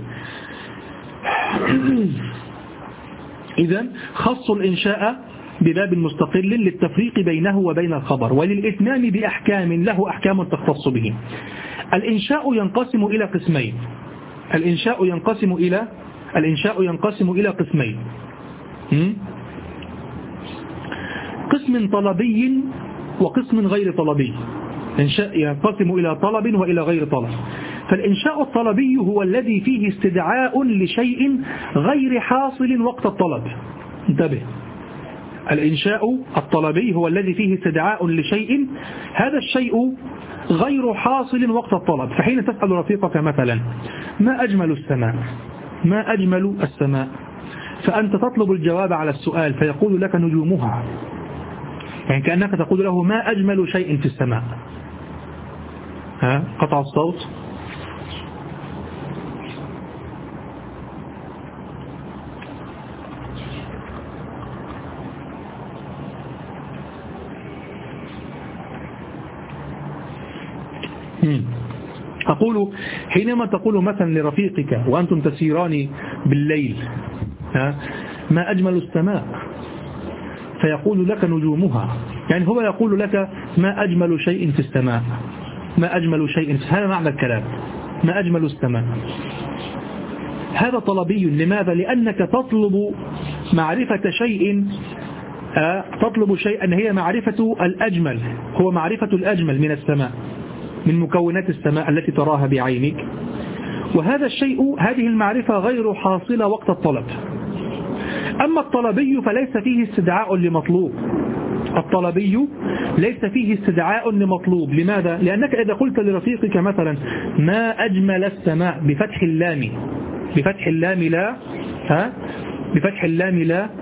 إذن خصوا الإنشاء بباب مستقل للتفريق بينه وبين الخبر، وللإتمام بأحكام له أحكام تختص به. الإنشاء ينقسم إلى قسمين، الإنشاء ينقسم إلى قسمين، قسم طلبي وقسم غير طلبي. إنشاء ينقسم إلى طلب وإلى غير طلب. فالإنشاء الطلبي هو الذي فيه استدعاء لشيء غير حاصل وقت الطلب. انتبه، الإنشاء الطلبي هو الذي فيه استدعاء لشيء، هذا الشيء غير حاصل وقت الطلب. فحين تسأل رفيقك مثلا ما أجمل السماء، ما أجمل السماء، فأنت تطلب الجواب على السؤال، فيقول لك نجومها، يعني كأنك تقول له ما أجمل شيء في السماء. قطع الصوت. أقول حينما تقول مثلا لرفيقك وأنتم تسيران بالليل ما أجمل السماء، فيقول لك نجومها، يعني هو يقول لك ما أجمل شيء في السماء، ما أجمل شيء في، هذا معنى الكلام، ما أجمل السماء. هذا طلبي. لماذا؟ لأنك تطلب معرفة شيء، تطلب شيئا هي معرفة الأجمل، هو معرفة الأجمل من السماء. من مكونات السماء التي تراها بعينك. وهذا الشيء، هذه المعرفة غير حاصلة وقت الطلب. أما الطلبي فليس فيه استدعاء لمطلوب. الطلبي ليس فيه استدعاء لمطلوب. لماذا؟ لأنك إذا قلت لرفيقك مثلا ما أجمل السماء بفتح اللام، بفتح اللام لا، بفتح اللام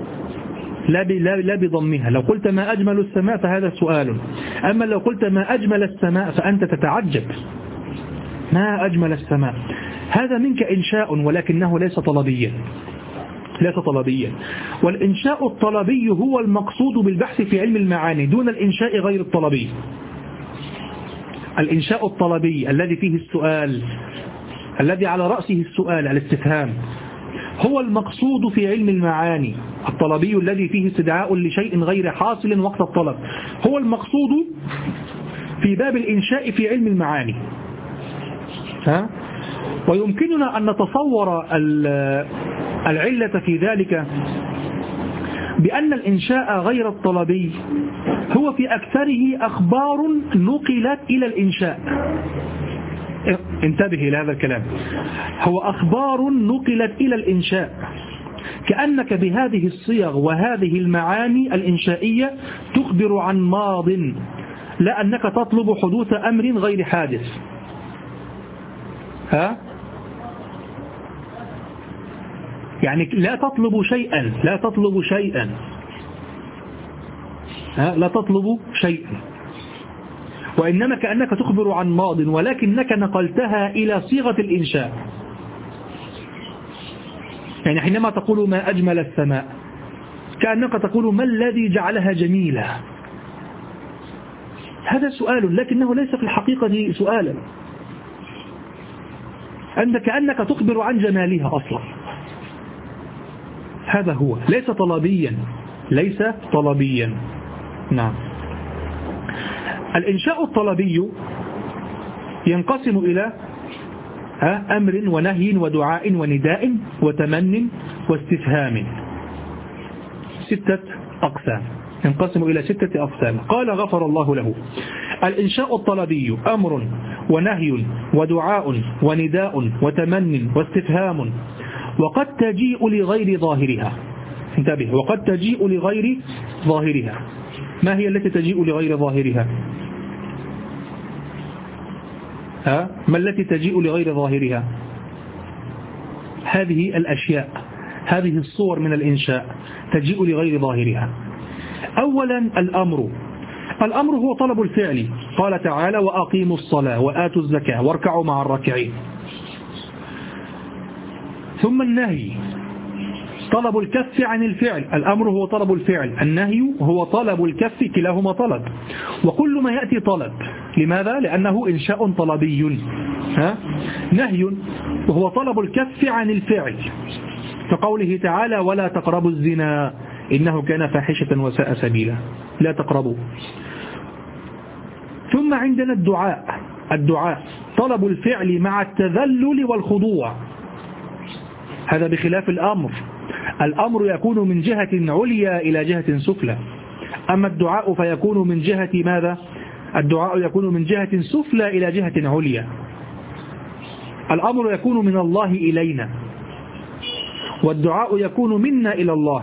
لا بضمها. لو قلت ما أجمل السماء فهذا سؤال. أما لو قلت ما أجمل السماء فأنت تتعجب، ما أجمل السماء. هذا منك إنشاء ولكنه ليس طلبيا، ليس طلبيا. والإنشاء الطلبي هو المقصود بالبحث في علم المعاني دون الإنشاء غير الطلبي. الإنشاء الطلبي الذي فيه السؤال، الذي على رأسه السؤال الاستفهام، هو المقصود في علم المعاني. الطلبي الذي فيه استدعاء لشيء غير حاصل وقت الطلب هو المقصود في باب الإنشاء في علم المعاني. ويمكننا أن نتصور العلة في ذلك بأن الإنشاء غير الطلبي هو في أكثره أخبار نقلت إلى الإنشاء. انتبه إلى هذا الكلام، هو أخبار نقلت إلى الإنشاء، كأنك بهذه الصيغ وهذه المعاني الإنشائية تخبر عن ماض، لا أنك تطلب حدوث أمر غير حادث. يعني لا تطلب شيئا، لا تطلب شيئا، لا تطلب شيئا، وإنما كأنك تخبر عن ماض ولكنك نقلتها إلى صيغة الإنشاء. يعني حينما تقول ما أجمل السماء كأنك تقول ما الذي جعلها جميلة. هذا سؤال لكنه ليس في الحقيقة سؤالا، أنت كأنك تخبر عن جمالها أصلا. هذا هو، ليس طلبيا، ليس طلبيا. نعم. الإنشاء الطلبي ينقسم إلى أمر ونهي ودعاء ونداء وتمن واستفهام، 6 أقسام، ينقسم إلى 6 أقسام. قال غفر الله له: الإنشاء الطلبي أمر ونهي ودعاء ونداء وتمن واستفهام، وقد تجيء لغير ظاهرها. انتبه، وقد تجيء لغير ظاهرها. ما هي التي تجيء لغير ظاهرها؟ ما التي تجيء لغير ظاهرها؟ هذه الأشياء، هذه الصور من الإنشاء تجيء لغير ظاهرها. أولا الأمر هو طلب الفعل، قال تعالى: وأقيموا الصلاة وآتوا الزكاة واركعوا مع الراكعين. ثم النهي طلب الكف عن الفعل، الأمر هو طلب الفعل، النهي هو طلب الكف، كلاهما طلب. وكل ما يأتي طلب. لماذا؟ لأنه إنشاء طلبي. نهي وهو طلب الكف عن الفعل، كقوله تعالى: ولا تقربوا الزنا إنه كان فاحشة وساء سبيلا، لا تقربوا. ثم عندنا الدعاء طلب الفعل مع التذلل والخضوع، هذا بخلاف الأمر يكون من جهة عليا إلى جهة سفلى، أما الدعاء فيكون من جهة ماذا؟ الدعاء يكون من جهة سفلى إلى جهة عليا. الأمر يكون من الله إلينا، والدعاء يكون منا إلى الله،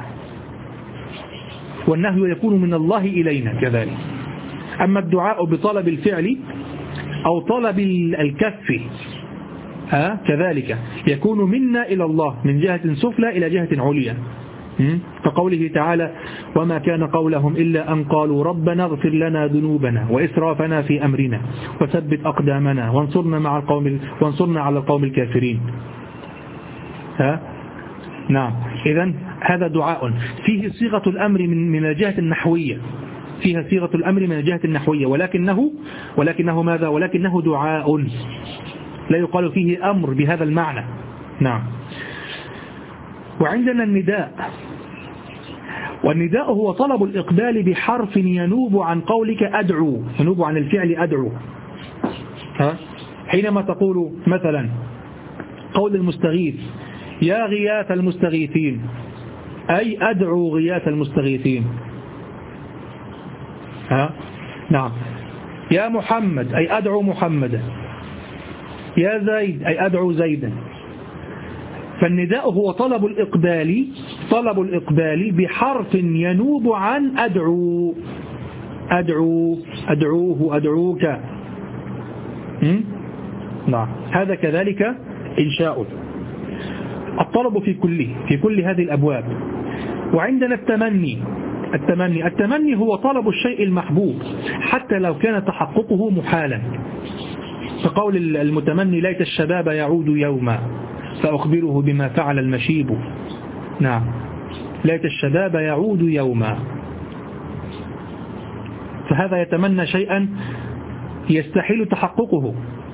والنهي يكون من الله إلينا كذلك. أما الدعاء بطلب الفعل أو طلب الكف كذلك يكون منا إلى الله من جهة سفلى إلى جهة عليا، كقوله تعالى: وما كان قولهم إلا أن قالوا ربنا اغفر لنا ذنوبنا وإسرافنا في أمرنا وثبت أقدامنا وانصرنا على القوم الكافرين. نعم. إذن هذا دعاء فيه صيغة الأمر من الجهة النحوية، فيها صيغة الأمر من الجهة النحوية، ولكنه ماذا؟ ولكنه دعاء، لا يقال فيه أمر بهذا المعنى. نعم. وعندنا النداء، والنداء هو طلب الإقبال بحرف ينوب عن قولك أدعو، ينوب عن الفعل أدعو. حينما تقول مثلا قول المستغيث: يا غياث المستغيثين، أي أدعو غياث المستغيثين. نعم. يا محمد أي أدعو محمدا، يا زيد أي أدعو زيدا. فالنداء هو طلب الإقبال بحرف ينوب عن أدعو، أدعوه، أدعوك. نعم، هذا كذلك إنشاء. الطلب في كل هذه الأبواب. وعندنا التمني هو طلب الشيء المحبوب حتى لو كان تحققه محالا، فقول المتمني ليت الشباب يعود يوما فأخبره بما فعل المشيب. نعم، ليت الشباب يعود يوما، فهذا يتمنى شيئا يستحيل تحققه.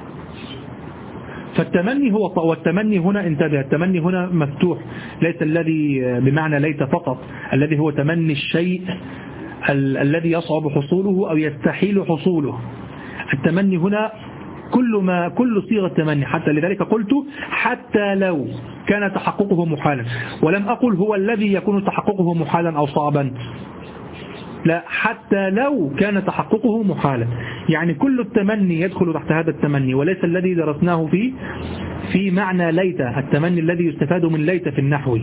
فالتمني والتمني هنا انتبه، التمني هنا مفتوح، ليس الذي بمعنى ليت فقط، الذي هو تمني الشيء الذي يصعب حصوله أو يستحيل حصوله. التمني هنا كل صيغة تمني، حتى لذلك قلت حتى لو كان تحققه محالا، ولم أقل هو الذي يكون تحققه محالا أو صعبا، لا، حتى لو كان تحققه محالا. يعني كل التمني يدخل تحت هذا التمني، وليس الذي درسناه في معنى ليت، التمني الذي يستفاد من ليت في النحو.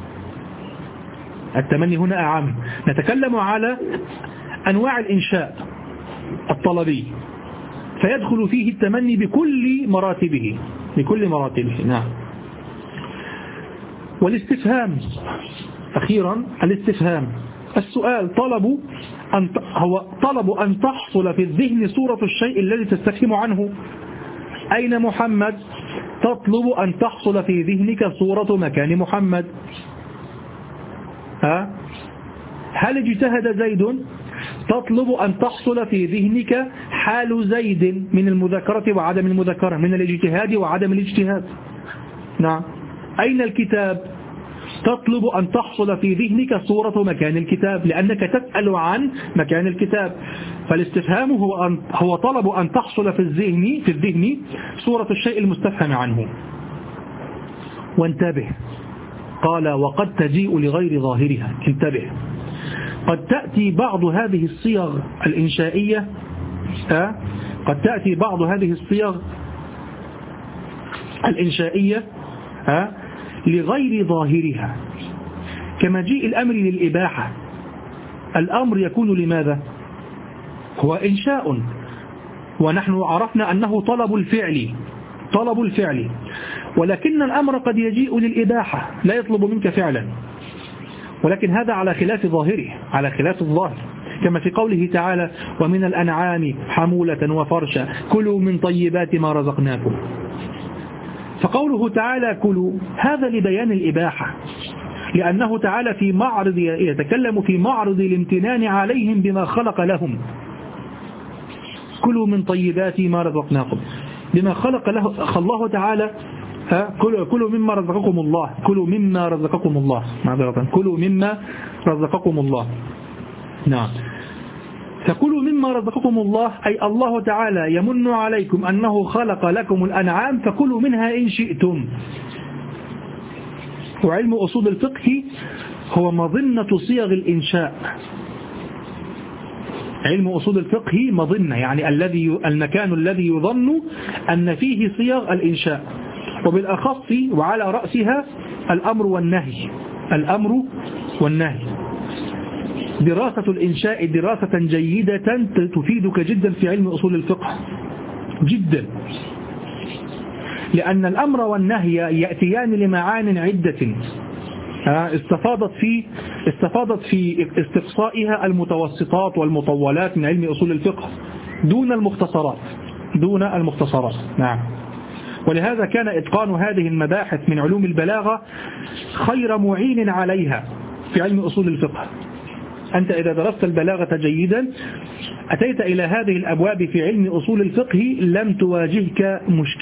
التمني هنا أعم. نتكلم على أنواع الإنشاء الطلبي، فيدخل فيه التمني بكل مراتبه. نعم. والاستفهام أخيرا، الاستفهام السؤال هو طلب أن تحصل في الذهن صورة الشيء الذي تستفهم عنه. أين محمد؟ تطلب أن تحصل في ذهنك صورة مكان محمد. هل اجتهد زيد؟ تطلب أن تحصل في ذهنك حال زيد من المذاكرة وعدم المذاكرة، من الاجتهاد وعدم الاجتهاد. نعم. أين الكتاب؟ تطلب أن تحصل في ذهنك صورة مكان الكتاب، لأنك تسأل عن مكان الكتاب. فالاستفهام هو طلب أن تحصل في الذهن صورة الشيء المستفهم عنه. وانتبه، قال وقد تجيء لغير ظاهرها. انتبه، قد تأتي بعض هذه الصيغ الإنشائية لغير ظاهرها، كمجيء الأمر للإباحة. الأمر يكون لماذا؟ هو إنشاء، ونحن عرفنا أنه طلب الفعل، ولكن الأمر قد يجيء للإباحة، لا يطلب منك فعلا، ولكن هذا على خلاف ظاهره، على خلاف الظاهر، كما في قوله تعالى ومن الأنعام حمولة وفرشا كلوا من طيبات ما رزقناكم. فقوله تعالى كلوا هذا لبيان الإباحة، لأنه تعالى يتكلم في معرض الامتنان عليهم بما خلق لهم. كلوا من طيبات ما رزقناكم، بما خلق له الله تعالى. كلوا مما رزقكم الله، كلوا مما رزقكم الله، كلوا مما رزقكم الله. نعم. فكلوا مما رزقكم الله، أي الله تعالى يمن عليكم أنه خلق لكم الأنعام، فكلوا منها إن شئتم. وعلم أصول الفقه هو مظنة صيغ الإنشاء. علم أصول الفقه مظنة، يعني المكان الذي يظن أن فيه صيغ الإنشاء، وبالأخص وعلى رأسها الأمر والنهي. دراسة الإنشاء دراسة جيدة تفيدك جدا في علم أصول الفقه جدا، لأن الأمر والنهي يأتيان لمعان عدة استفاضت في استقصائها المتوسطات والمطولات من علم أصول الفقه دون المختصرات. نعم. ولهذا كان إتقان هذه المباحث من علوم البلاغة خير معين عليها في علم أصول الفقه. أنت إذا درست البلاغة جيدا أتيت إلى هذه الأبواب في علم أصول الفقه لم تواجهك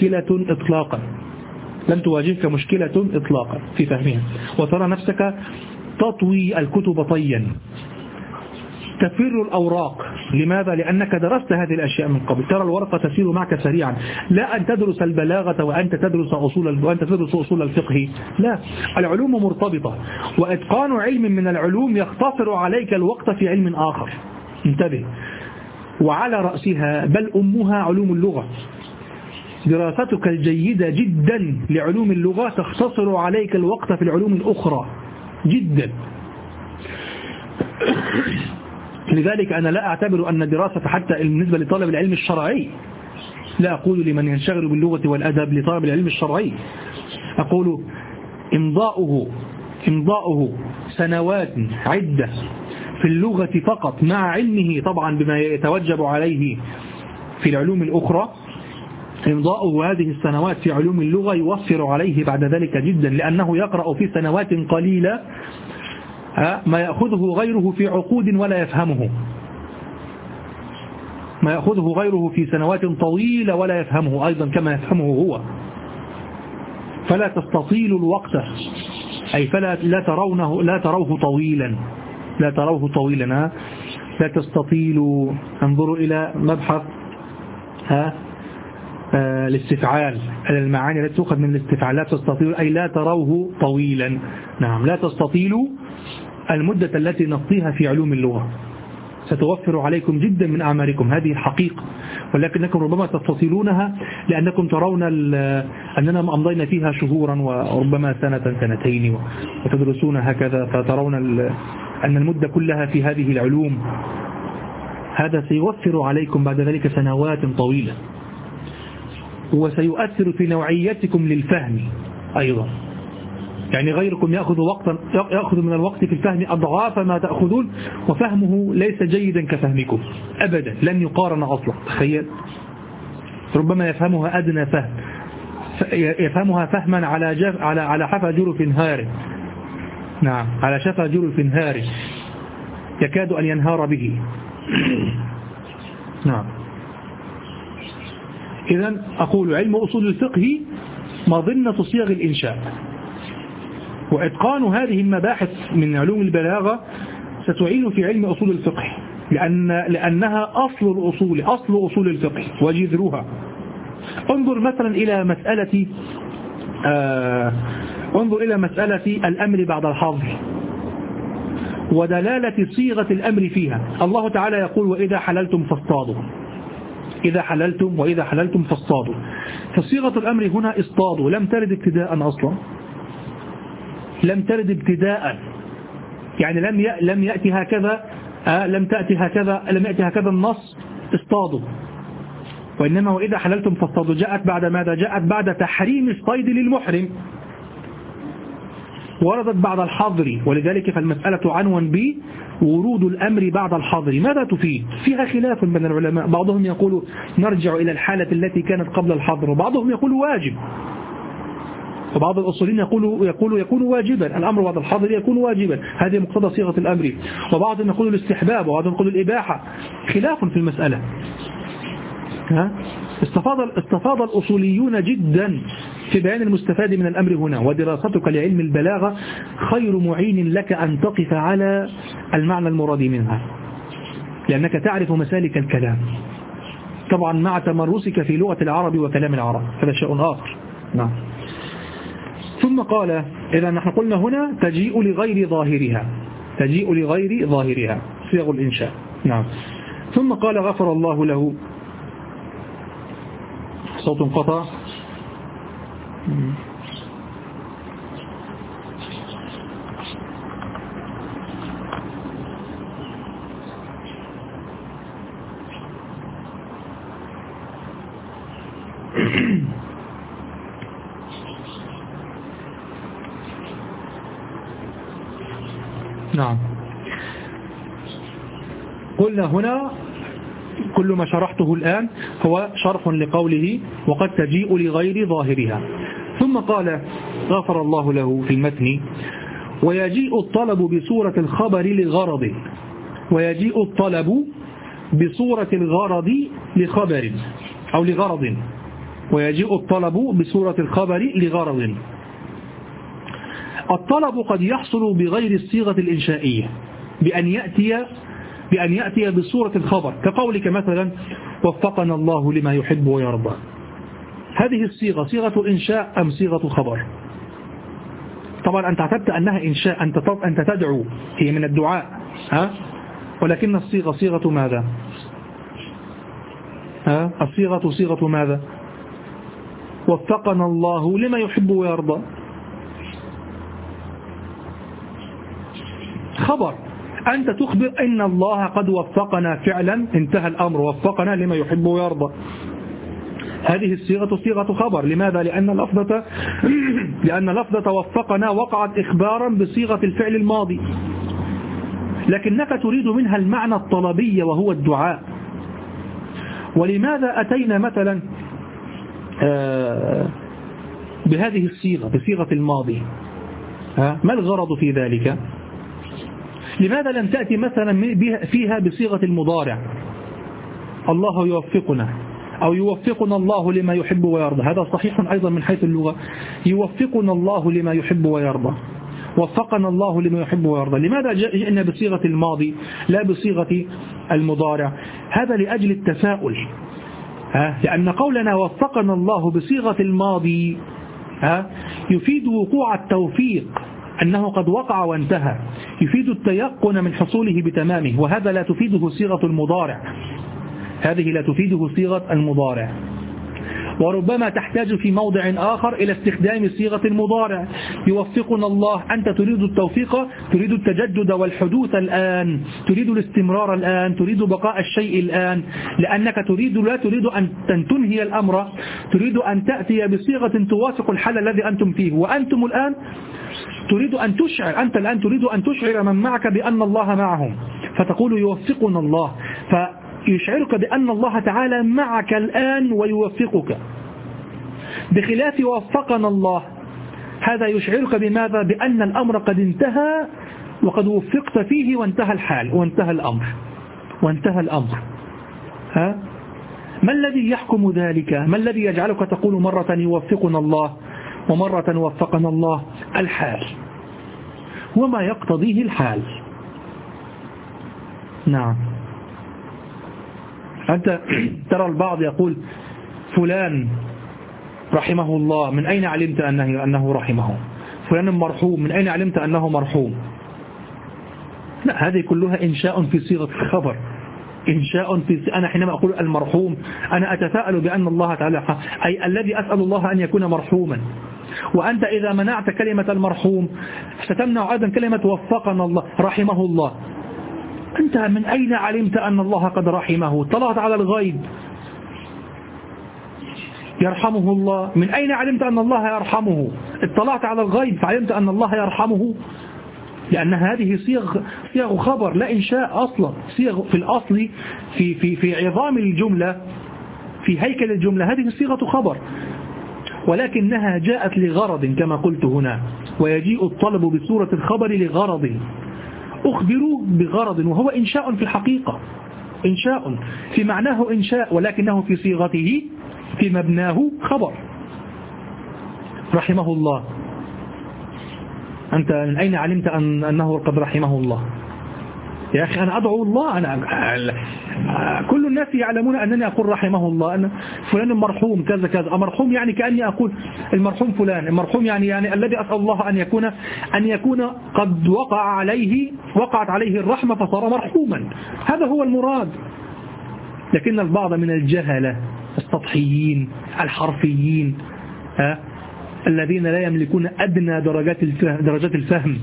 مشكلة إطلاقا في فهمها، وترى نفسك تطوي الكتب طيا، تفر الأوراق. لماذا؟ لأنك درست هذه الأشياء من قبل، ترى الورقة تسير معك سريعا. لا أن تدرس البلاغة وأنت تدرس أصول الفقه، لا، العلوم مرتبطة، وإتقان علم من العلوم يختصر عليك الوقت في علم آخر. انتبه، وعلى رأسها بل أمها علوم اللغة. دراستك الجيدة جدا لعلوم اللغة تختصر عليك الوقت في العلوم الأخرى جدا. لذلك أنا لا أعتبر أن دراسة حتى بالنسبة لطالب العلم الشرعي، لا أقول لمن ينشغل باللغة والأدب لطالب العلم الشرعي، أقول إمضاؤه سنوات عدة في اللغة فقط مع علمه طبعا بما يتوجب عليه في العلوم الأخرى، إمضاؤه هذه السنوات في علوم اللغة يوفر عليه بعد ذلك جدا، لأنه يقرأ في سنوات قليلة ما يأخذه غيره في عقود ولا يفهمه، ما يأخذه غيره في سنوات طويلة ولا يفهمه أيضا كما يفهمه هو. فلا تستطيل الوقت، أي فلا لا تروه طويلا، لا تستطيلوا. انظروا إلى مبحث الاستفعال، المعاني التي تؤخذ من الاستفعال. لا تستطيلوا أي لا تروه طويلا. نعم، لا تستطيلوا المدة التي نقضيها في علوم اللغة، ستوفر عليكم جدا من أعماركم، هذه الحقيقة، ولكنكم ربما تستطيلونها لأنكم ترون أننا أمضينا فيها شهورا وربما سنة سنتين وتدرسون هكذا، فترون أن المدة كلها في هذه العلوم. هذا سيوفر عليكم بعد ذلك سنوات طويلة، وسيؤثر في نوعيتكم للفهم أيضا. يعني غيركم يأخذ من الوقت في الفهم أضعاف ما تأخذون، وفهمه ليس جيدا كفهمكم أبدا، لن يقارن أصلا. تخيل، ربما يفهمها أدنى فهم، يفهمها فهما على حفا جرف هار. نعم، على شفا جرف هار يكاد أن ينهار به. نعم. إذن أقول علم أصول الفقه مظنة صيغ الإنشاء، وإتقان هذه المباحث من علوم البلاغة ستعين في علم أصول الفقه، لأنها أصل أصول الفقه وجذرها. انظر مثلا إلى مسألة الأمر بعد الحظر ودلالة صيغة الأمر فيها. الله تعالى يقول وإذا حللتم فاصطادوا، إذا حللتم فاصطادوا، فصيغة الأمر هنا اصطادوا، لم ترد ابتداء أصلا، لم ترد ابتداء، يعني لم يأتي هكذا، لم يأتي هكذا النص اصطادوا، وإنما وإذا حللتم فاصطادوا جاءت بعد ماذا؟ جاءت بعد تحريم الصيد للمحرم، وردت بعد الحظر، ولذلك فالمسألة عنوان بورود الأمر بعد الحظر. ماذا تفيد؟ فيها خلاف بين العلماء، بعضهم يقول نرجع إلى الحالة التي كانت قبل الحظر، وبعضهم يقول واجب، وبعض الأصولين يكون واجبا، الأمر بعد الحظر يكون واجبا، هذه مقتضى صيغة الأمر، وبعضهم يقول الاستحباب، وبعضهم يقول الإباحة، خلاف في المسألة. استفاض الأصوليون جدا في بيان المستفاد من الأمر هنا، ودراستك لعلم البلاغة خير معين لك أن تقف على المعنى المراد منها، لأنك تعرف مسالك الكلام طبعا مع تمرسك في لغة العرب وكلام العرب، هذا شيء آخر. نعم. ثم قال إذا نحن قلنا هنا تجيء لغير ظاهرها صيغ الإنشاء. نعم. ثم قال غفر الله له، صوت انقطع. نعم. قلنا هنا كل ما شرحته الآن هو شرح لقوله وقد تجيء لغير ظاهرها. ثم قال غفر الله له في المتن ويجيء الطلب بصورة الخبر لغرض، ويجيء الطلب بصورة الغرض لخبر أو لغرض، ويجيء الطلب بصورة الخبر لغرض. الطلب قد يحصل بغير الصيغة الإنشائية بأن يأتي بصورة الخبر، كقولك مثلا وفقنا الله لما يحب ويرضى. هذه الصيغة صيغة إنشاء أم صيغة خبر؟ طبعا أنت اعتبت أنها إنشاء، أنت تدعو، هي من الدعاء، ولكن الصيغة صيغة ماذا؟ الصيغة صيغة ماذا؟ وفقنا الله لما يحب ويرضى، خبر، أنت تخبر إن الله قد وفقنا فعلا، انتهى الأمر، وفقنا لما يحب ويرضى. هذه الصيغة صيغة خبر. لماذا؟ لأن لفظة وفقنا وقعت إخبارا بصيغة الفعل الماضي، لكنك تريد منها المعنى الطلبي وهو الدعاء. ولماذا أتينا مثلا بهذه الصيغة، بصيغة الماضي؟ ما الغرض في ذلك؟ لماذا لم تأتي مثلا فيها بصيغة المضارع؟ الله يوفقنا، أو يوفقنا الله لما يحب ويرضى. هذا صحيح أيضا من حيث اللغة، يوفقنا الله لما يحب ويرضى، وفقنا الله لما يحب ويرضى. لماذا جئنا بصيغة الماضي لا بصيغة المضارع؟ هذا لأجل التفاؤل، لأن قولنا وفقنا الله بصيغة الماضي يفيد وقوع التوفيق، أنه قد وقع وانتهى، يفيد التيقن من حصوله بتمامه، وهذا لا تفيده صيغة المضارع، هذه لا تفيده صيغة المضارع. وربما تحتاج في موضع آخر إلى استخدام صيغة المضارع. يوفقنا الله، أنت تريد التوفيق، تريد التجدد والحدوث الآن، تريد الاستمرار الآن، تريد بقاء الشيء الآن، لأنك لا تريد أن تنهي الأمر، تريد أن تأتي بصيغة توافق الحال الذي أنتم فيه. وأنتم الآن تريد أن تشعر، أنت الآن تريد أن تشعر من معك بأن الله معهم، فتقول يوفقنا الله، يشعرك بأن الله تعالى معك الآن ويوفقك، بخلاف وفقنا الله، هذا يشعرك بماذا؟ بأن الأمر قد انتهى وقد وفقت فيه وانتهى الحال وانتهى الأمر. ما الذي يحكم ذلك؟ ما الذي يجعلك تقول مرة يوفقنا الله ومرة وفقنا الله؟ الحال، وما يقتضيه الحال. نعم. أنت ترى البعض يقول فلان رحمه الله، من أين علمت أنه رحمه؟ فلان مرحوم، من أين علمت أنه مرحوم؟ لا، هذه كلها إنشاء في صيغة الخبر، أنا حينما أقول المرحوم أنا أتفائل بأن الله تعالى، أي الذي أسأل الله أن يكون مرحوما. وأنت إذا منعت كلمة المرحوم ستمنع أيضا كلمة وفقنا الله رحمه الله. أنت من أين علمت أن الله قد رحمه؟ طلعت على الغيب، يرحمه الله. من أين علمت أن الله يرحمه؟ اطلعت على الغيب فعلمت أن الله يرحمه، لأن هذه صيغ خبر لا إنشاء أصلا. صيغ في الأصل في عظام الجملة، في هيكل الجملة، هذه صيغة خبر، ولكنها جاءت لغرض كما قلت هنا، ويجيء الطلب بصورة الخبر لغرض، أخبروا بغرض، وهو إنشاء في الحقيقة، إنشاء في معناه إنشاء، ولكنه في صيغته في مبناه خبر. رحمه الله، أنت من أين علمت أنه قد رحمه الله؟ يا أخي أنا أدعو الله، كل الناس يعلمون أنني أقول رحمه الله، أن فلان مرحوم كذا كذا. مرحوم يعني كأني أقول المرحوم فلان، المرحوم يعني الذي أسأل الله أن يكون قد وقعت عليه الرحمة فصار مرحوما، هذا هو المراد. لكن البعض من الجهلة السطحيين الحرفيين الذين لا يملكون أدنى درجات الفهم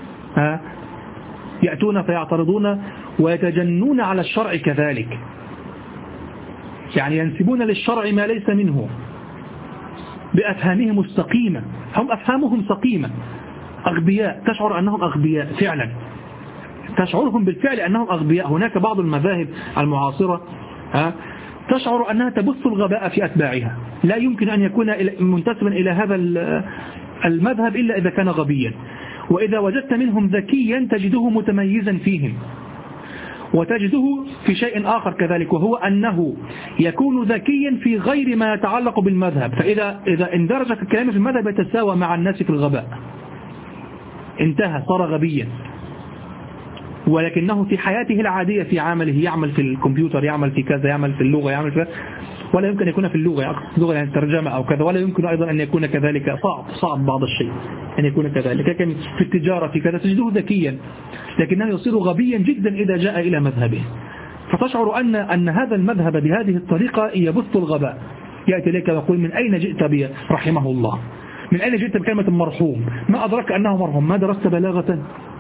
يأتون فيعترضون ويتجنون على الشرع كذلك، يعني ينسبون للشرع ما ليس منه بأفهامهم السقيمة. هم أفهامهم سقيمة، أغبياء، تشعر أنهم أغبياء فعلا، تشعرهم بالفعل أنهم أغبياء. هناك بعض المذاهب المعاصرة تشعر أنها تبث الغباء في أتباعها، لا يمكن أن يكون منتسبا إلى هذا المذهب إلا إذا كان غبيا. وإذا وجدت منهم ذكيا تجده متميزا فيهم، وتجده في شيء آخر كذلك، وهو أنه يكون ذكيا في غير ما يتعلق بالمذهب، فإذا اندرج في الكلام في المذهب يتساوى مع الناس في الغباء، انتهى، صار غبيا. ولكنه في حياته العادية في عمله، يعمل في الكمبيوتر، يعمل في كذا، يعمل في اللغة، يعمل في، ولا يمكن أن يكون في اللغة يعني الترجمة أو كذا، ولا يمكن أيضا أن يكون كذلك، صعب بعض الشيء أن يكون كذلك. لكن في التجارة في كذا تجده ذكيا، لكنه يصير غبيا جدا إذا جاء إلى مذهبه. فتشعر أن هذا المذهب بهذه الطريقة يبث الغباء. يأتي إليك ويقول من أين جئت بي رحمه الله، من أين جئت بكلمة مرحوم، ما أدرك أنه مرحوم، ما درست بلاغة،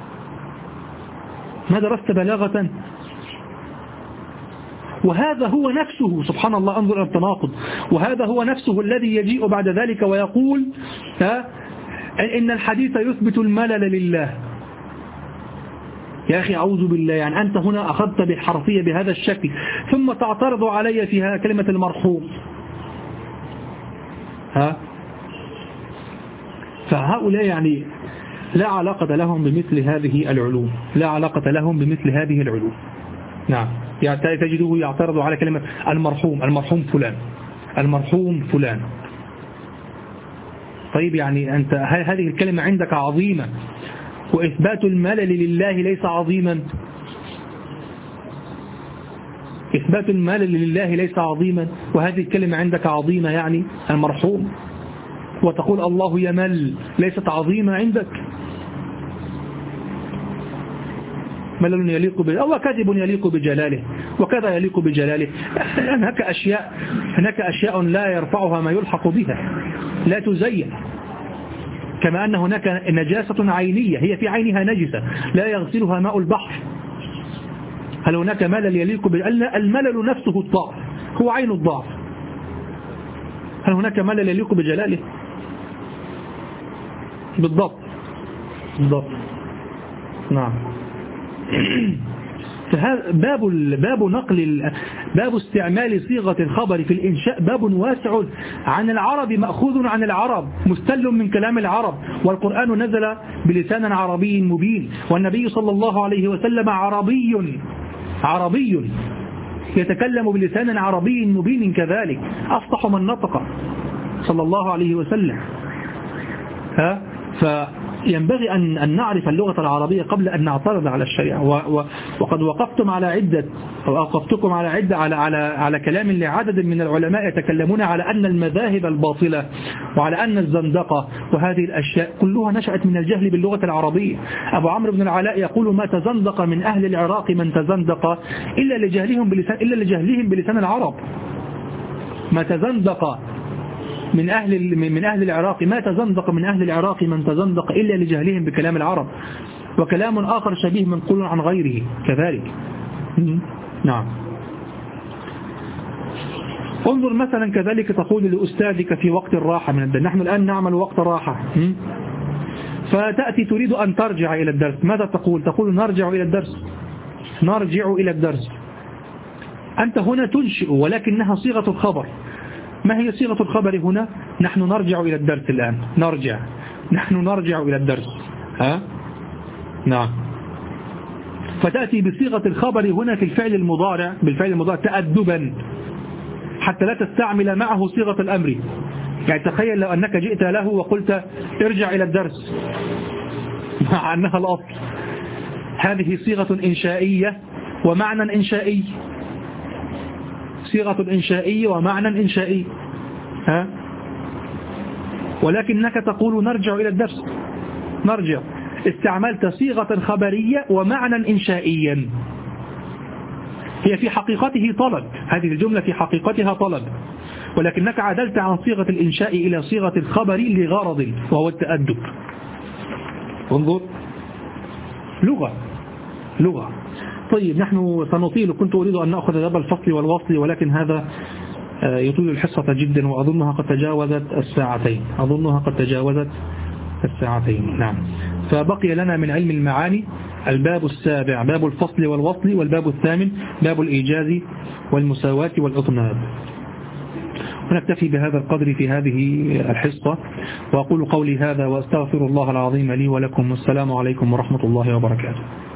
ما درست بلاغة. وهذا هو نفسه سبحان الله، انظر إلى التناقض، وهذا هو نفسه الذي يجيء بعد ذلك ويقول إن الحديث يثبت الملل لله. يا أخي أعوذ بالله، يعني أنت هنا أخذت بالحرفية بهذا الشكل ثم تعترض علي فيها كلمة المرحوم. فهؤلاء يعني لا علاقة لهم بمثل هذه العلوم، لا علاقة لهم بمثل هذه العلوم. نعم، يعني تجده يعترض على كلمة المرحوم، المرحوم فلان، المرحوم فلان. طيب يعني أنت هذه الكلمة عندك عظيمة، وإثبات الملل لله ليس عظيما، إثبات الملل لله ليس عظيما، وهذه الكلمة عندك عظيمة يعني المرحوم، وتقول الله يمل، ليست عظيمة عندك. ملل يليق أو كذب يليق بجلاله، وكذا يليق بجلاله. هناك أشياء لا يرفعها ما يلحق بها، لا تزين. كما أن هناك نجاسة عينية هي في عينها نجسة لا يغسلها ماء البحر. هل هناك ملل يليق الملل نفسه الضعف، هو عين الضعف. هل هناك ملل يليق بجلاله؟ بالضبط، بالضبط. نعم. باب استعمال صيغة الخبر في الإنشاء باب واسع عن العرب، مأخوذ عن العرب، مستل من كلام العرب، والقرآن نزل بلسان عربي مبين، والنبي صلى الله عليه وسلم عربي يتكلم بلسان عربي مبين كذلك، أفصح من نطق صلى الله عليه وسلم. فينبغي أن نعرف اللغة العربية قبل أن نعترض على الشريعة. وقد وقفتكم على عدة على كلام لعدد من العلماء يتكلمون على أن المذاهب الباطلة وعلى أن الزندقة وهذه الأشياء كلها نشأت من الجهل باللغة العربية. أبو عمرو بن العلاء يقول ما تزندق من أهل العراق من تزندق إلا لجهلهم بلسان العرب. ما تزندق من أهل العراق، ما تزندق من أهل العراق من تزندق إلا لجهلهم بكلام العرب. وكلام آخر شبيه منقول عن غيره كذلك. نعم. انظر مثلا كذلك تقول لأستاذك في وقت الراحة من الدرس، نحن الآن نعمل وقت راحة، فتأتي تريد أن ترجع إلى الدرس، ماذا تقول؟ تقول نرجع إلى الدرس، نرجع إلى الدرس. أنت هنا تنشئ ولكنها صيغة الخبر. ما هي صيغة الخبر هنا؟ نحن نرجع إلى الدرس الآن، نحن نرجع إلى الدرس. نعم. فتأتي بصيغة الخبر هنا في الفعل المضارع، بالفعل المضارع تأدبا حتى لا تستعمل معه صيغة الأمر. يعني تخيل لو أنك جئت له وقلت ارجع إلى الدرس مع أنها الأصل. هذه صيغة إنشائية ومعنى إنشائي، صيغة إنشائية ومعنى إنشائي. ولكنك تقول نرجع إلى الدرس، نرجع، استعملت صيغة خبرية ومعنى إنشائيا. هي في حقيقته طلب، هذه الجملة في حقيقتها طلب، ولكنك عدلت عن صيغة الإنشاء إلى صيغة الخبر لغرض وهو التأدب. انظر، لغة. طيب نحن سنطيل، كنت أريد أن نأخذ باب الفصل والوصل، ولكن هذا يطيل الحصة جدا، وأظنها قد تجاوزت الساعتين. نعم. فبقي لنا من علم المعاني الباب السابع، باب الفصل والوصل، والباب الثامن باب الإيجاز والمساواة والإطناب. ونكتفي بهذا القدر في هذه الحصة، وأقول قولي هذا وأستغفر الله العظيم لي ولكم، والسلام عليكم ورحمة الله وبركاته.